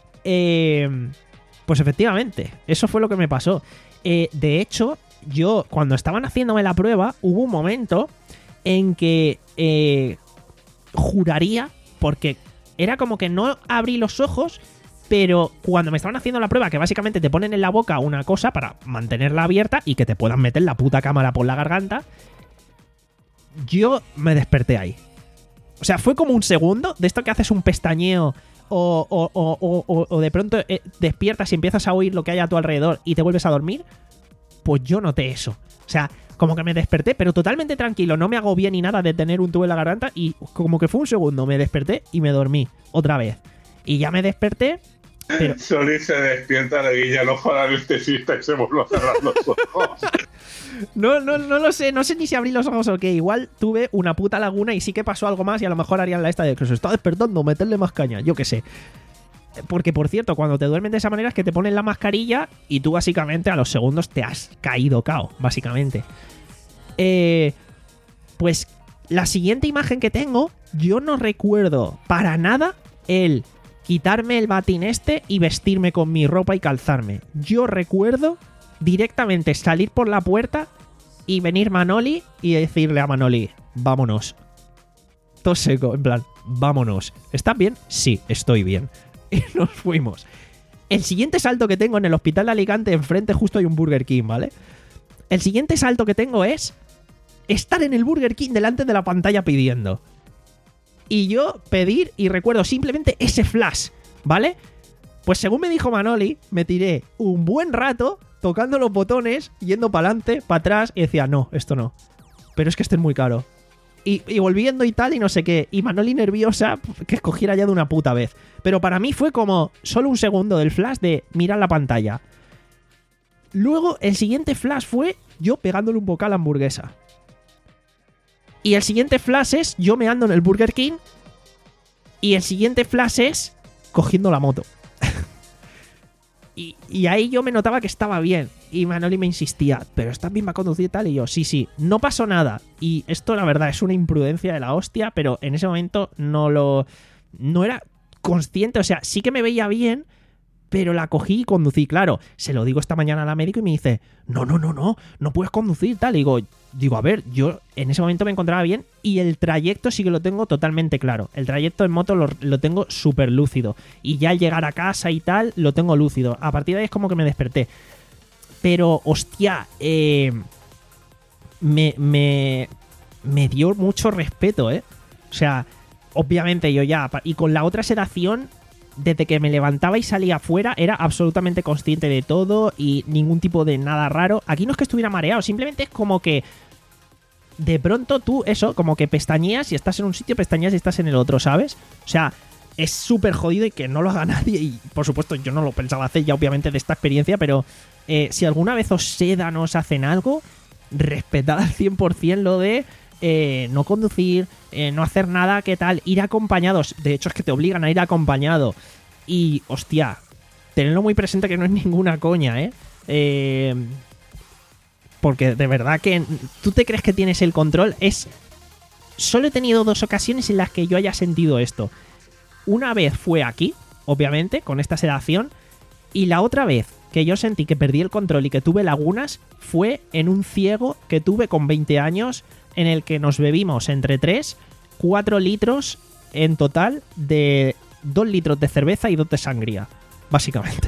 Eh... Pues efectivamente, eso fue lo que me pasó. Eh, de hecho, yo cuando estaban haciéndome la prueba, hubo un momento en que eh, juraría, porque era como que no abrí los ojos, pero cuando me estaban haciendo la prueba, que básicamente te ponen en la boca una cosa para mantenerla abierta y que te puedan meter la puta cámara por la garganta, yo me desperté ahí. O sea, fue como un segundo de esto que haces un pestañeo... O, o, o, o, o de pronto eh, despiertas y empiezas a oír lo que hay a tu alrededor y te vuelves a dormir, pues yo noté eso. O sea, como que me desperté, pero totalmente tranquilo, no me agobié ni nada de tener un tubo en la garganta y como que fue un segundo, me desperté y me dormí otra vez. Y ya me desperté, pero... Solís se despierta, le guiña el ojo a la anestesista y se vuelve a cerrar los ojos. No, no, no lo sé, no sé ni si abrí los ojos o qué. Igual tuve una puta laguna y sí que pasó algo más y a lo mejor harían la esta de que se está despertando, meterle más caña, yo qué sé. Porque, por cierto, cuando te duermen de esa manera es que te ponen la mascarilla y tú básicamente a los segundos te has caído cao, básicamente. Eh, pues la siguiente imagen que tengo, yo no recuerdo para nada el quitarme el batín este y vestirme con mi ropa y calzarme. Yo recuerdo directamente salir por la puerta y venir Manoli y decirle a Manoli, vámonos. Todo seco, en plan, vámonos. ¿Estás bien? Sí, estoy bien. Y nos fuimos. El siguiente salto que tengo en el hospital de Alicante, enfrente justo hay un Burger King, ¿vale? El siguiente salto que tengo es estar en el Burger King delante de la pantalla pidiendo. Y yo pedir, y recuerdo simplemente ese flash, ¿vale? Pues según me dijo Manoli, me tiré un buen rato tocando los botones, yendo para adelante, para atrás, y decía, no, esto no. Pero es que este es muy caro. Y, y volviendo y tal, y no sé qué. Y Manoli nerviosa que escogiera ya de una puta vez. Pero para mí fue como solo un segundo del flash de mirar la pantalla. Luego, el siguiente flash fue yo pegándole un bocado a la hamburguesa. Y el siguiente flash es yo meando en el Burger King. Y el siguiente flash es cogiendo la moto. y, y ahí yo me notaba que estaba bien. Y Manoli me insistía, pero ¿estás bien para conducir y tal? Y yo, sí, sí, no pasó nada. Y esto, la verdad, es una imprudencia de la hostia, pero en ese momento no lo... No era consciente, o sea, sí que me veía bien, pero la cogí y conducí, claro. Se lo digo esta mañana al médico y me dice, no, no, no, no, no puedes conducir, tal. Y digo, digo, a ver, yo en ese momento me encontraba bien y el trayecto sí que lo tengo totalmente claro. El trayecto en moto lo, lo tengo súper lúcido. Y ya al llegar a casa y tal, lo tengo lúcido. A partir de ahí es como que me desperté. Pero, hostia, eh, me, me, me dio mucho respeto, ¿eh? O sea, obviamente yo ya... Y con la otra sedación... Desde que me levantaba y salía afuera era absolutamente consciente de todo y ningún tipo de nada raro. Aquí no es que estuviera mareado, simplemente es como que de pronto tú, eso, como que pestañeas y estás en un sitio, pestañeas y estás en el otro, ¿sabes? O sea, es súper jodido y que no lo haga nadie. Y por supuesto yo no lo pensaba hacer ya obviamente de esta experiencia, pero eh, si alguna vez os sedan o os hacen algo, respetad al cien por ciento lo de... Eh, no conducir, eh, no hacer nada, ¿qué tal? Ir acompañados. De hecho, es que te obligan a ir acompañado. Y, hostia, tenedlo muy presente que no es ninguna coña, ¿eh? eh porque de verdad que tú te crees que tienes el control. Es... Solo he tenido dos ocasiones en las que yo haya sentido esto. Una vez fue aquí, obviamente, con esta sedación. Y la otra vez que yo sentí que perdí el control y que tuve lagunas fue en un ciego que tuve con veinte años, en el que nos bebimos entre tres, cuatro litros en total de dos litros de cerveza y dos de sangría, básicamente.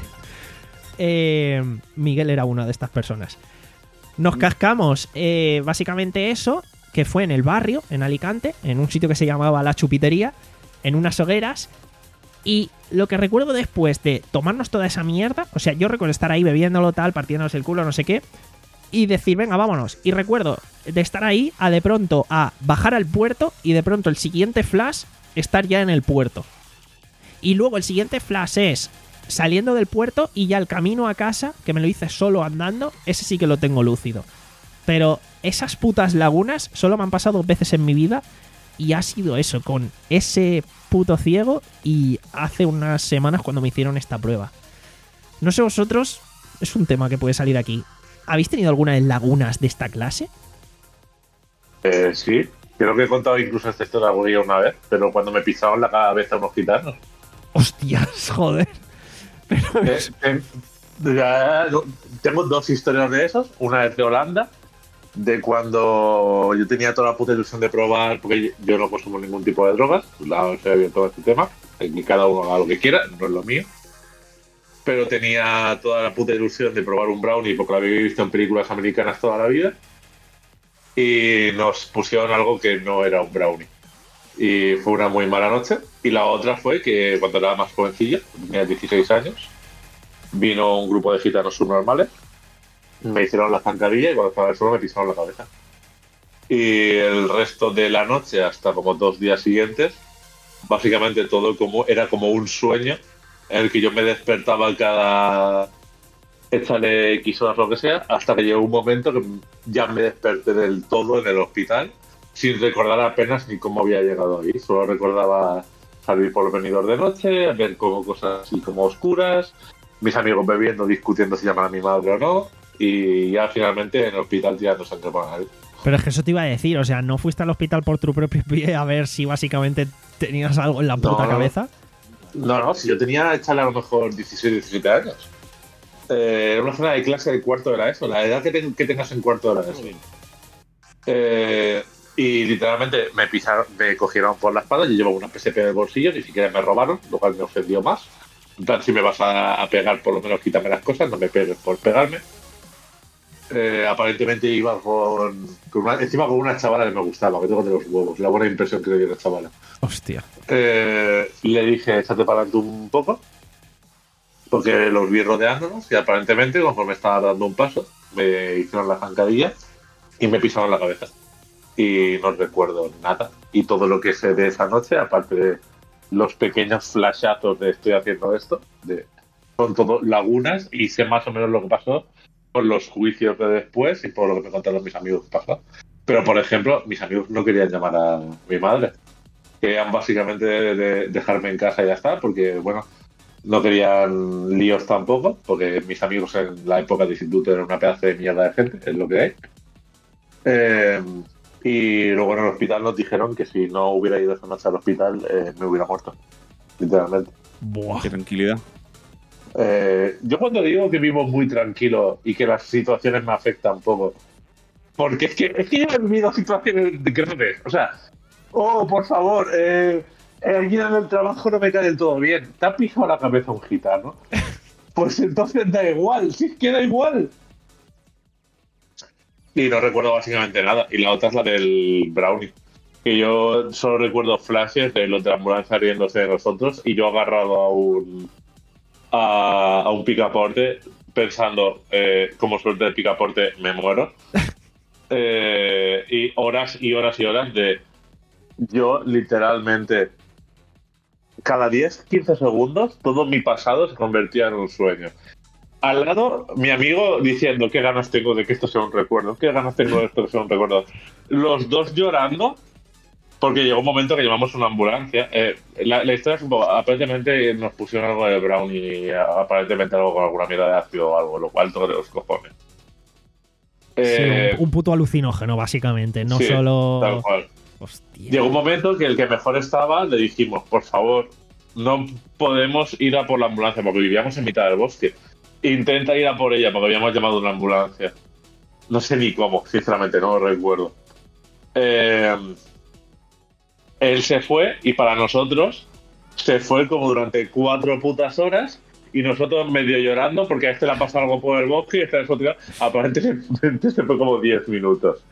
Eh, Miguel era una de estas personas. Nos cascamos eh, básicamente eso, que fue en el barrio, en Alicante, en un sitio que se llamaba La Chupitería, en unas hogueras. Y lo que recuerdo después de tomarnos toda esa mierda, o sea, yo recuerdo estar ahí bebiéndolo tal, partiéndonos el culo, no sé qué, y decir, venga, vámonos. Y recuerdo de estar ahí a de pronto a bajar al puerto y de pronto el siguiente flash estar ya en el puerto. Y luego el siguiente flash es saliendo del puerto y ya el camino a casa, que me lo hice solo andando, ese sí que lo tengo lúcido. Pero esas putas lagunas solo me han pasado dos veces en mi vida y ha sido eso, con ese puto ciego y hace unas semanas cuando me hicieron esta prueba. No sé vosotros, es un tema que puede salir aquí. ¿Habéis tenido alguna de lagunas de esta clase? Eh, sí, creo que he contado incluso esta historia alguna día una vez, pero cuando me pisaban la cabeza unos gitanos. Hostias, joder. Pero Eh, eh, ya, no, tengo dos historias de esos. Una es de Holanda, de cuando yo tenía toda la puta ilusión de probar, porque yo no consumo ningún tipo de drogas, la sé bien todo este tema, que cada uno haga lo que quiera, no es lo mío. Pero tenía toda la puta ilusión de probar un brownie porque lo había visto en películas americanas toda la vida. Y nos pusieron algo que no era un brownie. Y fue una muy mala noche. Y la otra fue que cuando era más jovencilla, tenía dieciséis años, vino un grupo de gitanos subnormales, me hicieron la zancadilla y cuando estaba en el suelo me pisaron la cabeza. Y el resto de la noche, hasta como dos días siguientes, básicamente todo como era como un sueño en el que yo me despertaba cada... échale X horas, lo que sea, hasta que llegó un momento que ya me desperté del todo en el hospital, sin recordar apenas ni cómo había llegado ahí. Solo recordaba salir por el venidor de noche, ver como cosas así como oscuras, mis amigos bebiendo, discutiendo si llaman a mi madre o no, y ya finalmente en el hospital tirando sangre por la nariz. Pero es que eso te iba a decir, o sea, ¿no fuiste al hospital por tu propio pie a ver si básicamente tenías algo en la puta No, no. cabeza? No, no, si yo tenía, échale a lo mejor dieciséis, diecisiete años. Eh, era una zona de clase de cuarto de la ESO, la edad que, ten, que tengas en cuarto de la ESO. Eh, y literalmente me pisaron, me cogieron por la espalda, yo llevaba una P S P en el bolsillo, ni siquiera me robaron, lo cual me ofendió más. En plan, si me vas a, a pegar, por lo menos quítame las cosas, no me pegues por pegarme. Eh, aparentemente iba con, con una, encima con una chavala que me gustaba, que tengo de los huevos, la buena impresión que le dio la chavala. Hostia. Eh, le dije, échate para adelante un poco, porque los vi rodeándonos y aparentemente, conforme estaba dando un paso, me hicieron la zancadilla y me pisaron la cabeza. Y no recuerdo nada. Y todo lo que sé de esa noche, aparte de los pequeños flashazos de estoy haciendo esto, de, son todo lagunas y sé más o menos lo que pasó por los juicios de después y por lo que me contaron mis amigos que pasó. Pero, por ejemplo, mis amigos no querían llamar a mi madre. Querían básicamente de- de dejarme en casa y ya está, porque, bueno, no querían líos tampoco, porque mis amigos en la época de instituto eran una pedazo de mierda de gente, es lo que hay. Eh, y luego en el hospital nos dijeron que si no hubiera ido esa noche al hospital, eh, me hubiera muerto, literalmente. Buah. Qué tranquilidad. Eh, yo cuando digo que vivo muy tranquilo y que las situaciones me afectan poco, porque es que, es que yo he vivido situaciones graves. O sea, oh, por favor, eh, alguien en el trabajo no me cae del todo bien. ¿Te ha pijado la cabeza un gitano? Pues entonces da igual, si es que da igual. Y no recuerdo básicamente nada. Y la otra es la del brownie. Que yo solo recuerdo flashes de los de la ambulancia riéndose de nosotros y yo agarrado a un a, a un picaporte pensando, eh, como suerte de picaporte, me muero. Eh, y horas y horas y horas de yo literalmente cada diez quince segundos todo mi pasado se convertía en un sueño. Al lado, mi amigo diciendo qué ganas tengo de que esto sea un recuerdo, qué ganas tengo de esto que sea un recuerdo. Los dos llorando porque llegó un momento que llamamos una ambulancia. Eh, la, la historia es un poco, aparentemente nos pusieron algo de brownie y aparentemente algo con alguna mierda de ácido o algo, lo cual todo de los cojones. Eh, Sí, un, un puto alucinógeno, básicamente. No sí, solo. tal cual. Hostia. Llegó un momento que el que mejor estaba le dijimos, por favor, no podemos ir a por la ambulancia porque vivíamos en mitad del bosque. Intenta ir a por ella porque habíamos llamado a una ambulancia. No sé ni cómo, sinceramente, no lo recuerdo. Eh, él se fue y para nosotros se fue como durante cuatro putas horas y nosotros medio llorando porque a este le ha pasado algo por el bosque y a este le ha tirado. Aparentemente se fue como diez minutos.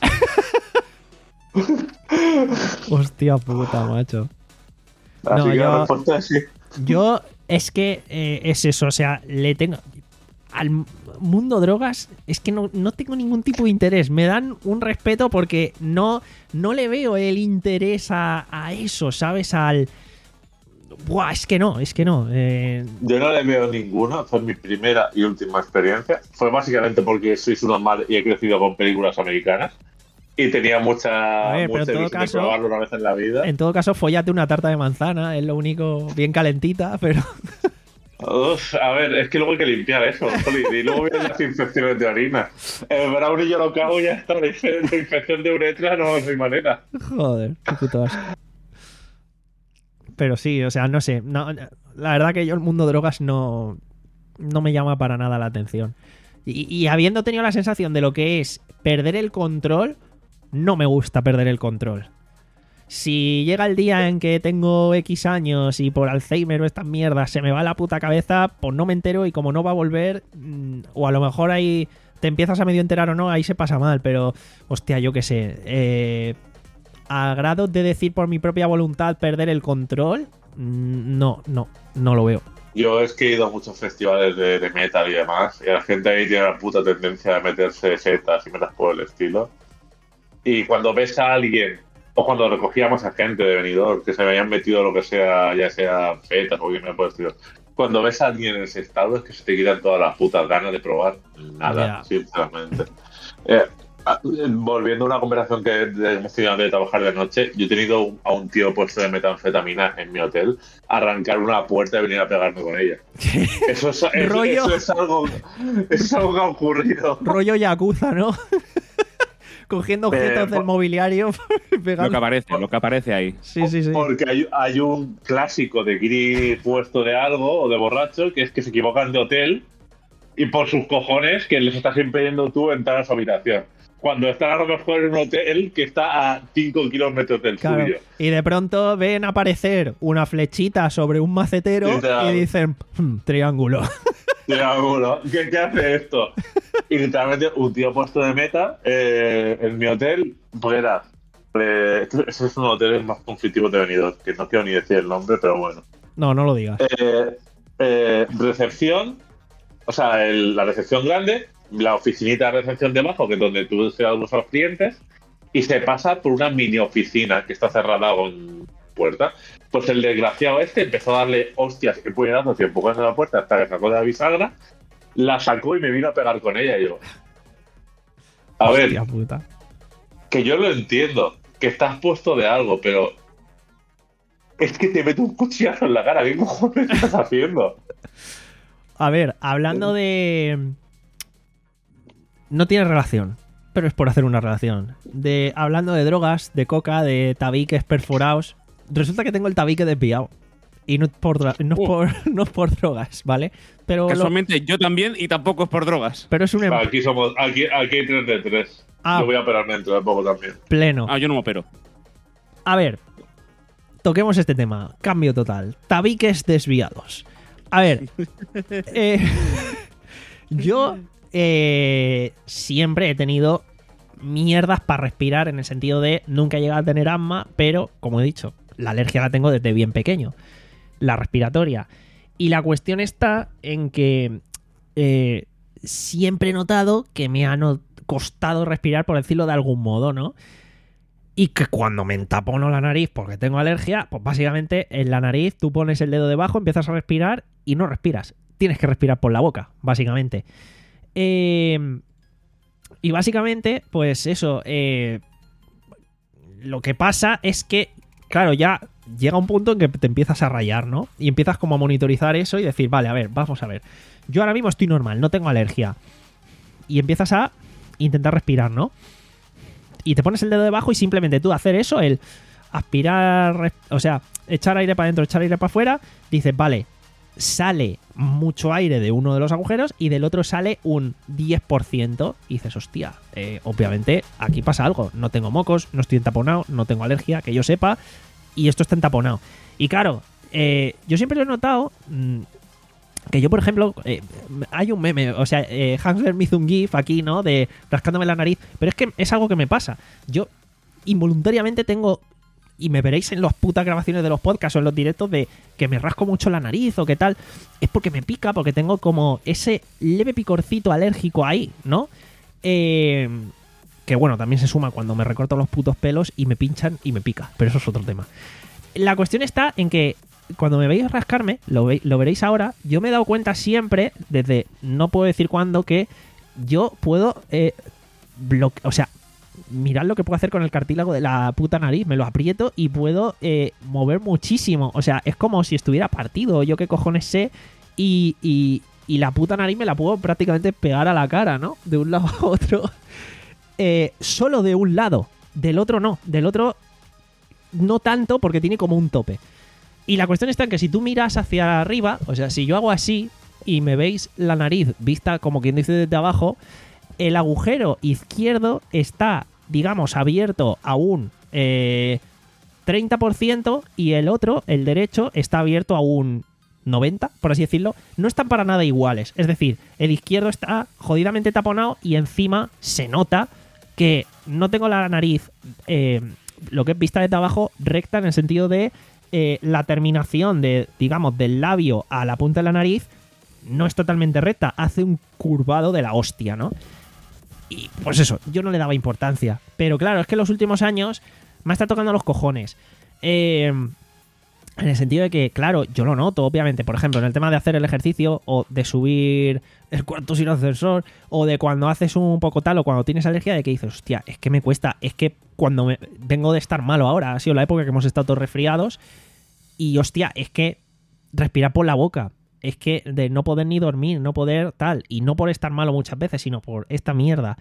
Hostia puta, macho. Así No, que yo- la respuesta es sí. Yo es que eh, es eso, o sea, le tengo. Al mundo drogas es que no, no tengo ningún tipo de interés. Me dan un respeto porque no, no le veo el interés a, a eso, ¿sabes? Al. Buah, es que no, es que no. Eh, Yo no le veo ninguno, fue mi primera y última experiencia. Fue básicamente porque soy su normal y he crecido con películas americanas. Y tenía mucha, A ver, pero mucha en todo ilusión caso- de probarlo una vez en la vida. en todo caso, follate una tarta de manzana, es lo único, bien calentita, pero. Uf, a ver, es que luego hay que limpiar eso, Jolín, y luego vienen las infecciones de orina. El brownie yo lo cago y ya está, la infección de uretra no hay manera. Joder, qué puto asco. Pero sí, o sea, no sé. No, la verdad que yo el mundo drogas no, no me llama para nada la atención. Y, y habiendo tenido la sensación de lo que es perder el control, no me gusta perder el control. Si llega el día en que tengo X años y por Alzheimer o estas mierdas se me va la puta cabeza, pues no me entero y como no va a volver, mm, o a lo mejor ahí te empiezas a medio enterar o no, ahí se pasa mal, pero hostia, yo qué sé. Eh, a grado de decir por mi propia voluntad perder el control, mm, no, no, no lo veo. Yo es que he ido a muchos festivales de, de metal y demás, y la gente ahí tiene la puta tendencia a meterse setas y metas por el estilo. Y cuando ves a alguien, o cuando recogíamos a gente de Benidorm que se me habían metido lo que sea, ya sea fetas o bien por el estilo, cuando ves a alguien en ese estado es que se te quitan todas las putas ganas de probar nada, Ya. sinceramente. Eh, a- volviendo a una conversación que de- hemos tenido antes de trabajar de noche, yo he tenido a un tío puesto de metanfetamina en mi hotel arrancar una puerta y venir a pegarme con ella. Eso es, es- Rollo. eso es algo, eso es algo que ha ocurrido. Rollo Yakuza, ¿no? Cogiendo objetos Eh, del po- mobiliario. pegando- Lo que aparece, lo que aparece ahí. Sí, sí, sí. Porque hay, hay un clásico de gris puesto de algo o de borracho que es que se equivocan de hotel y por sus cojones que les estás impidiendo tú entrar a su habitación. Cuando están a lo mejor en un hotel que está a cinco kilómetros del Claro. suyo. Y de pronto ven aparecer una flechita sobre un macetero Literal. y dicen, "Hmm, triángulo". Triángulo. ¿Qué, ¿Qué hace esto? Y literalmente un tío puesto de meta eh, en mi hotel, pues era. Eh, ese es uno de los hoteles más conflictivos de Benidorm, que no quiero ni decir el nombre, pero bueno. No, no lo digas. Eh, eh, recepción, o sea, el- la recepción grande, la oficinita de recepción debajo, que es donde tú se das a los clientes, y se pasa por una mini oficina que está cerrada con puerta. Pues el desgraciado este empezó a darle hostias y puñetazos y empujando la puerta hasta que sacó de la bisagra, la sacó y me vino a pegar con ella y yo. A ver, Hostia puta. que yo lo entiendo, que estás puesto de algo, pero es que te meto un cuchillazo en la cara. ¿Qué cojones estás haciendo? A ver, hablando de... No tiene relación, pero es por hacer una relación. De hablando de drogas, de coca, de tabiques perforados. Resulta que tengo el tabique desviado. Y no es por, dra- no es Uh. por, no es por drogas, ¿vale? Pero, lo- Casualmente yo también y tampoco es por drogas. pero es un em- Aquí somos, aquí, aquí hay tres de tres. Ah. Yo voy a operarme dentro de poco también. pleno. Ah, yo no me opero. A ver, toquemos este tema. Cambio total. Tabiques desviados. A ver, eh, yo eh, siempre he tenido mierdas para respirar en el sentido de nunca he llegado a tener asma, pero como he dicho, la alergia la tengo desde bien pequeño, la respiratoria. Y la cuestión está en que eh, siempre he notado que me ha no- costado respirar, por decirlo de algún modo, ¿no? Y que cuando me entapono la nariz porque tengo alergia, pues básicamente en la nariz tú pones el dedo debajo, empiezas a respirar y no respiras. Tienes que respirar por la boca, básicamente. Eh, y básicamente, pues eso, eh, lo que pasa es que, claro, ya llega un punto en que te empiezas a rayar, ¿no? Y empiezas como a monitorizar eso y decir, vale, a ver, vamos a ver. Yo ahora mismo estoy normal, no tengo alergia. Y empiezas a intentar respirar, ¿no? Y te pones el dedo debajo y simplemente tú hacer eso, el aspirar, res- o sea, echar aire para adentro, echar aire para afuera, dices, vale, sale mucho aire de uno de los agujeros y del otro sale un diez por ciento. Y dices, hostia, eh, obviamente aquí pasa algo. No tengo mocos, no estoy entaponado, no tengo alergia, que yo sepa, y esto está entaponado. Y claro, eh, yo siempre lo he notado... mmm, que yo, por ejemplo, eh, hay un meme, o sea, eh, Hansler me hizo un gif aquí, ¿no? De rascándome la nariz, pero es que es algo que me pasa. Yo involuntariamente tengo, y me veréis en las putas grabaciones de los podcasts o en los directos de que me rasco mucho la nariz o qué tal, es porque me pica, porque tengo como ese leve picorcito alérgico ahí, ¿no? Eh, que bueno, también se suma cuando me recorto los putos pelos y me pinchan y me pica, pero eso es otro tema. La cuestión está en que cuando me veis rascarme, lo, ve- lo veréis ahora, yo me he dado cuenta siempre, desde no puedo decir cuándo, que yo puedo, eh, bloque- o sea, mirad lo que puedo hacer con el cartílago de la puta nariz, me lo aprieto y puedo eh, mover muchísimo, o sea, es como si estuviera partido, yo qué cojones sé, y, y, y la puta nariz me la puedo prácticamente pegar a la cara, ¿no? De un lado a otro, eh, solo de un lado, del otro no, del otro no tanto porque tiene como un tope. Y la cuestión está en que si tú miras hacia arriba, o sea, si yo hago así y me veis la nariz vista como quien dice desde abajo, el agujero izquierdo está, digamos, abierto a un eh, treinta por ciento y el otro, el derecho, está abierto a un noventa por ciento, por así decirlo. No están para nada iguales. Es decir, el izquierdo está jodidamente taponado y encima se nota que no tengo la nariz, eh, lo que es vista desde abajo, recta en el sentido de eh, la terminación de, digamos, del labio a la punta de la nariz no es totalmente recta, hace un curvado de la hostia, ¿no? Y pues eso, yo no le daba importancia. Pero claro, es que en los últimos años me está tocando los cojones. Eh, en el sentido de que, claro, yo lo noto, obviamente. Por ejemplo, en el tema de hacer el ejercicio o de subir el cuarto sin ascensor o de cuando haces un poco tal o cuando tienes alergia, de que dices, hostia, es que me cuesta, es que cuando me, vengo de estar malo ahora, ha sido la época que hemos estado todos resfriados y, hostia, es que respirar por la boca, es que de no poder ni dormir, no poder tal, y no por estar malo muchas veces, sino por esta mierda,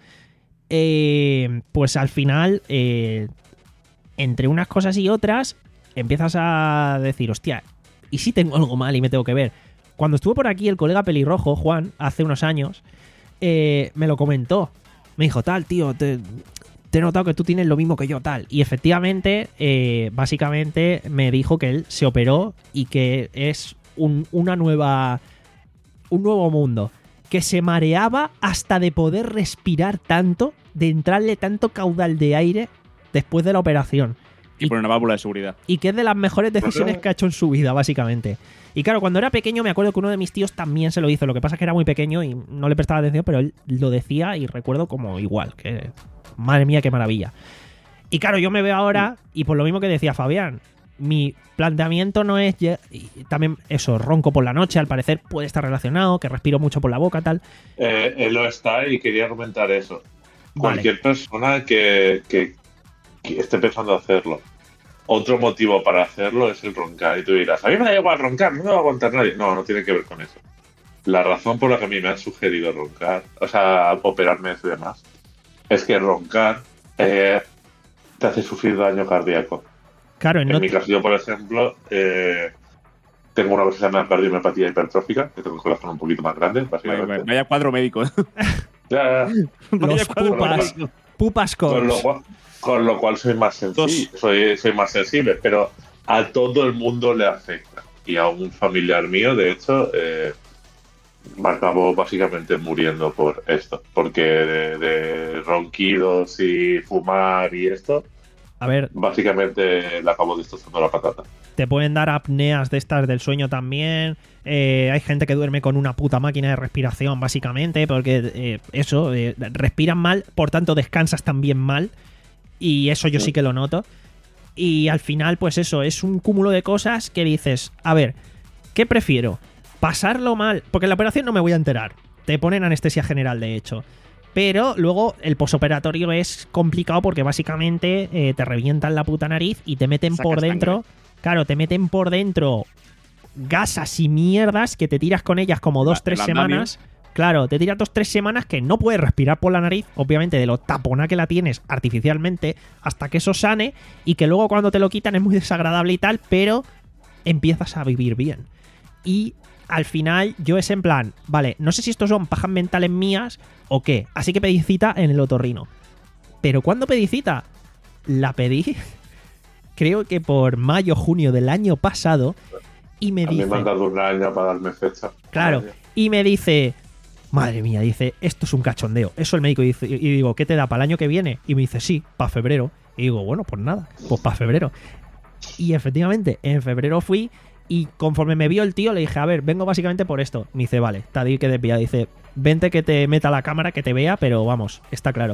eh, pues al final, eh, entre unas cosas y otras, empiezas a decir, hostia, ¿y si tengo algo mal y me tengo que ver? Cuando estuvo por aquí el colega pelirrojo, Juan, hace unos años, eh, me lo comentó. Me dijo, tal, tío, te, te he notado que tú tienes lo mismo que yo, tal. Y efectivamente, eh, básicamente me dijo que él se operó y que es un, una nueva, un nuevo mundo. Que se mareaba hasta de poder respirar tanto, de entrarle tanto caudal de aire después de la operación. Y poner una válvula de seguridad. Y que es de las mejores decisiones que ha hecho en su vida, básicamente. Y claro, cuando era pequeño me acuerdo que uno de mis tíos también se lo hizo. Lo que pasa es que era muy pequeño y no le prestaba atención, pero él lo decía y recuerdo como igual. Que madre mía, qué maravilla. Y claro, yo me veo ahora y por lo mismo que decía Fabián, mi planteamiento no es... lle- y también eso, ronco por la noche, al parecer puede estar relacionado, que respiro mucho por la boca, tal. Eh, él lo está y quería comentar eso. Vale. Cualquier persona que, que que esté pensando hacerlo. Otro motivo para hacerlo es el roncar. Y tú dirás, a mí me da igual roncar, no me va a aguantar nadie. No, no tiene que ver con eso. La razón por la que a mí me han sugerido roncar, o sea, operarme y demás, es que roncar eh, te hace sufrir daño cardíaco. Claro, En no mi te- caso, yo, por ejemplo, eh, tengo una cosa que se llama cardiomiopatía hipertrófica, que tengo el corazón un poquito más grande, Vaya, básicamente. vaya cuadro médico. Ya, los Vaya cuadro pupas, médico. pupas con, lo corps. cual, con lo cual soy más sensible, soy, soy más sensible, pero a todo el mundo le afecta. Y a un familiar mío, de hecho, eh, me acabó básicamente muriendo por esto, porque de, de ronquidos y fumar y esto, A ver, básicamente le acabó destrozando la patata. te pueden dar apneas de estas del sueño también. Eh, hay gente que duerme con una puta máquina de respiración, básicamente, porque eh, eso, eh, respiran mal, por tanto descansas también mal. Y eso yo sí que lo noto. Y al final, pues eso, es un cúmulo de cosas que dices, a ver, ¿qué prefiero? Pasarlo mal, porque en la operación no me voy a enterar. Te ponen anestesia general, de hecho. Pero luego el posoperatorio es complicado porque básicamente eh, te revientan la puta nariz y te meten Sacas por dentro. sangre. Claro, te meten por dentro gasas y mierdas que te tiras con ellas como dos, La- tres el andamio. semanas. Claro, te tiras dos, tres semanas que no puedes respirar por la nariz, obviamente de lo tapona que la tienes artificialmente, hasta que eso sane y que luego cuando te lo quitan es muy desagradable y tal, pero empiezas a vivir bien. Y al final yo es en plan, vale, no sé si estos son pajas mentales mías o qué, así que pedí cita en el otorrino. Pero ¿cuándo pedí cita? La pedí, creo que por mayo, junio del año pasado, y me A mí dice... me han dado un año para darme fecha. Claro, Madre mía. y me dice, madre mía, dice, esto es un cachondeo. Eso el médico dice, y digo, ¿qué te da para el año que viene? Y me dice, sí, para febrero. Y digo, bueno, pues nada, pues para febrero. Y efectivamente, en febrero fui y conforme me vio el tío le dije, a ver, vengo básicamente por esto. Me dice, vale, está de que desvía. Dice, vente que te meta la cámara, que te vea, pero vamos, está claro.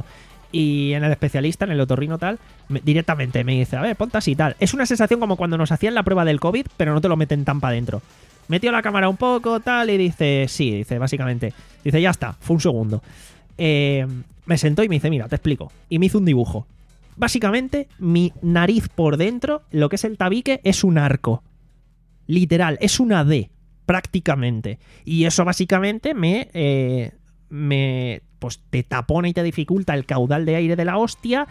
Y en el especialista, en el otorrino tal, me- directamente me dice, a ver, ponte así tal. Es una sensación como cuando nos hacían la prueba del COVID, pero no te lo meten tan para adentro. Metió la cámara un poco, tal, y dice, sí, dice, básicamente. Dice, ya está, fue un segundo. Eh, me sentó y me dice, mira, te explico. Y me hizo un dibujo. Básicamente, mi nariz por dentro, lo que es el tabique, es un arco. Literal, es una D, prácticamente. Y eso básicamente me... eh, me pues te tapona y te dificulta el caudal de aire de la hostia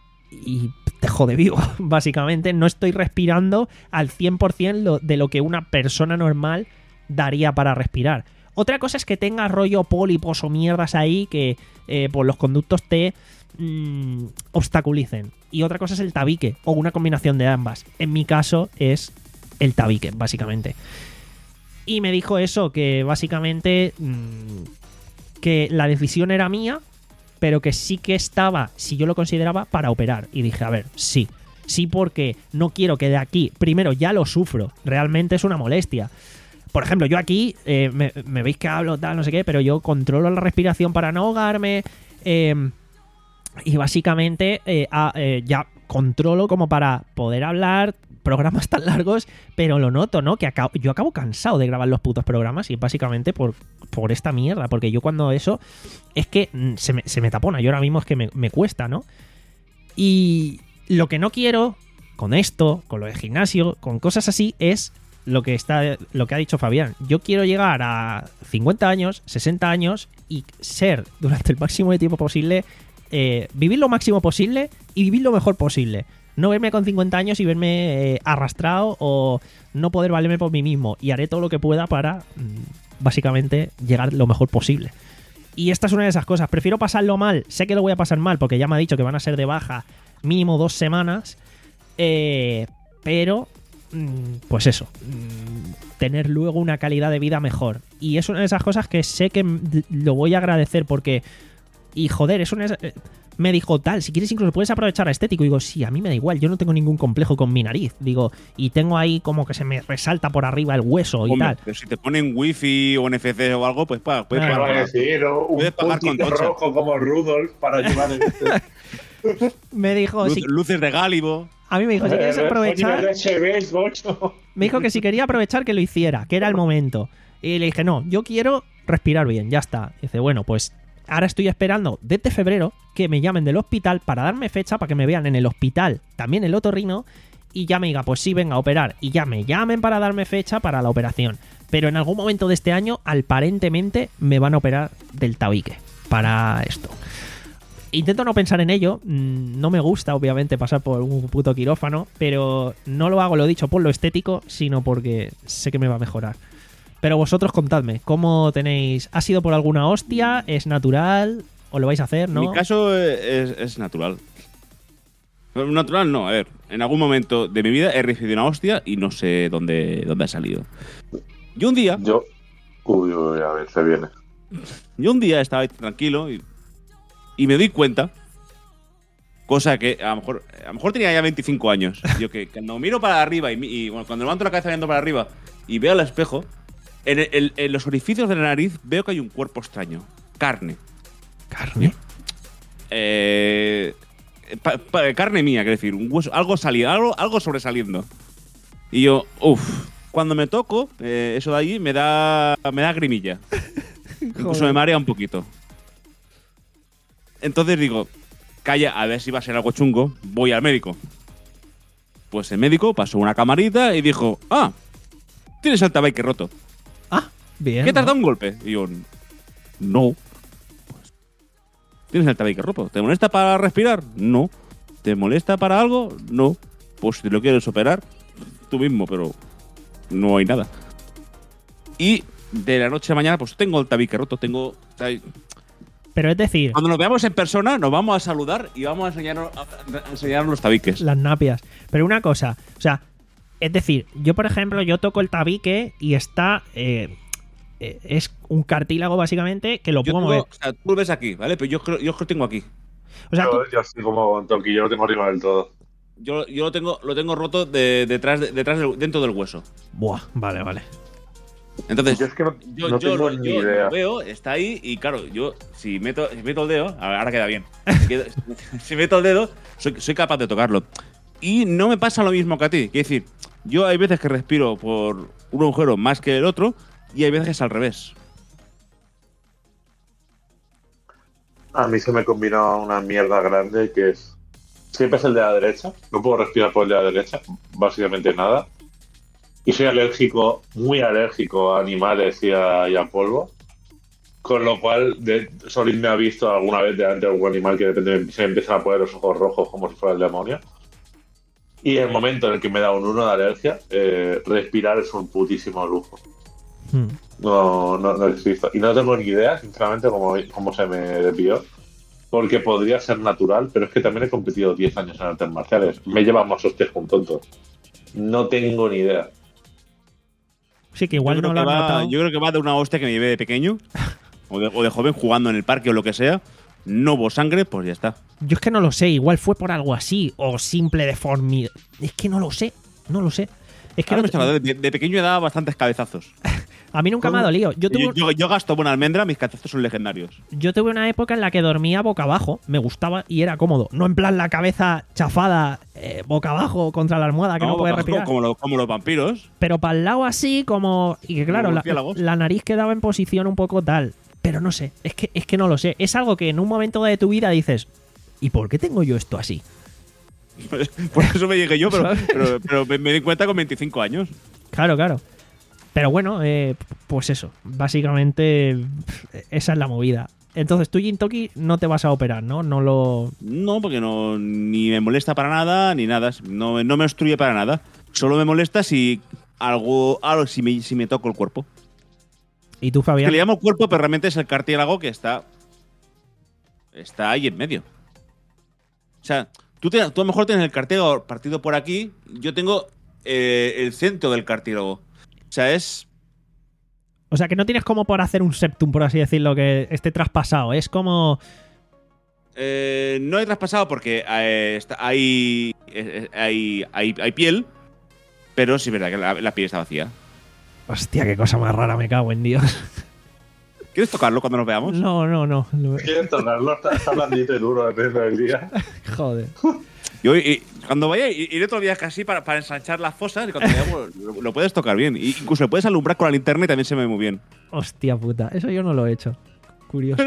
y te jode vivo, básicamente. No estoy respirando al cien por ciento lo, de lo que una persona normal daría para respirar. Otra cosa es que tenga rollo pólipos o mierdas ahí que eh, pues los conductos te mm, obstaculicen. Y otra cosa es el tabique o una combinación de ambas. En mi caso es el tabique, básicamente. Y me dijo eso, que básicamente... mmm, que la decisión era mía, pero que sí que estaba, si yo lo consideraba, para operar. Y dije, a ver, sí. Sí, porque no quiero que de aquí... Primero, ya lo sufro. Realmente es una molestia. Por ejemplo, yo aquí, eh, me, me veis que hablo, tal, no sé qué, pero yo controlo la respiración para no ahogarme. Eh, y básicamente eh, a- eh, ya controlo como para poder hablar programas tan largos, pero lo noto, ¿no? Que acabo- yo acabo cansado de grabar los putos programas y básicamente por, por esta mierda, porque yo cuando eso es que mm, se me, se me tapona, yo ahora mismo es que me, me cuesta, ¿no? Y lo que no quiero con esto, con lo de gimnasio, con cosas así, es lo que está, lo que ha dicho Fabián. Yo quiero llegar a cincuenta años, sesenta años y ser durante el máximo de tiempo posible, eh, vivir lo máximo posible y vivir lo mejor posible. No verme con cincuenta años y verme eh, arrastrado o no poder valerme por mí mismo. Y haré todo lo que pueda para, mm, básicamente, llegar lo mejor posible. Y esta es una de esas cosas. Prefiero pasarlo mal. Sé que lo voy a pasar mal porque ya me ha dicho que van a ser de baja mínimo dos semanas. Eh, pero, mm, pues eso. mm, tener luego una calidad de vida mejor. Y es una de esas cosas que sé que mm, lo voy a agradecer porque... Y joder, es una... de esas- eh, me dijo, tal, si quieres incluso puedes aprovechar a estético. Y digo, sí, a mí me da igual, yo no tengo ningún complejo con mi nariz. Digo, y tengo ahí como que se me resalta por arriba el hueso y Hombre, tal. pero si te ponen wifi o N F C o algo, pues pa, puedes Ah, ¿Qué pagar. va a por- decir? O un Puedes pagar con puntito tocha. rojo como Rudolf para ayudar en este. Me dijo, Luz- si- luces de Gálibo. a mí me dijo, si quieres Eh, aprovechar... coño, se ves, gocho. Me dijo que si quería aprovechar que lo hiciera, que era el momento. Y le dije, no, yo quiero respirar bien, ya está. Y dice, bueno, pues ahora estoy esperando desde febrero que me llamen del hospital para darme fecha para que me vean en el hospital, también el otorrino, y ya me diga, pues sí, venga a operar, y ya me llamen para darme fecha para la operación. Pero en algún momento de este año, aparentemente, me van a operar del tabique para esto. Intento no pensar en ello, no me gusta obviamente pasar por un puto quirófano, pero no lo hago, lo dicho, por lo estético, sino porque sé que me va a mejorar. Pero vosotros contadme, ¿cómo tenéis? ¿Ha sido por alguna hostia? ¿Es natural? ¿O lo vais a hacer, no? En mi caso es, es natural. Natural no, a ver, en algún momento de mi vida he recibido una hostia y no sé dónde, dónde ha salido. Yo un día, Yo. Uy, uy, a ver, se viene. yo un día estaba ahí tranquilo y, y me doy cuenta, cosa que a lo mejor, a lo mejor tenía ya veinticinco años. Yo que cuando miro para arriba y, mi- y, bueno, cuando levanto la cabeza mirando para arriba y veo al espejo, en, el- el- en los orificios de la nariz veo que hay un cuerpo extraño, carne. ¿Carne? Eh, pa- pa- carne mía, quiero decir, un hueso, algo saliendo, algo, algo sobresaliendo. Y yo, uff, cuando me toco, eh, eso de allí me da, me da grimilla. Incluso me marea un poquito. Entonces digo, calla, a ver si va a ser algo chungo, voy al médico. Pues el médico pasó una camarita y dijo, ah, tienes el tabique roto. Ah, bien. ¿Qué te has ¿no? dado un golpe? Y yo, no. Pues, ¿tienes el tabique roto? ¿Te molesta para respirar? No. ¿Te molesta para algo? No. Pues si lo quieres operar, tú mismo, pero no hay nada. Y de la noche a mañana, pues tengo el tabique roto, tengo... o sea, Pero es decir, cuando nos veamos en persona, nos vamos a saludar y vamos a enseñarnos, a enseñarnos los tabiques. las napias. Pero una cosa, o sea, es decir, yo por ejemplo, yo toco el tabique y está... eh, eh, es un cartílago básicamente que lo Yo puedo tengo, mover. o sea, tú lo ves aquí, ¿vale? Pero yo creo, yo creo que tengo aquí. O sea, tú- Yo, yo estoy como con Toki, yo lo tengo arriba del todo. Yo, yo lo tengo, lo tengo roto de, detrás, de- detrás del- dentro del hueso. Buah, vale, vale. Entonces, Yo es que no, yo, no yo, tengo lo- ni yo idea. lo veo, está ahí y claro, yo si meto, si meto el dedo, ahora queda bien. Si, si meto el dedo, soy, soy capaz de tocarlo. Y no me pasa lo mismo que a ti. Quiero decir, yo hay veces que respiro por un agujero más que el otro y hay veces que es al revés. A mí se me combina una mierda grande que es... Siempre es el de la derecha. No puedo respirar por el de la derecha. Básicamente nada. Y soy alérgico, muy alérgico a animales y a, y a polvo. Con lo cual, de, Solín me ha visto alguna vez delante de algún animal que de repente se me empiezan a poner los ojos rojos como si fuera el demonio. Y el momento en el que me da un uno de alergia, eh, respirar es un putísimo lujo. Hmm. No, no, no existo. Y no tengo ni idea, sinceramente, cómo, cómo se me desvió. Porque podría ser natural, pero es que también he competido diez años en artes marciales. Me llevan más hostias con tontos. No tengo ni idea. Sí, que igual yo, creo no lo que has va, notado. yo creo que va de una hostia que me llevé de pequeño o de, o de joven jugando en el parque o lo que sea. No hubo sangre, pues ya está. Yo es que no lo sé, igual fue por algo así, o simple deformidad. Es que no lo sé, no lo sé. Es que Ahora no- me estoy acordando, de, de pequeño he dado bastantes cabezazos. a mí nunca me ha dolido. Yo tuve, Yo, yo, yo gasto buena almendra, mis cabezazos son legendarios. yo tuve una época en la que dormía boca abajo, me gustaba y era cómodo. No en plan la cabeza chafada eh, boca abajo contra la almohada que no, puedes como- respirar. Como, lo- como los vampiros. Pero para el lado así, como. Y que claro, Como la, murciélagos. la nariz quedaba en posición un poco tal. Pero no sé, es que, es que no lo sé. Es algo que en un momento de tu vida dices, ¿y por qué tengo yo esto así? Por eso me llegué yo, pero, ¿Sabes? pero, pero me, me di cuenta con veinticinco años. Claro, claro. Pero bueno, eh, pues eso. Básicamente, pf, esa es la movida. Entonces tú, Jintoki, no te vas a operar, ¿no? No lo. No, porque no ni me molesta para nada, ni nada. No, no me obstruye para nada. Solo me molesta si algo, algo si, me, si me toco el cuerpo. ¿Y tú, Que Fabián? le llamo cuerpo, pero realmente es el cartílago que está. Está ahí en medio. O sea, tú, te- tú a lo mejor tienes el cartílago partido por aquí. Yo tengo eh, el centro del cartílago. O sea, es. O sea, que no tienes como por hacer un septum, por así decirlo, que esté traspasado. Es como. Eh, no he traspasado porque eh, está- hay, eh, hay, hay, hay piel. Pero sí es verdad que la, la piel está vacía. Hostia, qué cosa más rara, me cago en Dios. ¿Quieres tocarlo cuando nos veamos? No, no, no. Lo- ¿Quieres tocarlo? Está, está blandito y duro depende del día. Joder. Yo, y- cuando vaya, i- iré otro día casi para, para ensanchar las fosas y cuando vayamos, lo, lo puedes tocar bien. Y incluso lo puedes alumbrar con la linterna y también se me ve muy bien. Hostia puta, eso yo no lo he hecho. Curioso.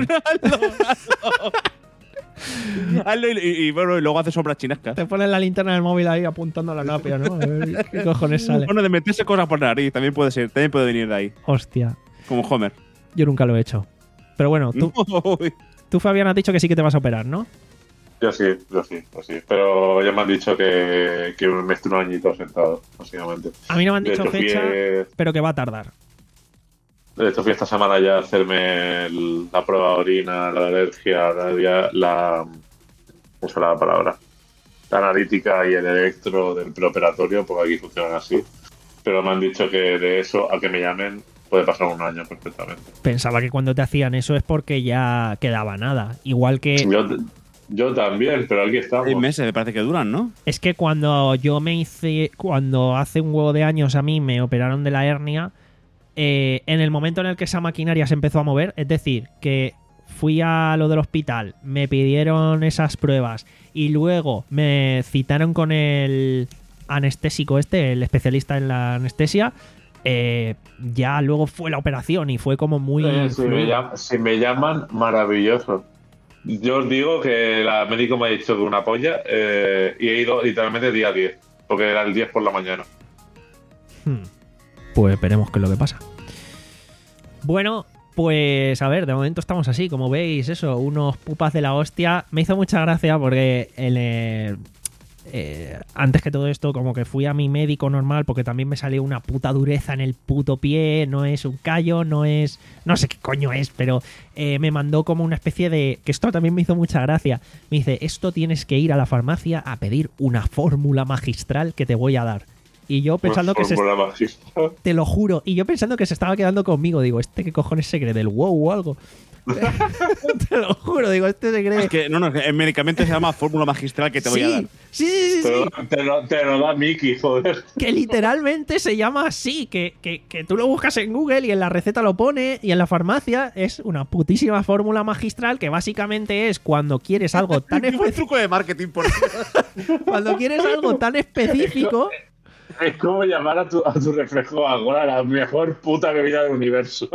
Hazlo y, y- y, bueno, y luego hace sombras chinescas. Te pones la linterna del móvil ahí apuntando a la napia, ¿no? A ver qué cojones sale. Bueno, de meterse cosas por la nariz también puede ser, también puede venir de ahí. Hostia, Como Homer. yo nunca lo he hecho. Pero bueno, tú, Uy. tú Fabián, has dicho que sí que te vas a operar, ¿no? Yo sí, yo sí, yo sí. Pero ya me han dicho que, que me estoy un añito sentado, básicamente. A mí no me han De dicho hecho, fui, fecha, eh, pero que va a tardar. De hecho, fui esta semana ya a hacerme el- la prueba de orina, la alergia, la, la, la ¿cómo se llama la palabra? La analítica y el electro del preoperatorio, porque aquí funcionan así. Pero me han dicho que de eso a que me llamen puede pasar un año perfectamente. Pensaba que cuando te hacían eso es porque ya quedaba nada. Igual que Yo, yo también, pero aquí estamos. Seis meses me parece que duran, ¿no? es que cuando yo me hice, cuando hace un huevo de años a mí me operaron de la hernia, eh, en el momento en el que esa maquinaria se empezó a mover, es decir, que fui a lo del hospital, me pidieron esas pruebas y luego me citaron con el anestésico este, el especialista en la anestesia, eh, ya luego fue la operación y fue como muy... Eh, si, me llaman, si me llaman, maravilloso. Yo os digo que la médico me ha dicho que una polla eh, y he ido literalmente día diez, porque era el diez por la mañana. Hmm. Pues veremos qué es lo que pasa. Bueno, pues a ver, de momento estamos así, como veis, eso, unos pupas de la hostia. Me hizo mucha gracia porque el, eh, eh, antes que todo esto, como que fui a mi médico normal porque también me salió una puta dureza en el puto pie, no es un callo, no es... no sé qué coño es, pero eh, me mandó como una especie de... que esto también me hizo mucha gracia. Me dice, esto tienes que ir a la farmacia a pedir una fórmula magistral que te voy a dar. Y yo pensando que se... Fórmula magistral. Te lo juro. Y yo pensando que se estaba quedando conmigo. Digo, ¿este qué cojones se cree? ¿Del wow o algo? Te lo juro. Digo, este se cree... Es que, no, no, el medicamento se llama fórmula magistral que te voy a dar. Sí, sí, sí, sí, Te sí. lo, te, lo, te lo da Mickey, joder. Que literalmente se llama así. Que, que, que tú lo buscas en Google y en la receta lo pone. Y en la farmacia es una putísima fórmula magistral que básicamente es cuando quieres algo tan Qué buen específico. truco de marketing, por Dios. Cuando quieres algo tan específico. Es como llamar a tu, a tu reflejo ahora la mejor puta bebida del universo.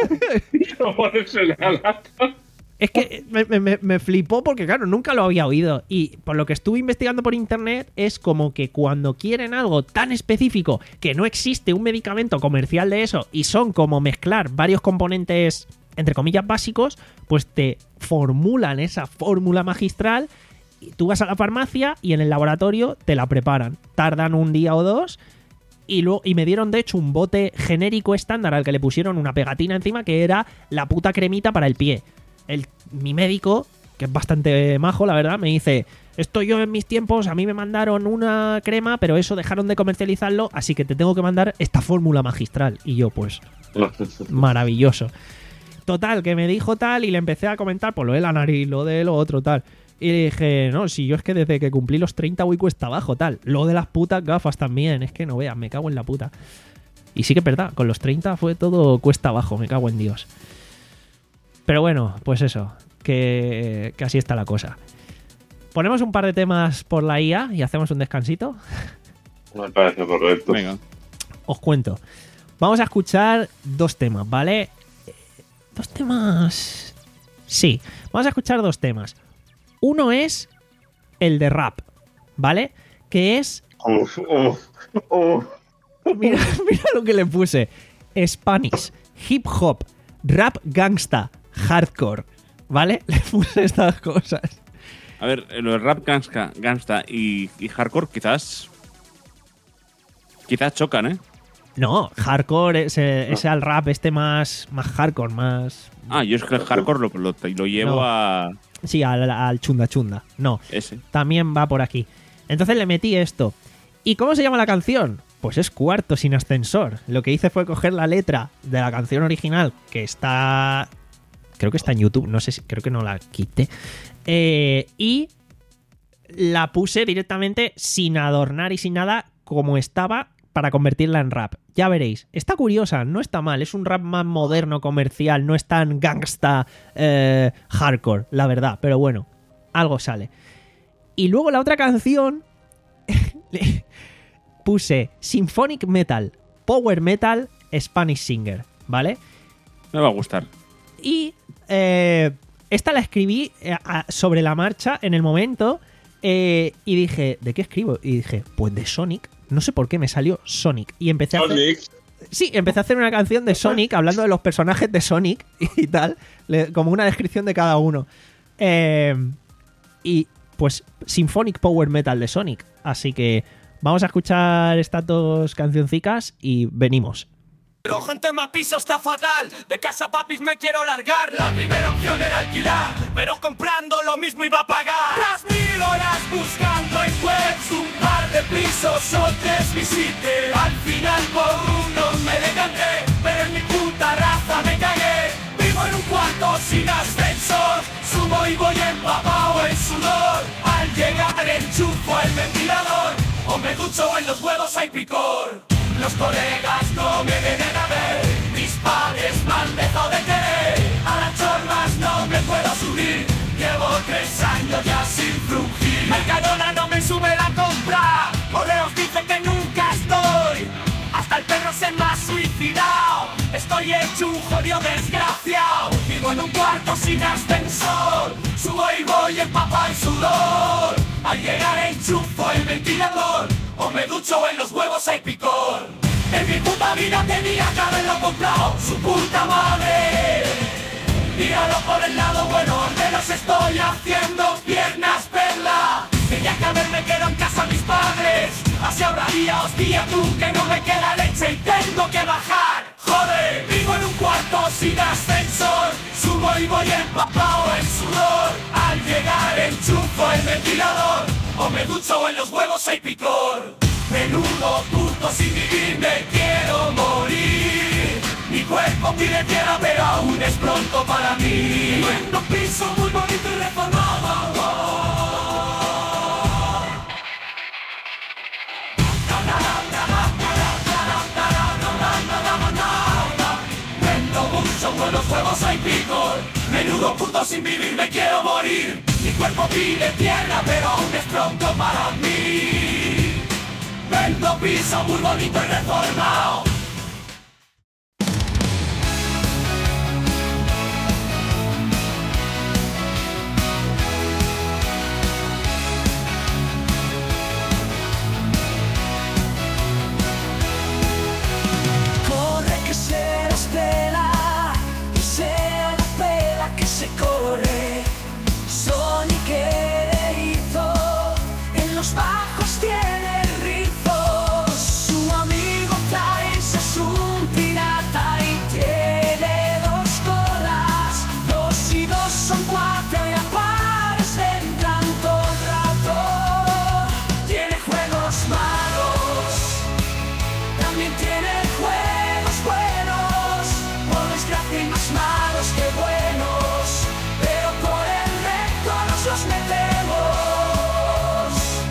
Y lo pones en la lata. Es que me, me- me flipó porque, claro, nunca lo había oído. Y por lo que estuve investigando por internet, es como que cuando quieren algo tan específico que no existe un medicamento comercial de eso y son como mezclar varios componentes, entre comillas, básicos, pues te formulan esa fórmula magistral. Y tú vas a la farmacia y en el laboratorio te la preparan. Tardan un día o dos. Y, luego, y me dieron, de hecho, un bote genérico estándar al que le pusieron una pegatina encima que era la puta cremita para el pie. El, mi médico, que es bastante majo, la verdad, me dice: esto yo en mis tiempos, a mí me mandaron una crema, pero eso dejaron de comercializarlo, así que te tengo que mandar esta fórmula magistral. Y yo, pues, maravilloso. Total, que me dijo tal y le empecé a comentar por lo de la nariz, lo de lo otro, tal. Y le dije, no, si yo es que desde que cumplí los treinta voy cuesta abajo, tal. Lo de las putas gafas también, es que no veas, me cago en la puta. Y sí que es verdad, con los treinta fue todo cuesta abajo, me cago en Dios. Pero bueno, pues eso, que, que así está la cosa. Ponemos un par de temas por la I A y hacemos un descansito. Me parece correcto. Venga. Os cuento. Vamos a escuchar dos temas, ¿vale? Eh, Dos temas... Sí, vamos a escuchar dos temas. Uno es el de rap, ¿vale? Que es... Uf, uf, uf. Mira, mira lo que le puse. Spanish, hip hop, rap gangsta, hardcore, ¿vale? Le puse estas cosas. A ver, lo de rap gangsta, gangsta y, y hardcore quizás... Quizás chocan, ¿eh? No, hardcore es, eh, es al rap este más, más hardcore, más... Ah, yo es que el hardcore lo, lo, lo llevo No. a Sí, al, al chunda chunda. No, ese. también va por aquí. Entonces le metí esto. ¿Y cómo se llama la canción? Pues es Cuarto sin ascensor. Lo que hice fue coger la letra de la canción original, que está... Creo que está en YouTube, no sé si... Creo que no la quité. Eh, y la puse directamente sin adornar y sin nada, como estaba, para convertirla en rap. Ya veréis. Está curiosa, no está mal. Es un rap más moderno, comercial. No es tan gangsta, eh, hardcore, la verdad. Pero bueno, algo sale. Y luego la otra canción... le puse Symphonic Metal, Power Metal, Spanish Singer, ¿vale? Me va a gustar. Y eh, esta la escribí eh, a- sobre la marcha en el momento eh, y dije, ¿de qué escribo? Y dije, pues de Sonic. No sé por qué me salió Sonic. Y empecé a hacer... Sonic. Sí, empecé a hacer una canción de Sonic, hablando de los personajes de Sonic y tal, le- como una descripción de cada uno. Eh, y pues Symphonic Power Metal de Sonic. Así que vamos a escuchar estas dos cancioncicas y venimos. Pero gente, más piso está fatal. De casa papis me quiero largar. La primera opción era alquilar, pero comprando lo mismo iba a pagar. Tras mil horas buscando en webs un par de pisos o tres visité. Al final por uno me decanté, pero en mi puta raza me cagué. Vivo en un cuarto sin ascensor, subo y voy empapado en sudor. Al llegar enchufo el ventilador, o me ducho o en los huevos hay picor. Los colegas no me vienen a ver, mis padres me han dejado de querer. A las chormas no me puedo subir, llevo tres años ya sin frugir. Mercadona no me sube la compra, Correos dice que nunca estoy. Hasta el perro se me ha suicidado, estoy hecho un jodido desgraciado. Vivo en un cuarto sin ascensor, subo y voy empapado en sudor. Al llegar enchufo el ventilador, o me ducho en los huevos hay picor. En mi puta vida tenía que haberlo comprado, su puta madre. Míralo por el lado bueno, al menos estoy haciendo piernas perla. Tenía que haberme quedado en casa mis padres, así ahorraría hostia tú que no me queda leche y tengo que bajar. Joder, vivo en un cuarto sin ascensor, subo y voy empapado en sudor. Al llegar enchufo el ventilador, o me ducho en los huevos hay picor. Menudo puto sin vivir me quiero morir. Mi cuerpo pide tierra pero aún es pronto para mí. En un piso muy bonito y reformado. Vendo mucho con los huevos hay picor. Menudo puto sin vivir me quiero morir. Mi cuerpo pide tierra pero aún es pronto para mí. Vendo piso muy bonito y reformado. Corre que se despela, que sea la pela que se corre. Sonic que hizo, en los bajos tiene el rizo. Su amigo Thais es un pirata y tiene dos colas. Dos y dos son cuatro y a pares entran todo el rato. Tiene juegos malos, también tiene juegos buenos. Por desgracia hay más malos que buenos, pero por el recto nos los metemos.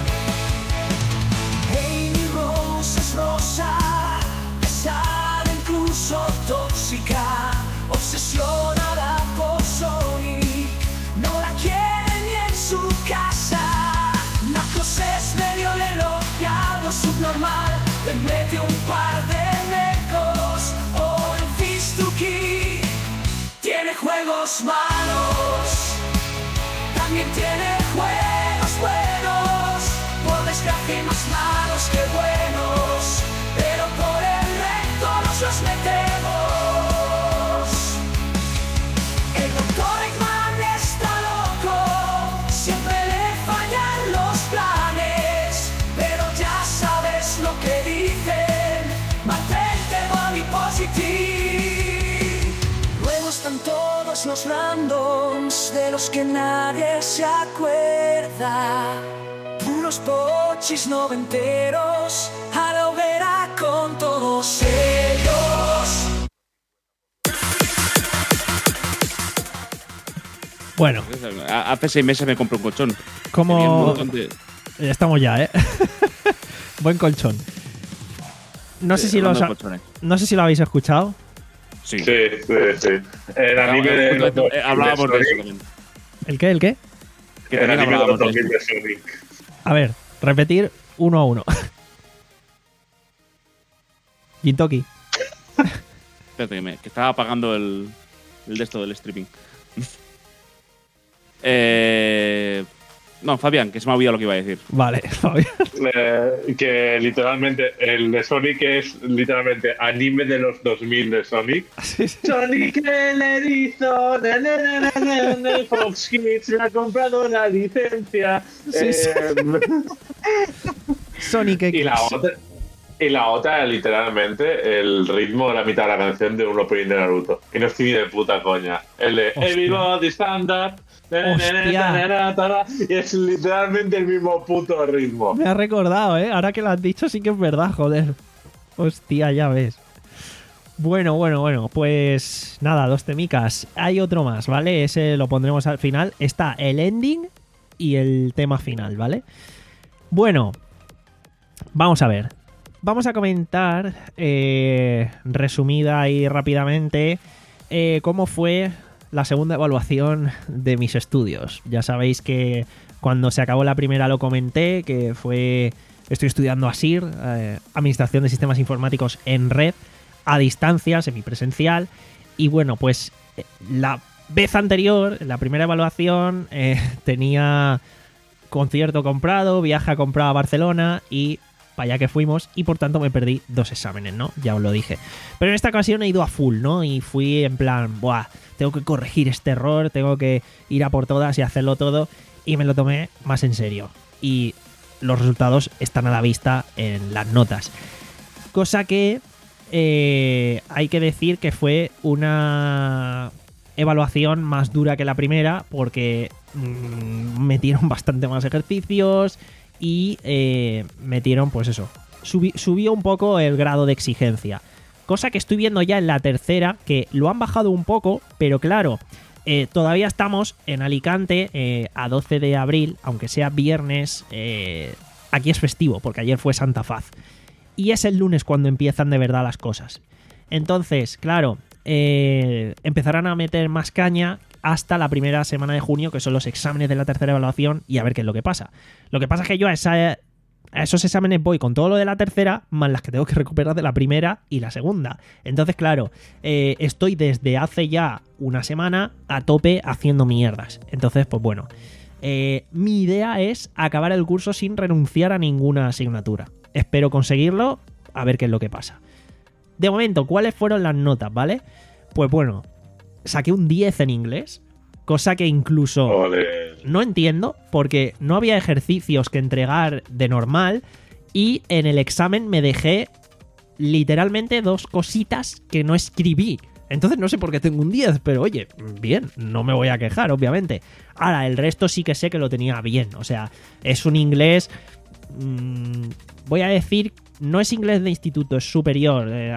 Amy Rose es rosa, pesada, incluso tóxica, obsesionada por Sonic, no la quiere ni en su casa. Knuckles es medio elogiado, subnormal, le mete un par de mecos. O en Fistuki tiene juegos malos, también tiene juegos buenos. Por desgracia hay más malos que buenos, pero por el recto nos los metemos. El doctor Eggman está loco, siempre le fallan los planes, pero ya sabes lo que dicen, mantente body positive. Luego están todos los randoms de los que nadie se acuerda, puros pochis noventeros, a la hoguera con todos ellos. Bueno, A- Hace seis meses me compré un colchón. Como- Tenía un montón de- ya estamos ya, ¿eh? Buen colchón. No sé, Sí, si lo, hablando os de ha- colchones. no sé si lo habéis escuchado. Sí. Sí, sí, sí. El anime de los dos Eh, Hablábamos de eso Sonic. también. ¿El qué? ¿El qué? Que El también anime de los hablábamos de dos eso. de Sonic. A ver, repetir uno a uno. Gintoki. Espérate, que, me, que estaba apagando el. el de esto del streaming. eh, no, Fabián, que se me ha olvidado lo que iba a decir. Vale, Fabián. Eh, que literalmente el de Sonic es literalmente anime de los dos mil de Sonic. Sí, sí. Sonic el erizo, na, na, na, na, na, na, Fox Kids le ha comprado una licencia. Sí, Eh, sí. Sonic X. y la otra, y la otra literalmente el ritmo de la mitad de la canción de un opening de Naruto. Que no estoy ni de puta coña. El de Hostia. Everybody Stand Up. Hostia. Y es literalmente el mismo puto ritmo. Me ha recordado, ¿eh? Ahora que lo has dicho sí que es verdad, joder. Hostia, ya ves. Bueno, bueno, bueno, pues nada, dos temicas. Hay otro más, ¿vale? Ese lo pondremos al final. Está el ending y el tema final, ¿vale? Bueno, vamos a ver. Vamos a comentar, eh, resumida y rápidamente, eh, cómo fue la segunda evaluación de mis estudios. Ya sabéis que cuando se acabó la primera lo comenté, que fue... Estoy estudiando A S I R, eh, Administración de Sistemas Informáticos en Red, a distancia, semipresencial. Y bueno, pues eh, la vez anterior, la primera evaluación, eh, tenía concierto comprado, viaje comprado a Barcelona y para allá que fuimos, y por tanto me perdí dos exámenes, ¿no? Ya os lo dije. Pero en esta ocasión he ido a full, ¿no? Y fui en plan, buah, tengo que corregir este error, tengo que ir a por todas y hacerlo todo, y me lo tomé más en serio. Y los resultados están a la vista en las notas. Cosa que eh, hay que decir que fue una evaluación más dura que la primera, porque mmm, metieron bastante más ejercicios y eh, metieron, pues eso, subi- subió un poco el grado de exigencia. Cosa que estoy viendo ya en la tercera, que lo han bajado un poco, pero claro, eh, todavía estamos en Alicante eh, a doce de abril, aunque sea viernes, eh, aquí es festivo, porque ayer fue Santa Faz. Y es el lunes cuando empiezan de verdad las cosas. Entonces, claro, eh, empezarán a meter más caña hasta la primera semana de junio, que son los exámenes de la tercera evaluación, y a ver qué es lo que pasa. Lo que pasa es que yo a, esa, a esos exámenes voy con todo lo de la tercera, más las que tengo que recuperar de la primera y la segunda. Entonces, claro, eh, estoy desde hace ya una semana a tope haciendo mierdas. Entonces, pues bueno, eh, mi idea es acabar el curso sin renunciar a ninguna asignatura. Espero conseguirlo, a ver qué es lo que pasa. De momento, ¿cuáles fueron las notas, vale? Pues bueno, saqué un diez en inglés, cosa que incluso Ole. no entiendo, porque no había ejercicios que entregar de normal y en el examen me dejé literalmente dos cositas que no escribí. Entonces no sé por qué tengo un diez, pero oye, bien, no me voy a quejar, obviamente. Ahora, el resto sí que sé que lo tenía bien, o sea, es un inglés... Mmm, voy a decir, no es inglés de instituto, es superior. Eh,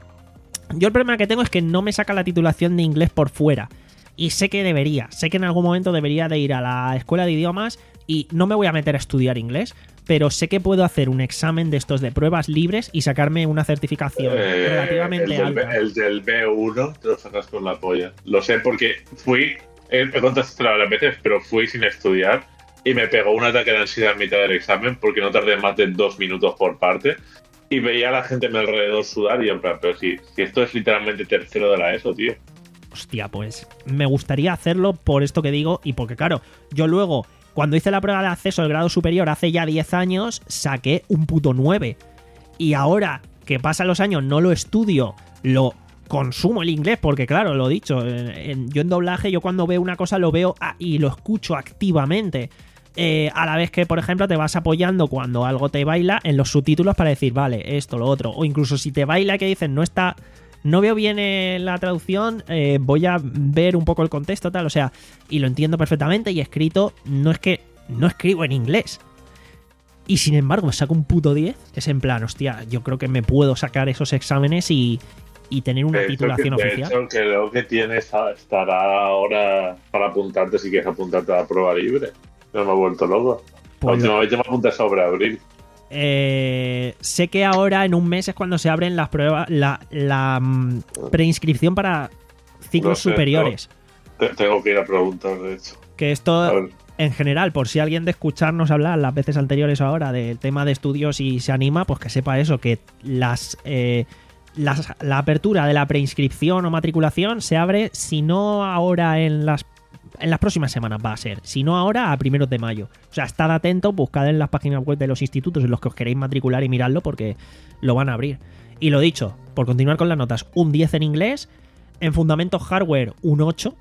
Yo el problema que tengo es que no me saca la titulación de inglés por fuera. Y sé que debería. Sé que en algún momento debería de ir a la escuela de idiomas y no me voy a meter a estudiar inglés, pero sé que puedo hacer un examen de estos de pruebas libres y sacarme una certificación Eh, relativamente el del, alta. el del B uno te lo sacas con la polla. Lo sé porque fui, he, he contestado varias veces, pero fui sin estudiar y me pegó un ataque de ansiedad en mitad del examen porque no tardé más de dos minutos por parte. Y veía a la gente a mi alrededor sudar y en plan, pero si, si esto es literalmente tercero de la ESO, tío. Hostia, pues me gustaría hacerlo por esto que digo y porque, claro, yo luego, cuando hice la prueba de acceso al grado superior hace ya diez años, saqué un puto nueve. Y ahora que pasan los años no lo estudio, lo consumo el inglés, porque claro, lo he dicho, en, en, yo en doblaje, yo cuando veo una cosa lo veo a, y lo escucho activamente. Eh, a la vez que, por ejemplo, te vas apoyando cuando algo te baila en los subtítulos para decir, vale, esto, lo otro. O incluso si te baila que dicen, no está, no veo bien eh, la traducción, eh, voy a ver un poco el contexto, tal, o sea, y lo entiendo perfectamente y escrito, no es que no escribo en inglés. Y sin embargo, me saco un puto diez, es en plan, hostia, yo creo que me puedo sacar esos exámenes y, y tener una De hecho, titulación que, de oficial. hecho, creo que tienes a- estará ahora para apuntarte si quieres apuntarte a la prueba libre. No me he vuelto loco. Pues La última vez yo me apunté sobre abril. Eh, sé que ahora en un mes es cuando se abren las pruebas, la, la mm, preinscripción para ciclos No sé, superiores. Te- tengo que ir a preguntar, de hecho. Que A esto, ver. en general, por si alguien de escucharnos hablar las veces anteriores ahora del tema de estudios y se anima, pues que sepa eso, que las eh, la, la apertura de la preinscripción o matriculación se abre, si no ahora en las en las próximas semanas va a ser, si no ahora a primeros de mayo. O sea, estad atentos, buscad en las páginas web de los institutos en los que os queréis matricular y miradlo porque lo van a abrir. Y lo dicho, por continuar con las notas, un diez en inglés, en fundamentos hardware un ocho,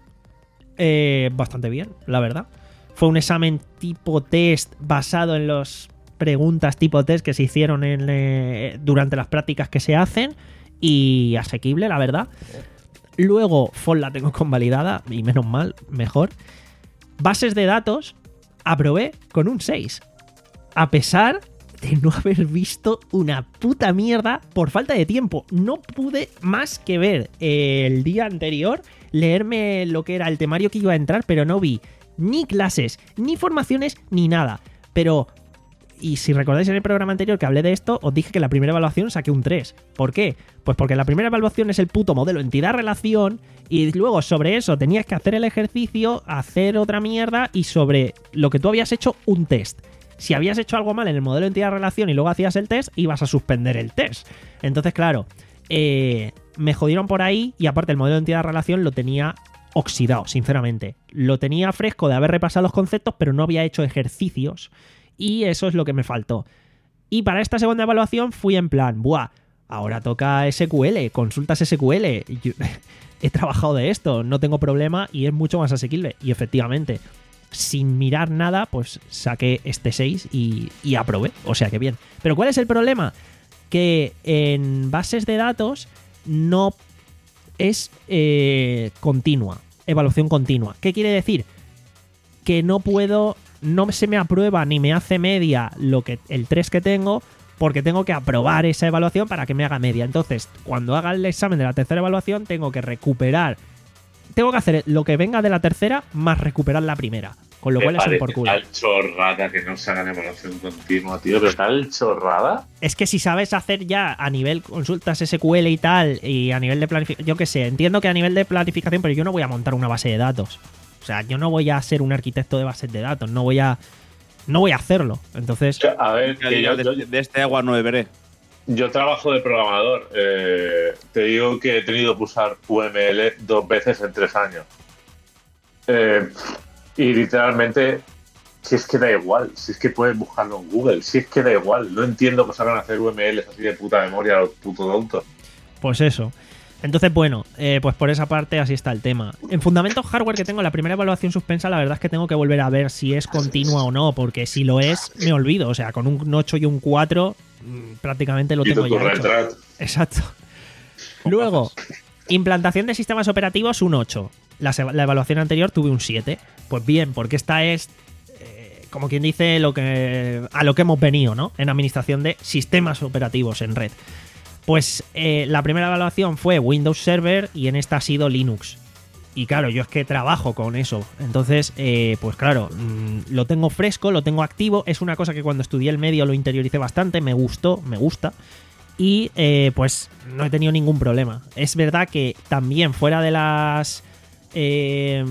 eh, bastante bien, la verdad. Fue un examen tipo test basado en las preguntas tipo test que se hicieron en, eh, durante las prácticas que se hacen y asequible, la verdad. Luego, F O L la tengo convalidada y menos mal, mejor. Bases de datos, aprobé con un seis. A pesar de no haber visto una puta mierda por falta de tiempo. No pude más que ver el día anterior, leerme lo que era el temario que iba a entrar, pero no vi ni clases, ni formaciones, ni nada. Pero... Y si recordáis en el programa anterior que hablé de esto, os dije que la primera evaluación saqué un tres. ¿Por qué? Pues porque la primera evaluación es el puto modelo entidad-relación y luego sobre eso tenías que hacer el ejercicio, hacer otra mierda y sobre lo que tú habías hecho un test. Si habías hecho algo mal en el modelo entidad-relación y luego hacías el test, ibas a suspender el test. Entonces, claro, eh, me jodieron por ahí y aparte el modelo entidad-relación lo tenía oxidado, sinceramente. Lo tenía fresco de haber repasado los conceptos, pero no había hecho ejercicios. Y eso es lo que me faltó. Y para esta segunda evaluación fui en plan, buah, ahora toca S Q L, consultas S Q L. Yo, he trabajado de esto, no tengo problema y es mucho más asequible. Y efectivamente, sin mirar nada, pues saqué este seis y, y aprobé. O sea que bien. Pero ¿cuál es el problema? Que en bases de datos no es eh, continua, evaluación continua. ¿Qué quiere decir? Que no puedo... No se me aprueba ni me hace media lo que el tres que tengo porque tengo que aprobar esa evaluación para que me haga media. Entonces, cuando haga el examen de la tercera evaluación, tengo que recuperar... Tengo que hacer lo que venga de la tercera más recuperar la primera. Con lo cual es un por culo. Tal chorrada que no se hagan evaluación continua, tío. Pero tal chorrada. Es que si sabes hacer ya a nivel consultas S Q L y tal, y a nivel de planificación... Yo qué sé, entiendo que a nivel de planificación, pero yo no voy a montar una base de datos. O sea, yo no voy a ser un arquitecto de bases de datos, no voy a no voy a hacerlo. Entonces, a ver, que yo, de, yo, de este agua no beberé. Yo trabajo de programador. Eh, te digo que he tenido que usar U M L dos veces en tres años. Eh, y literalmente, si es que da igual, si es que puedes buscarlo en Google, si es que da igual. No entiendo que salgan a hacer U M Ls así de puta memoria a los putos tontos. Pues eso. Entonces, bueno, eh, pues por esa parte así está el tema. En fundamentos hardware que tengo la primera evaluación suspensa, la verdad es que tengo que volver a ver si es continua o no, porque si lo es, me olvido. O sea, con un ocho y un cuatro mmm, prácticamente lo tengo ya hecho. Exacto. Luego, implantación de sistemas operativos, un ocho. La, la evaluación anterior tuve un siete. Pues bien, porque esta es, eh, como quien dice, lo que a lo que hemos venido, ¿no? En administración de sistemas operativos en red. Pues eh, la primera evaluación fue Windows Server y en esta ha sido Linux. Y claro, yo es que trabajo con eso. Entonces, eh, pues claro, mmm, lo tengo fresco, lo tengo activo. Es una cosa que cuando estudié el medio lo interioricé bastante, me gustó, me gusta. Y eh, pues no he tenido ningún problema. Es verdad que también fuera de las, eh,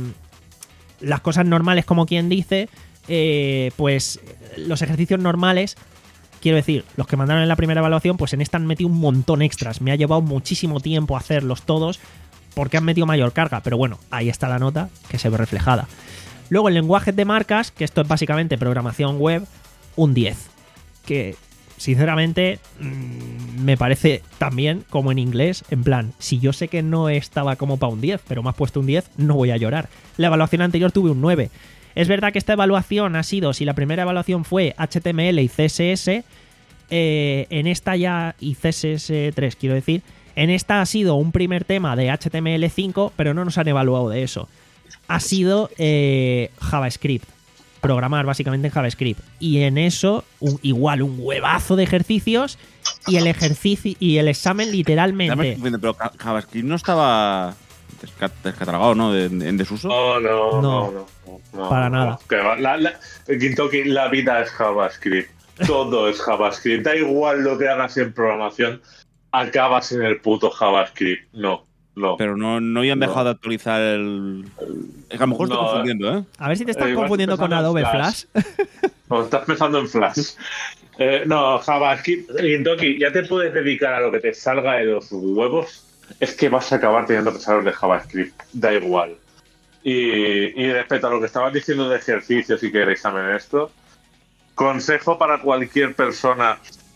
las cosas normales, como quien dice, eh, pues los ejercicios normales... Quiero decir, los que mandaron en la primera evaluación, pues en esta han metido un montón extras. Me ha llevado muchísimo tiempo hacerlos todos porque han metido mayor carga. Pero bueno, ahí está la nota que se ve reflejada. Luego, el lenguaje de marcas, que esto es básicamente programación web, un diez. Que, sinceramente, mmm, me parece también como en inglés. En plan, si yo sé que no estaba como para un diez, pero me has puesto un diez, no voy a llorar. La evaluación anterior tuve un nueve. Es verdad que esta evaluación ha sido, si la primera evaluación fue H T M L y C S S, eh, en esta ya, y C S S tres quiero decir, en esta ha sido un primer tema de H T M L cinco, pero no nos han evaluado de eso. Ha sido eh, JavaScript, programar básicamente en JavaScript. Y en eso, un, igual, un huevazo de ejercicios y el ejercicio y el examen literalmente... Pero JavaScript no estaba... descatalogado, ¿no? De, en desuso. No, no, No, no, no, no, para no, nada. No. Que va, la, la, Kintoki, la vida es JavaScript. Todo es JavaScript. Da igual lo que hagas en programación, acabas en el puto JavaScript. No, no. Pero no, no habían dejado no. de actualizar el... Es que a lo mejor No, estoy confundiendo, ¿eh? A ver si te estás Eh, confundiendo con Adobe Flash. O estás pensando en Flash. Eh, no, JavaScript, Gintoki, ya te puedes dedicar a lo que te salga de los huevos. Es que vas a acabar teniendo que saber de JavaScript. Da igual. Y, y respecto a lo que estabas diciendo de ejercicios, si queréis saber esto, consejo para cualquier persona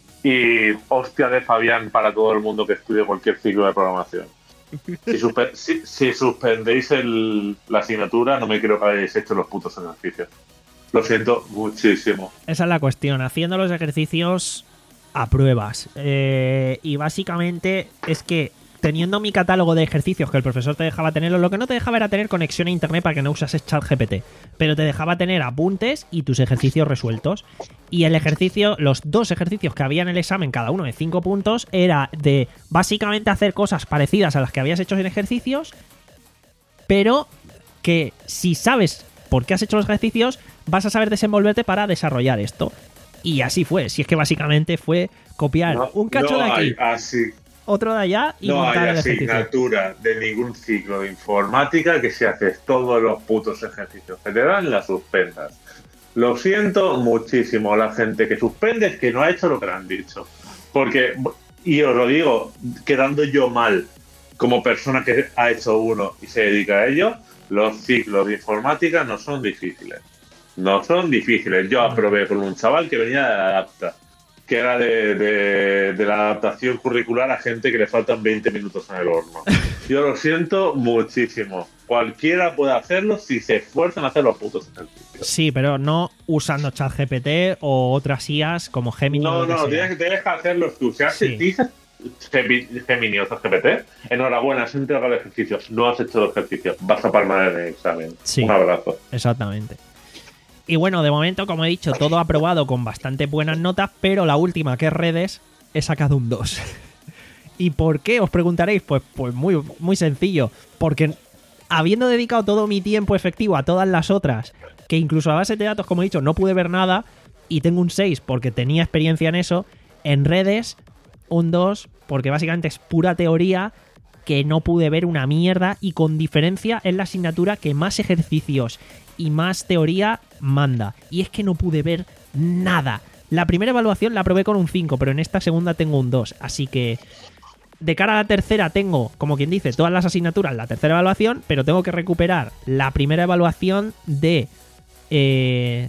y hostia de Fabián para todo el mundo que estudie cualquier ciclo de programación. Si, suspe- si, si suspendéis el, la asignatura, no me creo que hayáis hecho los putos ejercicios. Lo siento muchísimo. Esa es la cuestión. Haciendo los ejercicios a pruebas. Eh, y básicamente es que teniendo mi catálogo de ejercicios que el profesor te dejaba tenerlo, lo que no te dejaba era tener conexión a internet para que no usases ChatGPT. Pero te dejaba tener apuntes y tus ejercicios resueltos. Y el ejercicio, los dos ejercicios que había en el examen, cada uno de cinco puntos, era de básicamente hacer cosas parecidas a las que habías hecho en ejercicios, pero que si sabes por qué has hecho los ejercicios, vas a saber desenvolverte para desarrollar esto. Y así fue. Si es que básicamente fue copiar No, un cacho no de aquí, hay así, otro de allá y no montar hay el ejercicio. asignatura de ningún ciclo de informática que si haces todos los putos ejercicios que te dan, la suspendas. Lo siento muchísimo, la gente que suspende es que no ha hecho lo que le han dicho. Porque, y os lo digo, quedando yo mal como persona que ha hecho uno y se dedica a ello, los ciclos de informática no son difíciles. No son difíciles. Yo aprobé con un chaval que venía de la Adapta, que era de, de, de la adaptación curricular a gente que le faltan veinte minutos en el horno. Yo lo siento muchísimo. Cualquiera puede hacerlo si se esfuerzan a hacer los putos ejercicios. Sí, pero no usando ChatGPT o otras I As como Gemini. No, o lo que no, sea. tienes que, tienes que hacerlos tú. Si has- Sí. dices Gemi- Gemini o ChatGPT, enhorabuena, has entregado el ejercicio. No has hecho los ejercicios. Vas a palmar en el examen. Sí. Un abrazo. Exactamente. Y bueno, de momento, como he dicho, todo aprobado con bastante buenas notas, pero la última, que es redes, he sacado un dos. ¿Y por qué? Os preguntaréis. Pues, pues muy, muy sencillo. Porque habiendo dedicado todo mi tiempo efectivo a todas las otras, que incluso a base de datos, como he dicho, no pude ver nada, y tengo un seis porque tenía experiencia en eso, en redes, un dos porque básicamente es pura teoría, que no pude ver una mierda, y con diferencia es la asignatura que más ejercicios y más teoría manda. Y es que no pude ver nada. La primera evaluación la probé con un cinco, pero en esta segunda tengo un dos. Así que de cara a la tercera tengo, como quien dice, todas las asignaturas, la tercera evaluación, pero tengo que recuperar la primera evaluación de eh,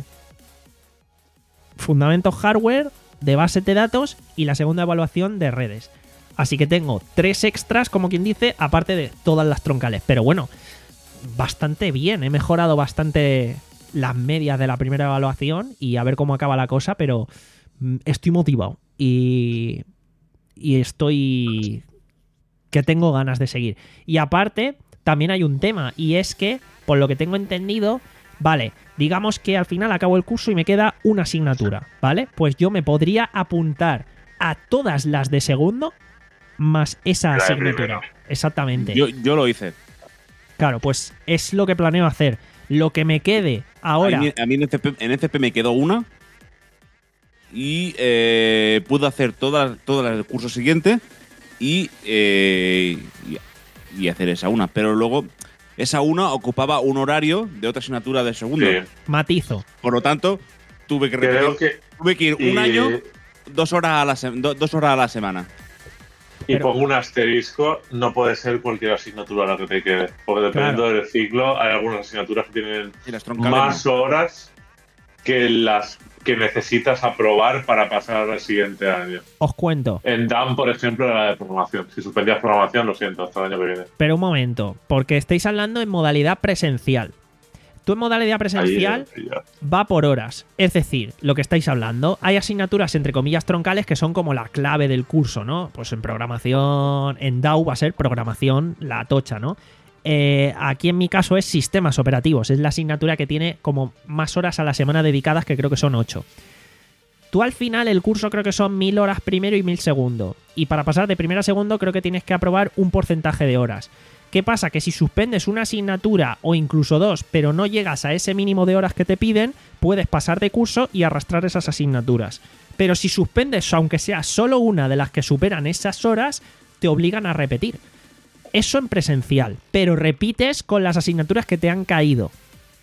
fundamentos hardware, de bases de datos, y la segunda evaluación de redes. Así que tengo tres extras, como quien dice, aparte de todas las troncales. Pero bueno, bastante bien. He mejorado bastante las medias de la primera evaluación y a ver cómo acaba la cosa, pero mm, estoy motivado y, y estoy... que tengo ganas de seguir. Y aparte, también hay un tema, y es que, por lo que tengo entendido, vale, digamos que al final acabo el curso y me queda una asignatura, ¿vale? Pues yo me podría apuntar a todas las de segundo más esa La de asignatura. primero. Exactamente. Yo, yo lo hice. Claro, pues es lo que planeo hacer. Lo que me quede ahora... A mí, a mí en, F P, en F P me quedó una y eh, pude hacer todas todas las del curso siguiente y, eh, y, y hacer esa una. Pero luego esa una ocupaba un horario de otra asignatura de segundo. Sí. Matizo. Por lo tanto, tuve que repetir, Creo que. tuve que ir un y- año, dos horas a la, se- do- dos horas a la semana. Y Pero- pongo un asterisco, no puede ser cualquier asignatura la que te quede. Porque dependiendo Claro. del ciclo, hay algunas asignaturas que tienen Y las troncales más no. horas que las que necesitas aprobar para pasar al siguiente año. Os cuento. En D A M, por ejemplo, era la de programación. Si suspendías programación, lo siento, hasta el año que viene. Pero un momento, porque estáis hablando en modalidad presencial. Tú en modalidad presencial Ahí, ya. va por horas. Es decir, lo que estáis hablando, hay asignaturas entre comillas troncales que son como la clave del curso, ¿no? Pues en programación, en D A U va a ser programación, la tocha, ¿no? Eh, aquí en mi caso es sistemas operativos. Es la asignatura que tiene como más horas a la semana dedicadas, que creo que son ocho. Tú al final el curso creo que son mil horas primero y mil segundo. Y para pasar de primero a segundo creo que tienes que aprobar un porcentaje de horas. ¿Qué pasa? Que si suspendes una asignatura o incluso dos, pero no llegas a ese mínimo de horas que te piden, puedes pasar de curso y arrastrar esas asignaturas. Pero si suspendes, aunque sea solo una de las que superan esas horas, te obligan a repetir. Eso en presencial, pero repites con las asignaturas que te han caído.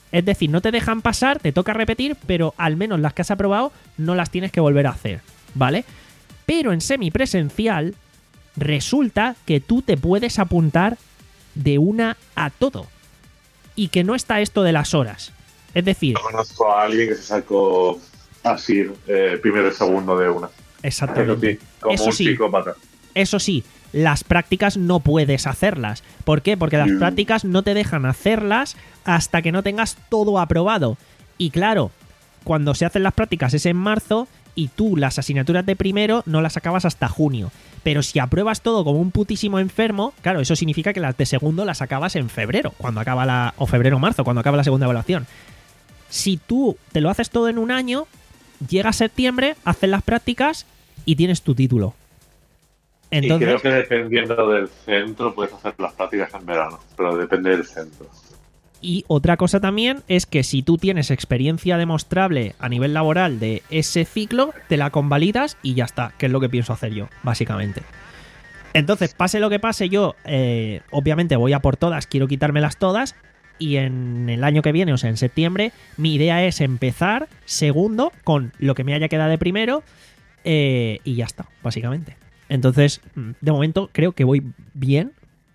Es decir, no te dejan pasar, te toca repetir, pero al menos las que has aprobado no las tienes que volver a hacer, ¿vale? Pero en semipresencial resulta que tú te puedes apuntar de una a todo y que no está esto de las horas. Es decir, Yo conozco a alguien que se sacó así, eh, primero y segundo de una. exactamente. Eso sí, como Eso un sí. psicópata. Eso sí, las prácticas no puedes hacerlas. ¿Por qué? Porque las Mm. prácticas no te dejan hacerlas hasta que no tengas todo aprobado. Y claro, cuando se hacen las prácticas es en marzo y tú las asignaturas de primero no las acabas hasta junio. Pero si apruebas todo como un putísimo enfermo, claro, eso significa que las de segundo las acabas en febrero, cuando acaba la o febrero o marzo, cuando acaba la segunda evaluación. Si tú te lo haces todo en un año, llega septiembre, haces las prácticas y tienes tu título. Entonces, Y creo que dependiendo del centro puedes hacer las prácticas en verano, pero depende del centro. y otra cosa también es que si tú tienes experiencia demostrable a nivel laboral de ese ciclo, te la convalidas y ya está, que es lo que pienso hacer yo, básicamente. Entonces, pase lo que pase, yo eh, obviamente voy a por todas, quiero quitármelas todas, y en el año que viene, o sea, en septiembre, mi idea es empezar segundo con lo que me haya quedado de primero eh, y ya está, básicamente. Entonces, de momento creo que voy bien.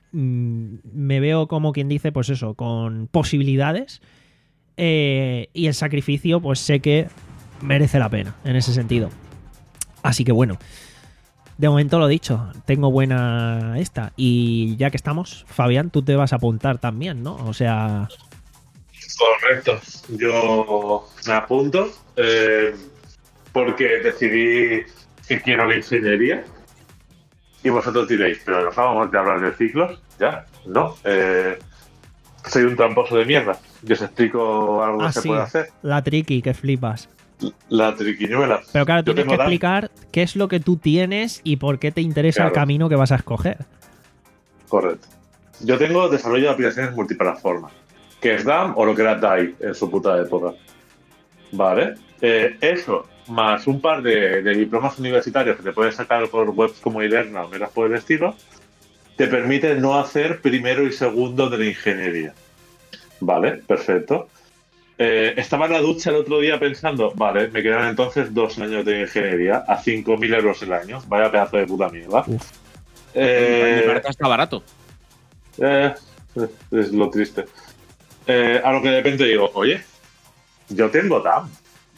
Me veo como quien dice, pues eso, con posibilidades eh, y el sacrificio pues sé que merece la pena en ese sentido. Así que bueno, de momento lo dicho, tengo buena esta. Y ya que estamos, Fabián, tú te vas a apuntar también, ¿no? O sea... Correcto. Yo me apunto eh, porque decidí que quiero la ingeniería. Y vosotros diréis, pero acabamos de hablar de ciclos, ¿ya? No. Eh, soy un tramposo de mierda. Yo os explico algo que Ah, se sí, puede hacer. la triqui, que flipas. La triquiñuela. Pero claro, Yo tienes que tengo Dan. explicar qué es lo que tú tienes y por qué te interesa el Claro. camino que vas a escoger. Correcto. Yo tengo desarrollo de aplicaciones multiplataforma, que es D A M o lo que era D A I en su puta época. ¿Vale? Eh, eso, más un par de, de diplomas universitarios que te puedes sacar por webs como Iderna o meras por el estilo, te permite no hacer primero y segundo de la ingeniería. Vale, perfecto. Eh, estaba en la ducha el otro día pensando, vale, me quedan entonces dos años de ingeniería a cinco mil euros el año. Vaya pedazo de puta mierda. Uf. Eh, Me parece hasta barato. eh, es lo triste. Eh, a lo que de repente digo, oye, yo tengo D A M.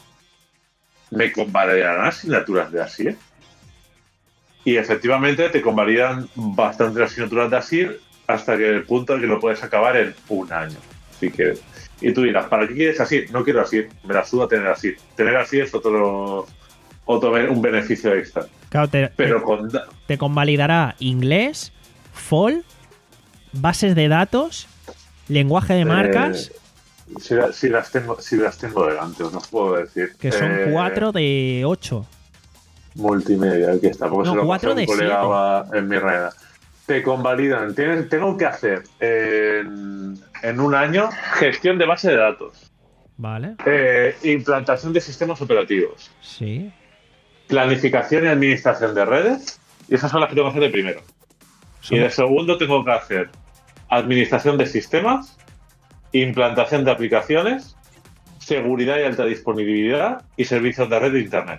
¿Me convalidarán asignaturas de ASIR? Y efectivamente te convalidan bastantes asignaturas de ASIR hasta que el punto en que lo puedes acabar en un año. Así que, y tú dirás, ¿para qué quieres ASIR? No quiero ASIR, me la suda tener ASIR. Tener ASIR es otro, otro un beneficio extra. Claro, te, Pero te- con da- te convalidará inglés, F O L, bases de datos, lenguaje de marcas, Eh, si, la- si las tengo, si las tengo delante, os los puedo decir. que son Eh, cuatro de ocho. Multimedia, aquí está, porque No, se lo cuatro pasé a de un colega siete. va- en mi red. Te convalidan. Tienes, tengo que hacer en, en un año gestión de base de datos, Vale, eh, implantación de sistemas operativos, sí. planificación y administración de redes, y esas son las que tengo que hacer de primero. Y de segundo tengo que hacer administración de sistemas, implantación de aplicaciones, seguridad y alta disponibilidad y servicios de red de internet.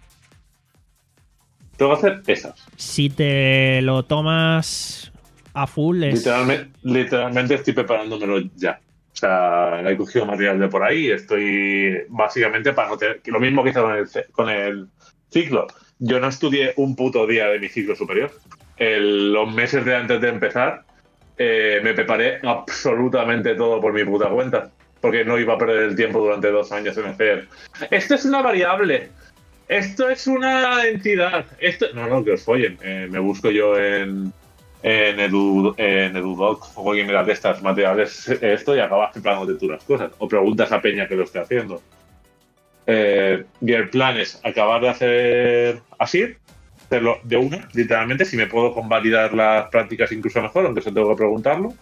Tengo que hacer esas. Si te lo tomas a full es... Literalmente, literalmente estoy preparándomelo ya. O sea, he cogido material de por ahí y estoy básicamente para no tener... que Lo mismo que hice con el, ce- con el ciclo. Yo no estudié un puto día de mi ciclo superior. El- los meses de antes de empezar eh, me preparé absolutamente todo por mi puta cuenta. Porque no iba a perder el tiempo durante dos años en hacer... Esto es una variable. Esto es una entidad. Esto... No, no, que os follen. Eh, me busco yo en... En, Edu, en EduDoc o cualquier mira de estas materiales esto y acabas preparándote tú las cosas o preguntas a Peña que lo esté haciendo. Eh, y el plan es acabar de hacer así, hacerlo de una, literalmente, si me puedo convalidar las prácticas incluso mejor, aunque eso tengo que preguntarlo.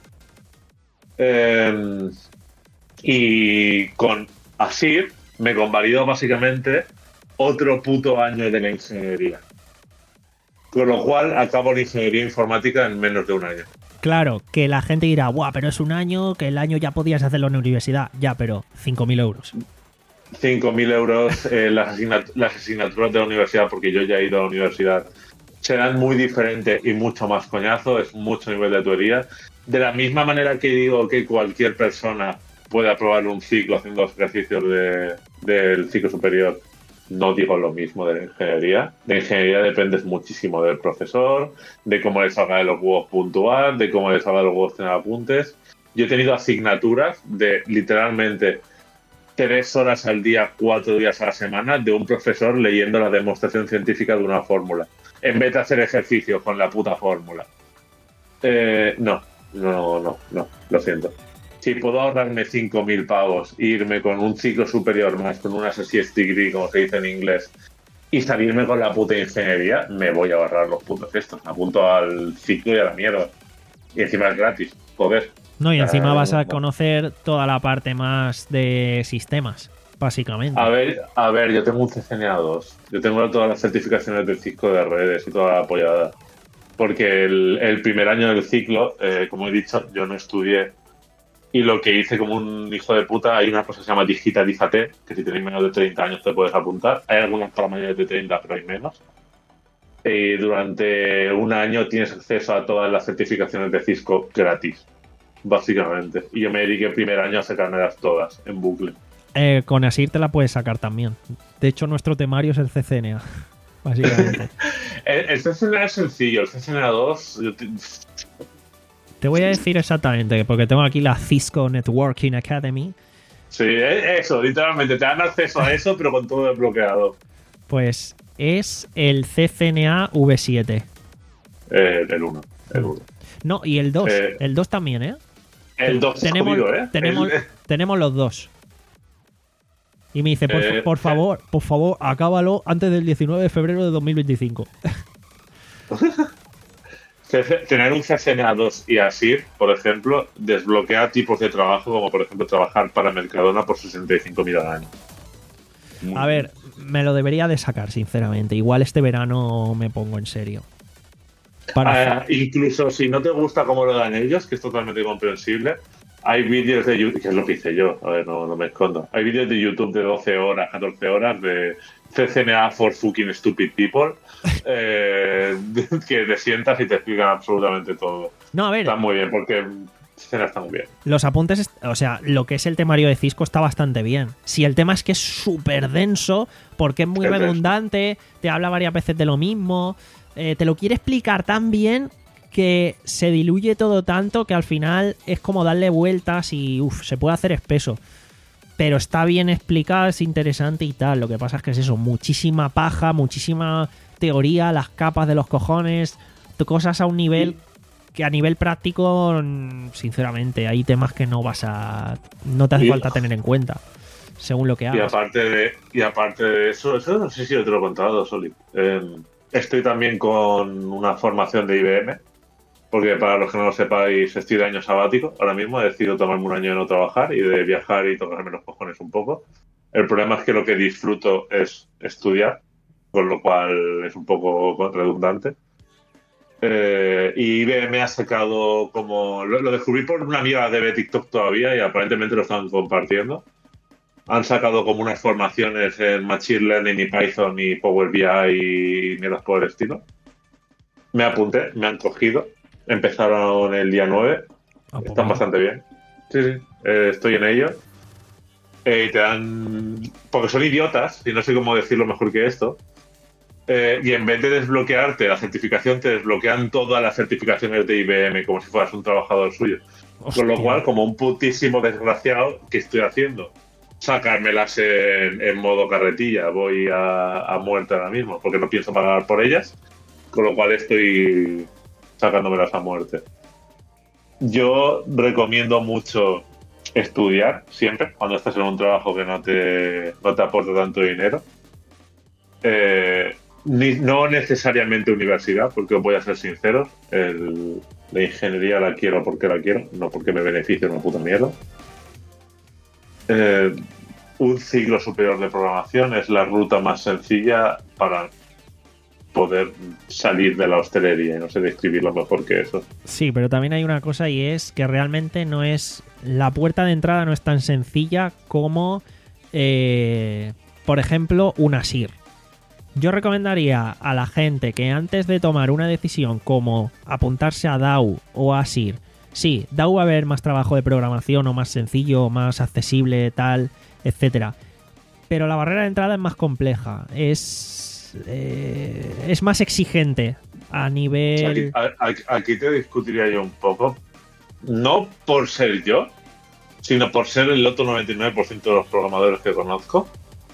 Eh, y con ASIR me convalido básicamente otro puto año de la ingeniería. Con lo cual acabo la ingeniería informática en menos de un año. Claro, que la gente dirá, buah, pero es un año, que el año ya podías hacerlo en la universidad. Ya, pero cinco mil euros. cinco mil euros eh, las, asignat- las asignaturas de la universidad, porque yo ya he ido a la universidad, serán muy diferentes y mucho más coñazo, es mucho nivel de teoría. De la misma manera que digo que cualquier persona puede aprobar un ciclo haciendo los ejercicios de, del ciclo superior, no digo lo mismo de la ingeniería. De ingeniería dependes muchísimo del profesor, de cómo le salga de los huevos puntual, de cómo le salga de los huevos tener apuntes. Yo he tenido asignaturas de literalmente tres horas al día, cuatro días a la semana, de un profesor leyendo la demostración científica de una fórmula, en vez de hacer ejercicio con la puta fórmula. Eh, no, no, no, no, lo siento. Si puedo ahorrarme cinco mil pavos e irme con un ciclo superior más, con una associate degree, como se dice en inglés, y salirme con la puta ingeniería, me voy a ahorrar los putos estos. Me apunto al ciclo y a la mierda. Y encima es gratis, joder. No, y encima Ah, vas a bueno. conocer toda la parte más de sistemas, básicamente. A ver, a ver, yo tengo un C C N A dos. Yo tengo todas las certificaciones del Cisco de redes y toda la apoyada. Porque el, el primer año del ciclo, eh, como he dicho, yo no estudié. Y lo que hice como un hijo de puta, hay una cosa que se llama Digitalizate, que si tenéis menos de treinta años te puedes apuntar. Hay algunas para mayores de treinta, pero hay menos. Y durante un año tienes acceso a todas las certificaciones de Cisco gratis, básicamente. Y yo me dediqué el primer año a sacármelas todas, en bucle. Eh, con Asir te la puedes sacar también. De hecho, nuestro temario es el C C N A, básicamente. El, el C C N A es sencillo, el C C N A dos... Yo te- Te voy a decir exactamente, porque tengo aquí la Cisco Networking Academy. Sí, eh, eso, literalmente, te dan acceso a eso, pero con todo desbloqueado. Pues es el C C N A V siete. Eh, el uno, el uno. No, y el dos. Eh, el dos también, ¿eh? El dos es tenemos, jodido, ¿eh? tenemos, El- tenemos los dos. Y me dice, por, Eh, por favor, por favor, acábalo antes del diecinueve de febrero de dos mil veinticinco. C C Tener un C C N A dos y ASIR, por ejemplo, desbloquea tipos de trabajo, como por ejemplo trabajar para Mercadona por sesenta y cinco mil al año. Muy A ver, me lo debería de sacar, sinceramente. Igual este verano me pongo en serio. Para Ah, incluso si no te gusta cómo lo dan ellos, que es totalmente comprensible, hay vídeos de YouTube, que es lo que hice yo, a ver, no, no me escondo. Hay vídeos de YouTube de doce horas, catorce horas de C C N A for fucking stupid people, eh, que te sientas y te explican absolutamente todo. No, a ver, Está muy bien, porque C C N A está muy bien. los apuntes, est- o sea, lo que es el temario de Cisco está bastante bien. Si el tema es que es súper denso, porque es muy Es denso. redundante, te habla varias veces de lo mismo, eh, te lo quiere explicar tan bien que se diluye todo tanto que al final es como darle vueltas y uff, se puede hacer espeso. Pero está bien explicado, es interesante y tal. Lo que pasa es que es eso, muchísima paja, muchísima teoría, las capas de los cojones, cosas a un nivel que a nivel práctico, mm, sinceramente, hay temas que no vas a... no te hace Y- falta tener en cuenta, según lo que Y hagas. aparte de, y aparte de eso, eso no sé si yo te lo he contado, Soli. Eh, estoy también con una formación de I B M, porque para los que no lo sepáis, estoy de año sabático. Ahora mismo he decidido tomarme un año de no trabajar y de viajar y tocarme los cojones un poco. El problema es que lo que disfruto es estudiar, con lo cual es un poco redundante. Eh, y I B M ha sacado como... Lo, lo descubrí por una amiga de TikTok todavía y aparentemente lo están compartiendo. Han sacado como unas formaciones en Machine Learning y Python y Power B I y mierdas por el estilo. Me apunté, me han cogido. Empezaron el día nueve. Ah, pues Están mira. bastante bien. Sí, sí. Eh, estoy en ello. Eh, y te dan... Porque son idiotas, y no sé cómo decirlo mejor que esto. Eh, y en vez de desbloquearte la certificación, te desbloquean todas las certificaciones de I B M como si fueras un trabajador suyo. Con lo Hostia. cual, como un putísimo desgraciado, ¿qué estoy haciendo? Sacármelas en, en modo carretilla. Voy a, a muerte ahora mismo, porque no pienso pagar por ellas. Con lo cual estoy sacándomelas a muerte. Yo recomiendo mucho estudiar siempre, cuando estás en un trabajo que no te, no te aporta tanto dinero. Eh, ni- no necesariamente universidad, porque os voy a ser sincero, el- la ingeniería la quiero porque la quiero, no porque me beneficie una puta mierda. Eh, un ciclo superior de programación es la ruta más sencilla para poder salir de la hostelería. No sé describirlo mejor que eso. Sí, pero también hay una cosa y es que realmente no es... La puerta de entrada no es tan sencilla como, eh, por ejemplo, un Asir. Yo recomendaría a la gente que antes de tomar una decisión como apuntarse a D A O o a Asir, sí, D A O va a haber más trabajo de programación o más sencillo, más accesible, tal, etcétera. Pero la barrera de entrada es más compleja, es, eh, es más exigente a nivel... Aquí, aquí, aquí te discutiría yo un poco, no por ser yo, sino por ser el otro noventa y nueve por ciento de los programadores que conozco.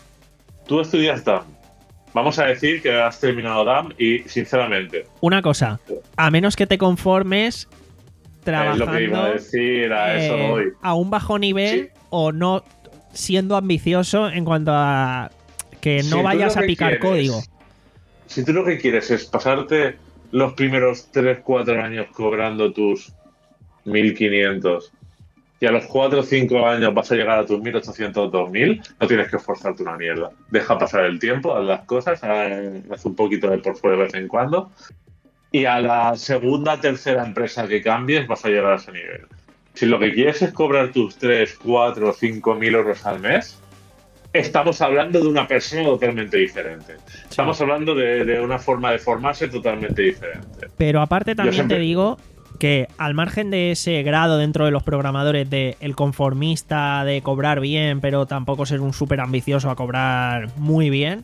Tú estudias D A M. Vamos a decir que has terminado D A M y, sinceramente... Una cosa, a menos que te conformes trabajando es lo que iba a decir, a eh, eso voy. a un bajo nivel Sí. o no siendo ambicioso en cuanto a que no Si tú vayas lo a que picar quieres- código. Si tú lo que quieres es pasarte los primeros tres cuatro años cobrando tus mil quinientos y a los cuatro o cinco años vas a llegar a tus mil ochocientos dos mil, no tienes que esforzarte una mierda. Deja pasar el tiempo, haz las cosas, haz haz un poquito de portfolio de vez en cuando y a la segunda tercera empresa que cambies vas a llegar a ese nivel. Si lo que quieres es cobrar tus tres, cuatro o cinco mil euros al mes, estamos hablando de una persona totalmente diferente. Estamos hablando de, de una forma de formarse totalmente diferente. Pero aparte también siempre- te digo que al margen de ese grado dentro de los programadores de el conformista de cobrar bien, pero tampoco ser un súper ambicioso a cobrar muy bien,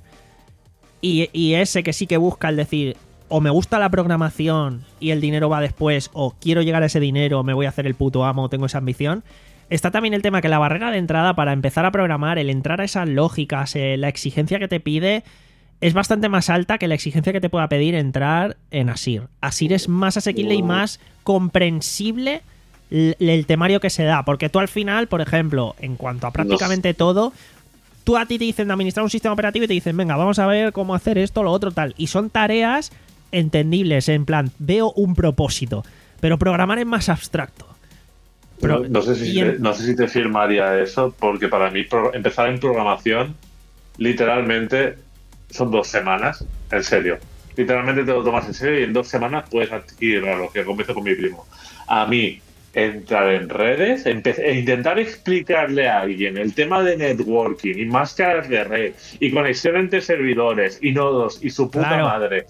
y, y ese que sí que busca el decir, o me gusta la programación y el dinero va después, o quiero llegar a ese dinero, me voy a hacer el puto amo, tengo esa ambición. Está también el tema que la barrera de entrada para empezar a programar, el entrar a esas lógicas, eh, la exigencia que te pide es bastante más alta que la exigencia que te pueda pedir entrar en Asir. Asir es más asequible y más comprensible l- el temario que se da, porque tú al final, por ejemplo, en cuanto a prácticamente todo, tú a ti te dicen de administrar un sistema operativo y te dicen, venga, vamos a ver cómo hacer esto, lo otro, tal. Y son tareas entendibles, en plan, veo un propósito, pero programar es más abstracto. Pero- no, no sé si y en- te, no sé si te firmaría eso, porque para mí pro- empezar en programación literalmente son dos semanas, en serio. Literalmente te lo tomas en serio y en dos semanas puedes adquirir lo que comenté con mi primo. A mí, entrar en redes, empe- e intentar explicarle a alguien el tema de networking y máscaras de red y conexión entre servidores y nodos y su puta Claro. madre.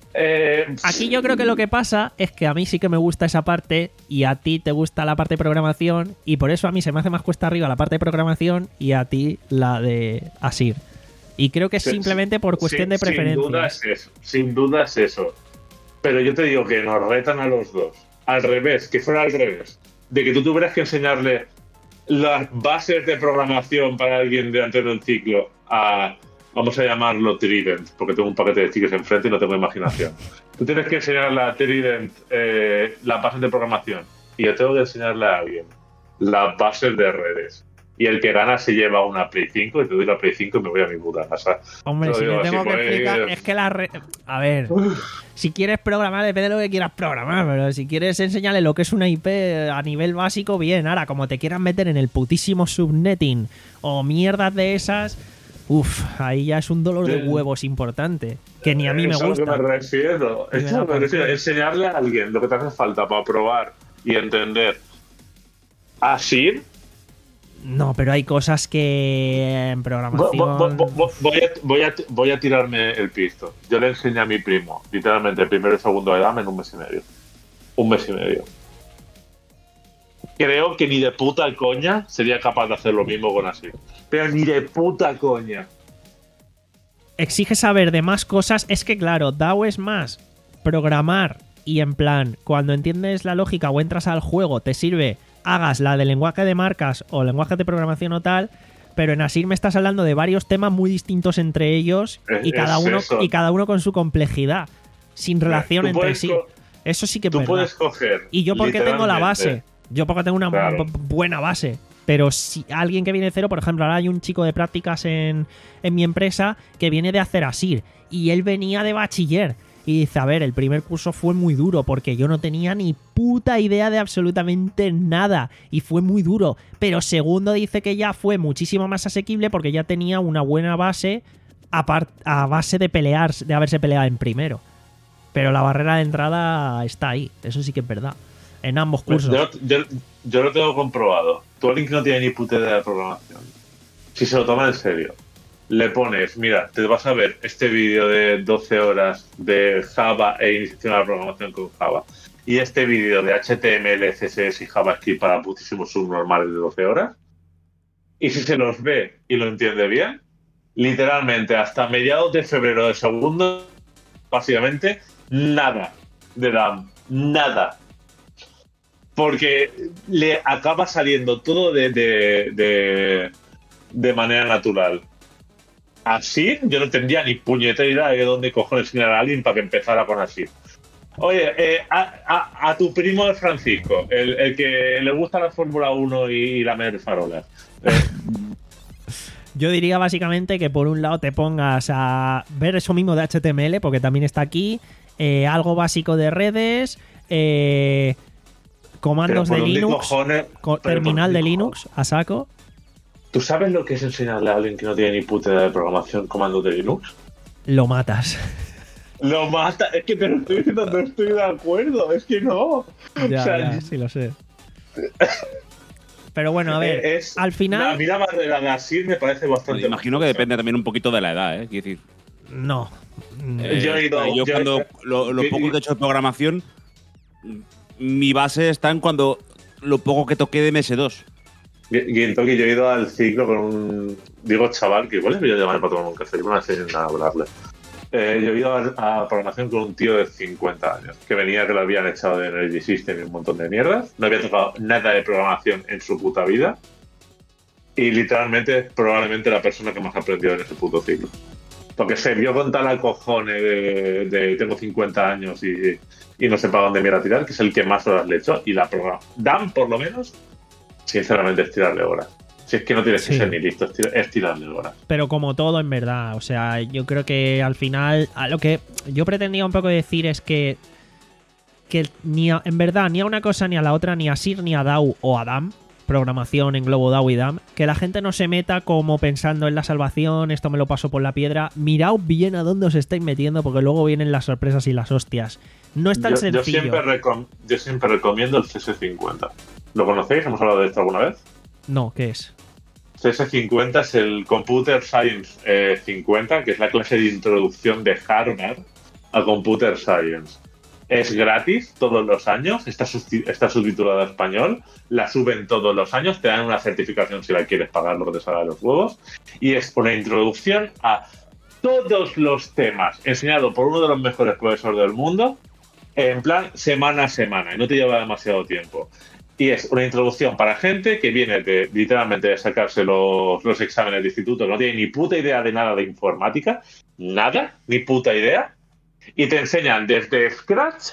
Eh, Aquí yo creo que lo que pasa es que a mí sí que me gusta esa parte y a ti te gusta la parte de programación y por eso a mí se me hace más cuesta arriba la parte de programación y a ti la de Asir. Y creo que es Sí, simplemente por cuestión sin- de preferencias. Sin duda es eso. Sin duda es eso. Pero yo te digo que nos retan a los dos. Al revés, que fuera al revés. De que tú tuvieras que enseñarle las bases de programación para alguien de antes del ciclo a, vamos a llamarlo Trident, porque tengo un paquete de tickets enfrente y no tengo imaginación. Tú tienes que enseñarle a Trident eh, las bases de programación y yo tengo que enseñarle a alguien las bases de redes. Y el que gana se lleva una Play cinco y te doy la Play cinco y me voy a mi puta casa. Hombre, Te si lo le digo tengo así, que pues, explicar, es que la... re- A ver, si quieres programar, depende de lo que quieras programar, pero si quieres enseñarle lo que es una I P a nivel básico, bien. Ahora, como te quieran meter en el putísimo subnetting o mierdas de esas, uff, ahí ya es un dolor de Sí. huevos importante, que ni a mí me Es a lo que gusta. me refiero. Y me Es da a lo que me por refiero. culo. Enseñarle a alguien lo que te hace falta para probar y entender así. No, pero hay cosas que en Voy, programación... voy- voy- voy a, voy, a, voy a tirarme el pisto. Yo le enseñé a mi primo, literalmente, el primero y segundo de edad en un mes y medio. Un mes y medio. Creo que ni de puta coña sería capaz de hacer lo mismo con así. Pero ni de puta coña. Exige saber de más cosas. Es que claro, D A O es más programar y en plan, cuando entiendes la lógica o entras al juego, te sirve, hagas la de lenguaje de marcas o lenguaje de programación o tal, pero en Asir me estás hablando de varios temas muy distintos entre ellos y Es- cada es uno eso. y cada uno con su complejidad, sin relación tú entre puedes sí. co- Eso sí que es Tú verdad. puedes coger. Y yo porque tengo la literalmente, base. Yo porque tengo una Claro. bu- buena base. Pero si alguien que viene de cero, por ejemplo, ahora hay un chico de prácticas en, en mi empresa que viene de hacer Asir. Y él venía de bachiller. Y dice, a ver, el primer curso fue muy duro porque yo no tenía ni puta idea de absolutamente nada. Y fue muy duro. Pero segundo dice que ya fue muchísimo más asequible porque ya tenía una buena base apart- a base de pelear, de haberse peleado en primero. Pero la barrera de entrada está ahí, eso sí que es verdad. En ambos cursos. Yo, yo, yo lo tengo comprobado. Tú, alguien que no tiene ni puta idea de programación, si se lo toma en serio, le pones, mira, te vas a ver este vídeo de doce horas de Java e iniciación a la programación con Java, y este vídeo de H T M L, C S S y JavaScript para putísimos subnormales de doce horas, y si se los ve y lo entiende bien, literalmente hasta mediados de febrero del segundo, básicamente, nada de D A M, nada. Porque le acaba saliendo todo de, de, de, de manera natural. Así, yo no tendría ni puñetera idea de dónde cojones enseñar a alguien para que empezara con así. Oye, eh, a, a, a tu primo el Francisco, el, el que le gusta la Fórmula uno y, y la Mer Farola. Eh, Yo diría básicamente que por un lado te pongas a ver eso mismo de H T M L, porque también está aquí, eh, algo básico de redes, eh, comandos de Linux, cojones, co- terminal de Linux a saco. ¿Tú sabes lo que es enseñarle a alguien que no tiene ni puta idea de programación comandos de Linux? Lo matas. Lo mata, es que te lo estoy diciendo, no estoy de acuerdo, es que no. Ya, O sea, ya, sí lo sé. Pero bueno, a ver, es, al final... A mí la barrera de así me parece bastante... Me imagino que depende también un poquito de la edad, ¿eh? Quiero decir, No. eh, Yo he ido- yo yo- cuando lo, lo yo- poco que he hecho de programación, mi base está en cuando lo poco que toqué de M S dos. Y en Toki yo he ido al ciclo con un... Digo chaval, que igual le voy a llamar para tomar un café, no sé nada hablarle. Eh, yo he ido a, a programación con un tío de cincuenta años, que venía que lo habían echado de Energy System y un montón de mierdas. No había tocado nada de programación en su puta vida. Y literalmente, probablemente la persona que más ha aprendido en ese puto ciclo. Porque se vio con tal acojone de, de tengo cincuenta años y, y no sé para dónde mira tirar, que es el que más horas le he hecho. Y la programa. Dan, por lo menos, sinceramente, es tirarle horas. Si es que no tienes Sí. que ser ni listo, es, tir- es tirarle horas. Pero como todo, en verdad. O sea, yo creo que al final. A lo que yo pretendía un poco decir es que. Que ni a- en verdad, ni a una cosa ni a la otra, ni a S I R, ni a D A W o a D A M, programación en globo D A W y D A M, que la gente no se meta como pensando en la salvación, esto me lo paso por la piedra. Mirad bien a dónde os estáis metiendo, porque luego vienen las sorpresas y las hostias. No es tan Yo, yo, sencillo. siempre recom- yo siempre recomiendo el C S cincuenta. ¿Lo conocéis? ¿Hemos hablado de esto alguna vez? No, ¿qué es? C S cincuenta es el Computer Science eh, cincuenta, que es la clase de introducción de Harvard a Computer Science. Es gratis todos los años, está, susti- está subtitulada a español, la suben todos los años, te dan una certificación si la quieres pagar lo que te salga de los huevos, y es una introducción a todos los temas, enseñado por uno de los mejores profesores del mundo, en plan semana a semana, y no te lleva demasiado tiempo. Y es una introducción para gente que viene de literalmente de sacarse los, los exámenes de instituto, que no tiene ni puta idea de nada de informática, nada, ni puta idea, y te enseñan desde Scratch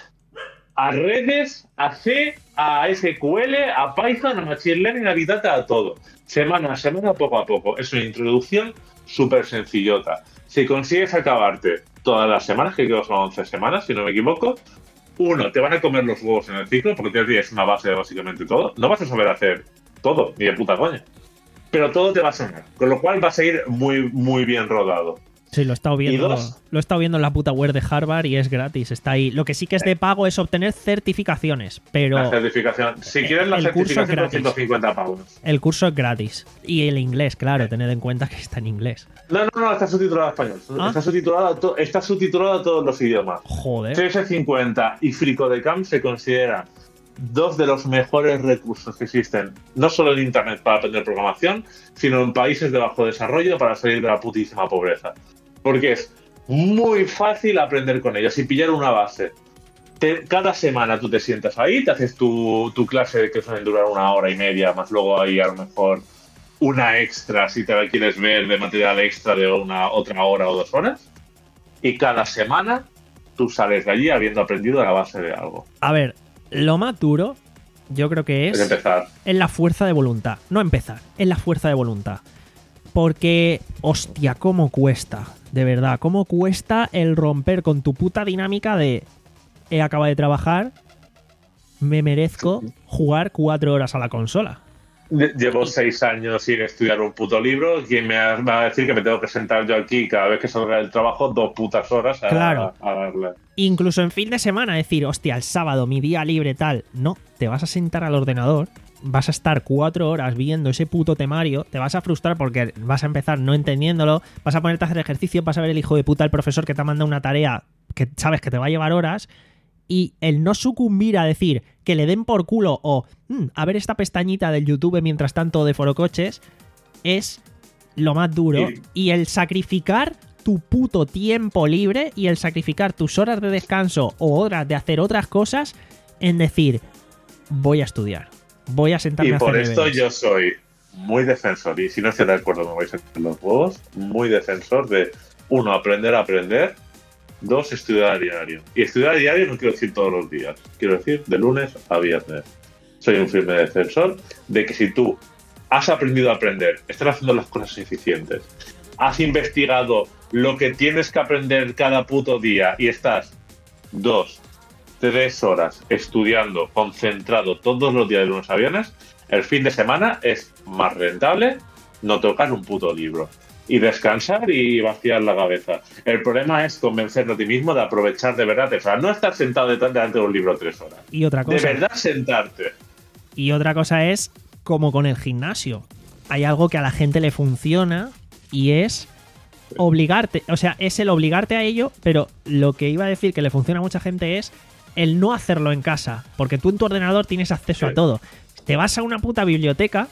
a redes, a C, a S Q L, a Python, a Machine Learning, a Big Data, a todo. Semana a semana, poco a poco. Es una introducción súper sencillota. Si consigues acabarte todas las semanas, que creo que son once semanas, si no me equivoco, uno, te van a comer los huevos en el ciclo, porque tienes una base de básicamente todo. No vas a saber hacer todo, ni de puta coña. Pero todo te va a sonar. Con lo cual vas a ir muy, muy bien rodado. Sí, lo he estado viendo. ¿Y dos? Lo he estado viendo en la puta web de Harvard y es gratis. Está ahí. Lo que sí que es de pago es obtener certificaciones, pero La certificación. Si quieres la el curso es certificación, gratis. ciento cincuenta pavos. el curso es gratis. Y el inglés, claro, tened en cuenta que está en inglés. No, no, no, está subtitulado a español. ¿Ah? Está, subtitulado a to- está subtitulado a todos los idiomas. Joder. C S cincuenta y FreeCodeCamp se consideran dos de los mejores recursos que existen, no solo en Internet para aprender programación, sino en países de bajo desarrollo para salir de la putísima pobreza. Porque es muy fácil aprender con ellos y pillar una base. Te- cada semana tú te sientas ahí, te haces tu, tu clase que suelen durar una hora y media, más luego hay a lo mejor una extra si te la quieres ver de material extra de una otra hora o dos horas. Y cada semana tú sales de allí habiendo aprendido la base de algo. A ver, lo más duro, yo creo que Es es empezar. en la fuerza de voluntad. No empezar, en la fuerza de voluntad. Porque, hostia, cómo cuesta. De verdad, cómo cuesta el romper con tu puta dinámica de he acabado de trabajar, me merezco jugar cuatro horas a la consola. Llevo seis años sin estudiar un puto libro. ¿Quién me va a decir que me tengo que sentar yo aquí cada vez que salga del trabajo dos putas horas a, Claro. a darle? Incluso en fin de semana, decir, hostia, el sábado, mi día libre, tal. No, te vas a sentar al ordenador, vas a estar cuatro horas viendo ese puto temario, te vas a frustrar porque vas a empezar no entendiéndolo, vas a ponerte a hacer ejercicio, vas a ver el hijo de puta del profesor que te ha mandado una tarea que sabes que te va a llevar horas, y el no sucumbir a decir que le den por culo o "Mm, a ver esta pestañita del YouTube mientras tanto de Forocoches" es lo más duro. Sí. Y el sacrificar tu puto tiempo libre y el sacrificar tus horas de descanso o horas de hacer otras cosas en decir, voy a estudiar, voy a sentarme Y a hacer por esto deberes. yo soy muy defensor, y si no estoy de acuerdo me vais a echar los huevos, muy defensor de, uno, aprender a aprender, dos, estudiar a diario. Y estudiar a diario no quiero decir todos los días, quiero decir de lunes a viernes. Soy un firme defensor de que si tú has aprendido a aprender, estás haciendo las cosas eficientes, has investigado lo que tienes que aprender cada puto día y estás dos, tres horas estudiando, concentrado todos los días de lunes a viernes, el fin de semana es más rentable no tocar un puto libro y descansar y vaciar la cabeza. El problema es convencerte a ti mismo de aprovechar de verdad, o sea, no estar sentado detrás delante de un libro tres horas. Y otra De cosa, verdad sentarte. y otra cosa es como con el gimnasio. Hay algo que a la gente le funciona y es obligarte, o sea, es el obligarte a ello, pero lo que iba a decir que le funciona a mucha gente es el no hacerlo en casa, porque tú en tu ordenador tienes acceso Sí. a todo. Te vas a una puta biblioteca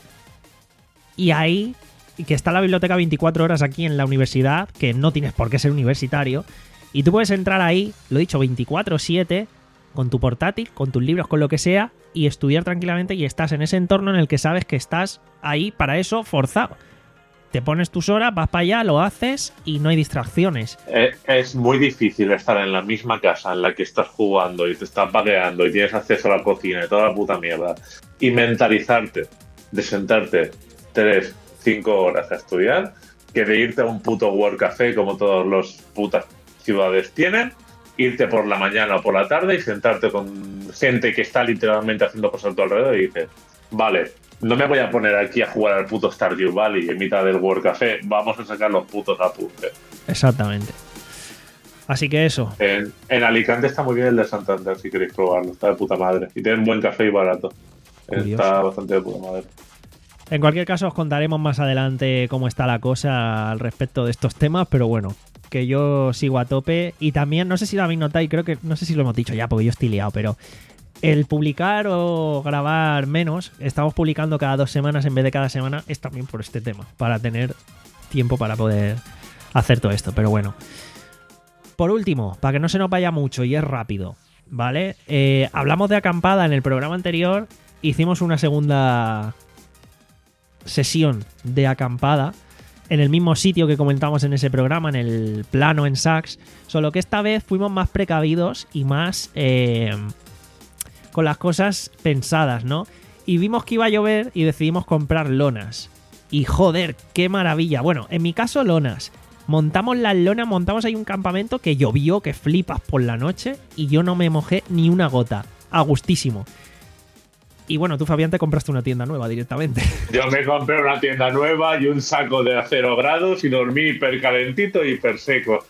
y ahí, y que está la biblioteca veinticuatro horas aquí en la universidad, que no tienes por qué ser universitario, y tú puedes entrar ahí, lo he dicho, veinticuatro siete, con tu portátil, con tus libros, con lo que sea, y estudiar tranquilamente, y estás en ese entorno en el que sabes que estás ahí para eso forzado. Te pones tus horas, vas para allá, lo haces y no hay distracciones. Eh, Es muy difícil estar en la misma casa en la que estás jugando y te estás vagueando y tienes acceso a la cocina y toda la puta mierda y mentalizarte de sentarte tres, cinco horas a estudiar que de irte a un puto World Café como todas las putas ciudades tienen, irte por la mañana o por la tarde y sentarte con gente que está literalmente haciendo cosas a tu alrededor y dices, vale, no me voy a poner aquí a jugar al puto Stardew Valley en mitad del World Café, vamos a sacar los putos apuntes. Exactamente. Así que eso. En, en Alicante está muy bien el de Santander, si queréis probarlo. Está de puta madre. Y tienen buen café y barato. Curioso. Está bastante de puta madre. En cualquier caso, os contaremos más adelante cómo está la cosa al respecto de estos temas, pero bueno, que yo sigo a tope. Y también, no sé si lo habéis notado, y creo que, no sé si lo hemos dicho ya, porque yo estoy liado, pero el publicar o grabar menos, estamos publicando cada dos semanas en vez de cada semana, es también por este tema, para tener tiempo para poder hacer todo esto, pero bueno. Por último, para que no se nos vaya mucho y es rápido, ¿vale? Eh, hablamos de acampada en el programa anterior, hicimos una segunda sesión de acampada en el mismo sitio que comentamos en ese programa, en el plano en Sax, solo que esta vez fuimos más precavidos y más eh, con las cosas pensadas, ¿no? Y vimos que iba a llover y decidimos comprar lonas. Y joder, qué maravilla. Bueno, en mi caso lonas. Montamos las lonas, montamos ahí un campamento que llovió, que flipas por la noche, y yo no me mojé ni una gota. A gustísimo. Y bueno, tú, Fabián, te compraste una tienda nueva directamente. Yo me compré una tienda nueva y un saco de cero grados y dormí hiper calentito y hiper seco.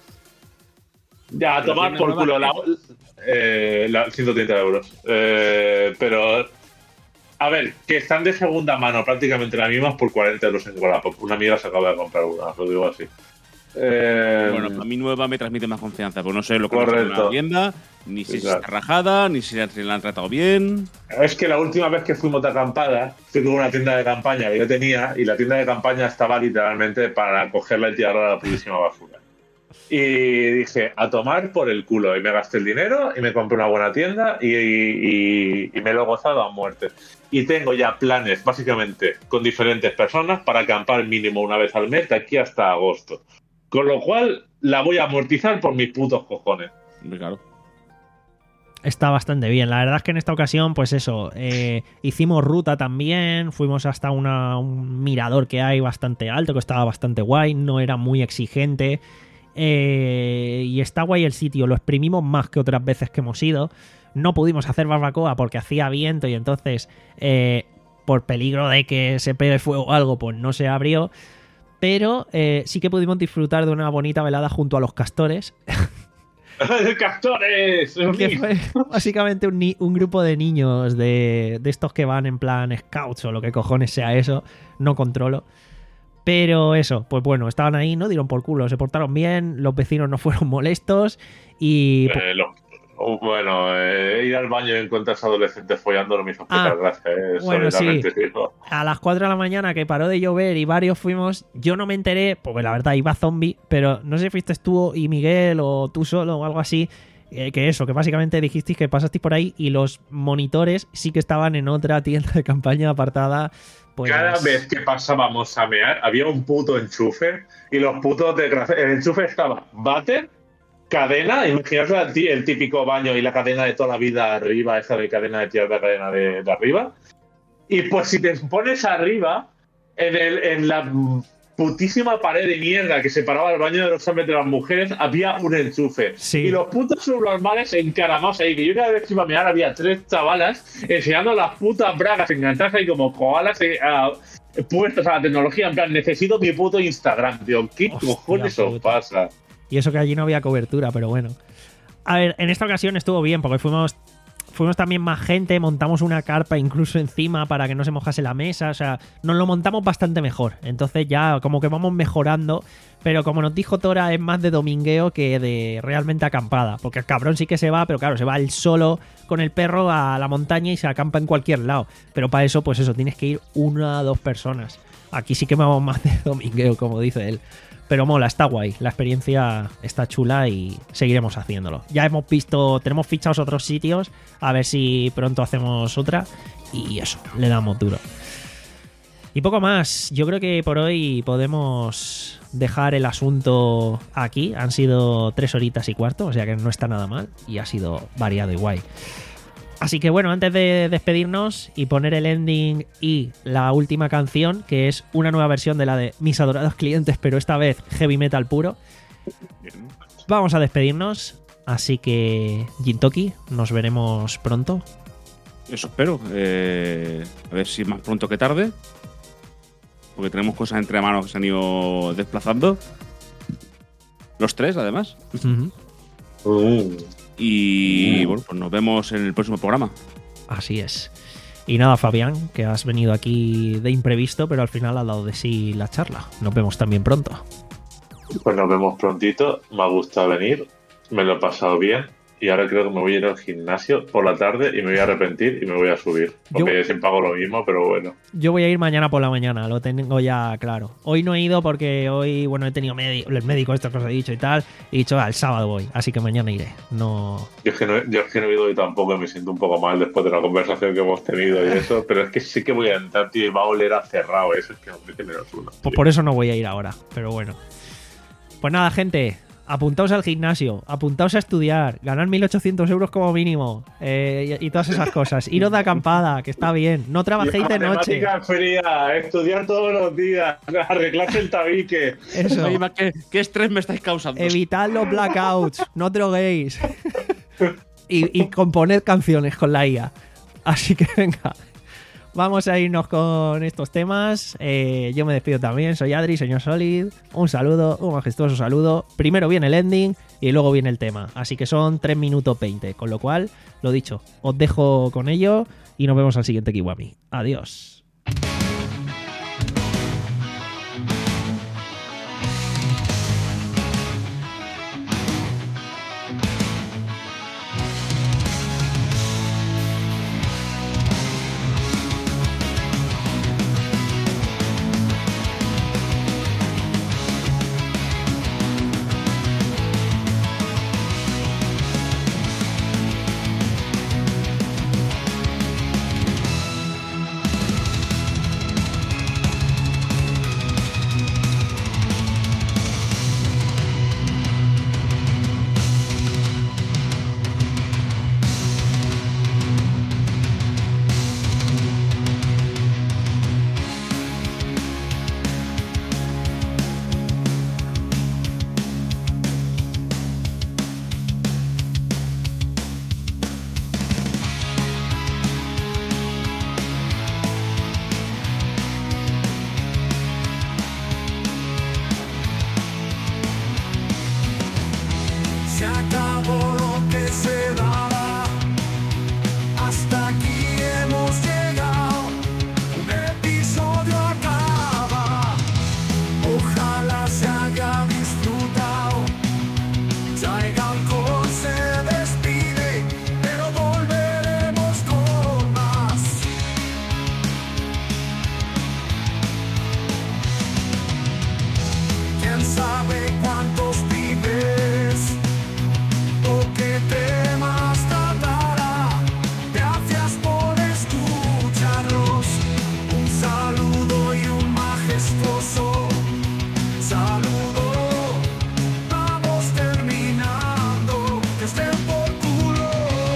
Ya, a ¿Pero tomar tienda por nueva culo la, eh, la ciento treinta euros. Eh, pero, a ver, que están de segunda mano prácticamente las mismas por cuarenta euros en Wallapop. Una amiga se acaba de comprar una, os lo digo así. Eh, Bueno, a mí nueva me transmite más confianza, porque no sé lo que pasa en Correcto. una tienda, ni si Sí, claro. está rajada, ni si la si la han tratado bien. Es que la última vez que fuimos de acampada, fui con una tienda de campaña que yo tenía y la tienda de campaña estaba literalmente para cogerla y tirarla a la putísima basura. Y dije, a tomar por el culo. Y me gasté el dinero y me compré una buena tienda y, y- y me lo he gozado a muerte. Y tengo ya planes, básicamente, con diferentes personas para acampar mínimo una vez al mes de aquí hasta agosto. Con lo cual, la voy a amortizar por mis putos cojones. Hombre, claro. Está bastante bien. La verdad es que en esta ocasión, pues eso, eh, hicimos ruta también, fuimos hasta una- un mirador que hay bastante alto, que estaba bastante guay, no era muy exigente. Eh, y está guay el sitio, lo exprimimos más que otras veces que hemos ido. No pudimos hacer barbacoa porque hacía viento y entonces eh, por peligro de que se pegue fuego o algo, pues no se abrió. Pero eh, sí que pudimos disfrutar de una bonita velada junto a los castores. ¡Castores! Que fue básicamente un, ni- un grupo de niños de, de estos que van en plan scouts o lo que cojones sea eso, no controlo. Pero eso, pues bueno, estaban ahí, no dieron por culo, se portaron bien, los vecinos no fueron molestos y... Eh, lo- oh, bueno, eh, ir al baño y encontrarse adolescentes follando no me hizo Ah, mucha gracia. Eh, bueno, solidamente digo. A las cuatro de la mañana que paró de llover y varios fuimos, yo no me enteré, porque la verdad iba zombie, pero no sé si fuiste tú y Miguel o tú solo o algo así, eh, que eso, que básicamente dijisteis que pasasteis por ahí y los monitores sí que estaban en otra tienda de campaña apartada. Pues... Cada vez que pasábamos a mear, había un puto enchufe y los putos desgraciados. El enchufe estaba váter, cadena, imaginaos el tí- el típico baño y la cadena de toda la vida arriba, esa de cadena de tirar de cadena de, de arriba. Y pues si te pones arriba, en, el, en la putísima pared de mierda que separaba el baño de los hombres de las mujeres, había un enchufe. Sí. Y los putos subnormales encaramados ahí, que yo cada vez que iba a mirar había tres chavalas enseñando las putas bragas, enganchadas ahí como koalas eh, ah, puestos a la tecnología. En plan, necesito mi puto Instagram, tío. ¿Qué Hostia cojones os puta. pasa? Y eso que allí no había cobertura, pero bueno. A ver, en esta ocasión estuvo bien, porque fuimos, fuimos también más gente, montamos una carpa incluso encima para que no se mojase la mesa, o sea, nos lo montamos bastante mejor. Entonces ya como que vamos mejorando, pero como nos dijo Tora, es más de domingueo que de realmente acampada, porque el cabrón sí que se va, pero claro, se va él solo con el perro a la montaña y se acampa en cualquier lado. Pero para eso, pues eso, tienes que ir una o dos personas. Aquí sí que vamos más de domingueo, como dice él. Pero mola, está guay, la experiencia está chula y seguiremos haciéndolo. Ya hemos visto, tenemos fichados otros sitios, a ver si pronto hacemos otra y eso, le damos duro. Y poco más, yo creo que por hoy podemos dejar el asunto aquí. Han sido tres horitas y cuarto, o sea que no está nada mal y ha sido variado y guay. Así que bueno, antes de despedirnos y poner el ending y la última canción, que es una nueva versión de la de Mis adorados clientes, pero esta vez heavy metal puro, vamos a despedirnos. Así que, Jintoki, nos veremos pronto. Eso espero. Eh, a ver si más pronto que tarde. Porque tenemos cosas entre manos que se han ido desplazando. Los tres, además. Ujú. Uh. Y bueno, pues nos vemos en el próximo programa. Así es. Y nada, Fabián, que has venido aquí de imprevisto, pero al final ha dado de sí la charla. Nos vemos también pronto. Pues nos vemos prontito. Me ha gustado venir. Me lo he pasado bien. Y ahora creo que me voy a ir al gimnasio por la tarde y me voy a arrepentir y me voy a subir. Porque Yo- siempre hago lo mismo, pero bueno. Yo voy a ir mañana por la mañana, lo tengo ya claro. Hoy no he ido porque hoy, bueno, he tenido médico, el médico, esto que os he dicho y tal. Y he dicho, al sábado voy, así que mañana iré. No. Yo es, que no, yo es que no he ido hoy tampoco, me siento un poco mal después de la conversación que hemos tenido y eso. Pero es que sí que voy a entrar, tío, y va a oler a cerrado. Eso es que no me tiene menos uno. Pues tío. por eso no voy a ir ahora, pero bueno. Pues nada, gente, apuntaos al gimnasio, apuntaos a estudiar, ganar mil ochocientos euros como mínimo eh, y, y todas esas cosas. Iros de acampada, que está bien. No trabajéis de noche. Matemática fría, estudiar todos los días, arreglarse el tabique. Eso. Oye, ma, ¿qué, qué estrés me estáis causando? Evitad los blackouts, no droguéis. Y, y componed canciones con la I A. Así que venga, vamos a irnos con estos temas. Eh, yo me despido también, soy Adri, señor Solid. Un saludo, un majestuoso saludo. Primero viene el ending y luego viene el tema. Así que son tres minutos veinte. Con lo cual, lo dicho, os dejo con ello y nos vemos al siguiente Kiwami. Adiós. todo lo que se daba. Hasta aquí hemos llegado, un episodio acaba. Ojalá se haya disfrutado. Traiga alcohol, se despide, pero volveremos con más. ¿Quién sabe cuántos vives o qué temas tratará? Gracias por escucharnos. Un saludo y un majestuoso saludo. Vamos terminando, que estén por culo.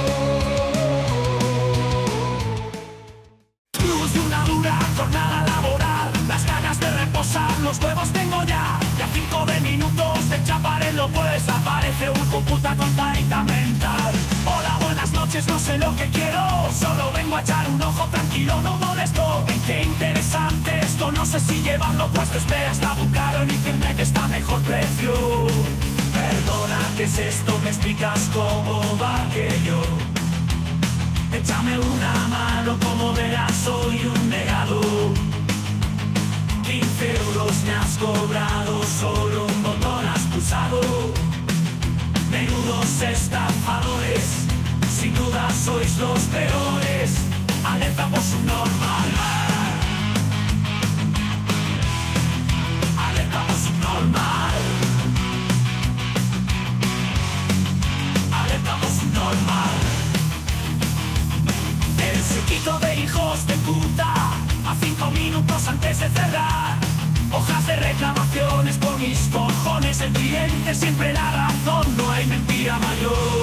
Luz de una dura jornada laboral, las ganas de reposar, los huevos tengo ya. Ya cinco de minutos de chaparelo, pues aparece un computa con taita mental. Hola, buenas noches, no sé lo que quiero, solo vengo a echar un ojo tranquilo, no molesto. Ven, qué interesante esto, no sé si llevarlo puesto, espera hasta buscar en internet está mejor precio. Perdona, ¿qué es esto? ¿Me explicas cómo va aquello? Échame una mano, como verás soy un negado. quince euros me has cobrado, solo un botón has pulsado. Menudos estafadores, sin duda sois los peores. Alerta por su normal. Alerta por su normal. Alerta por su normal. El circuito de hijos de puta, a cinco minutos antes de cerrar. Hojas de reclamaciones por mis cojones, el cliente siempre la razón, no hay mentira mayor.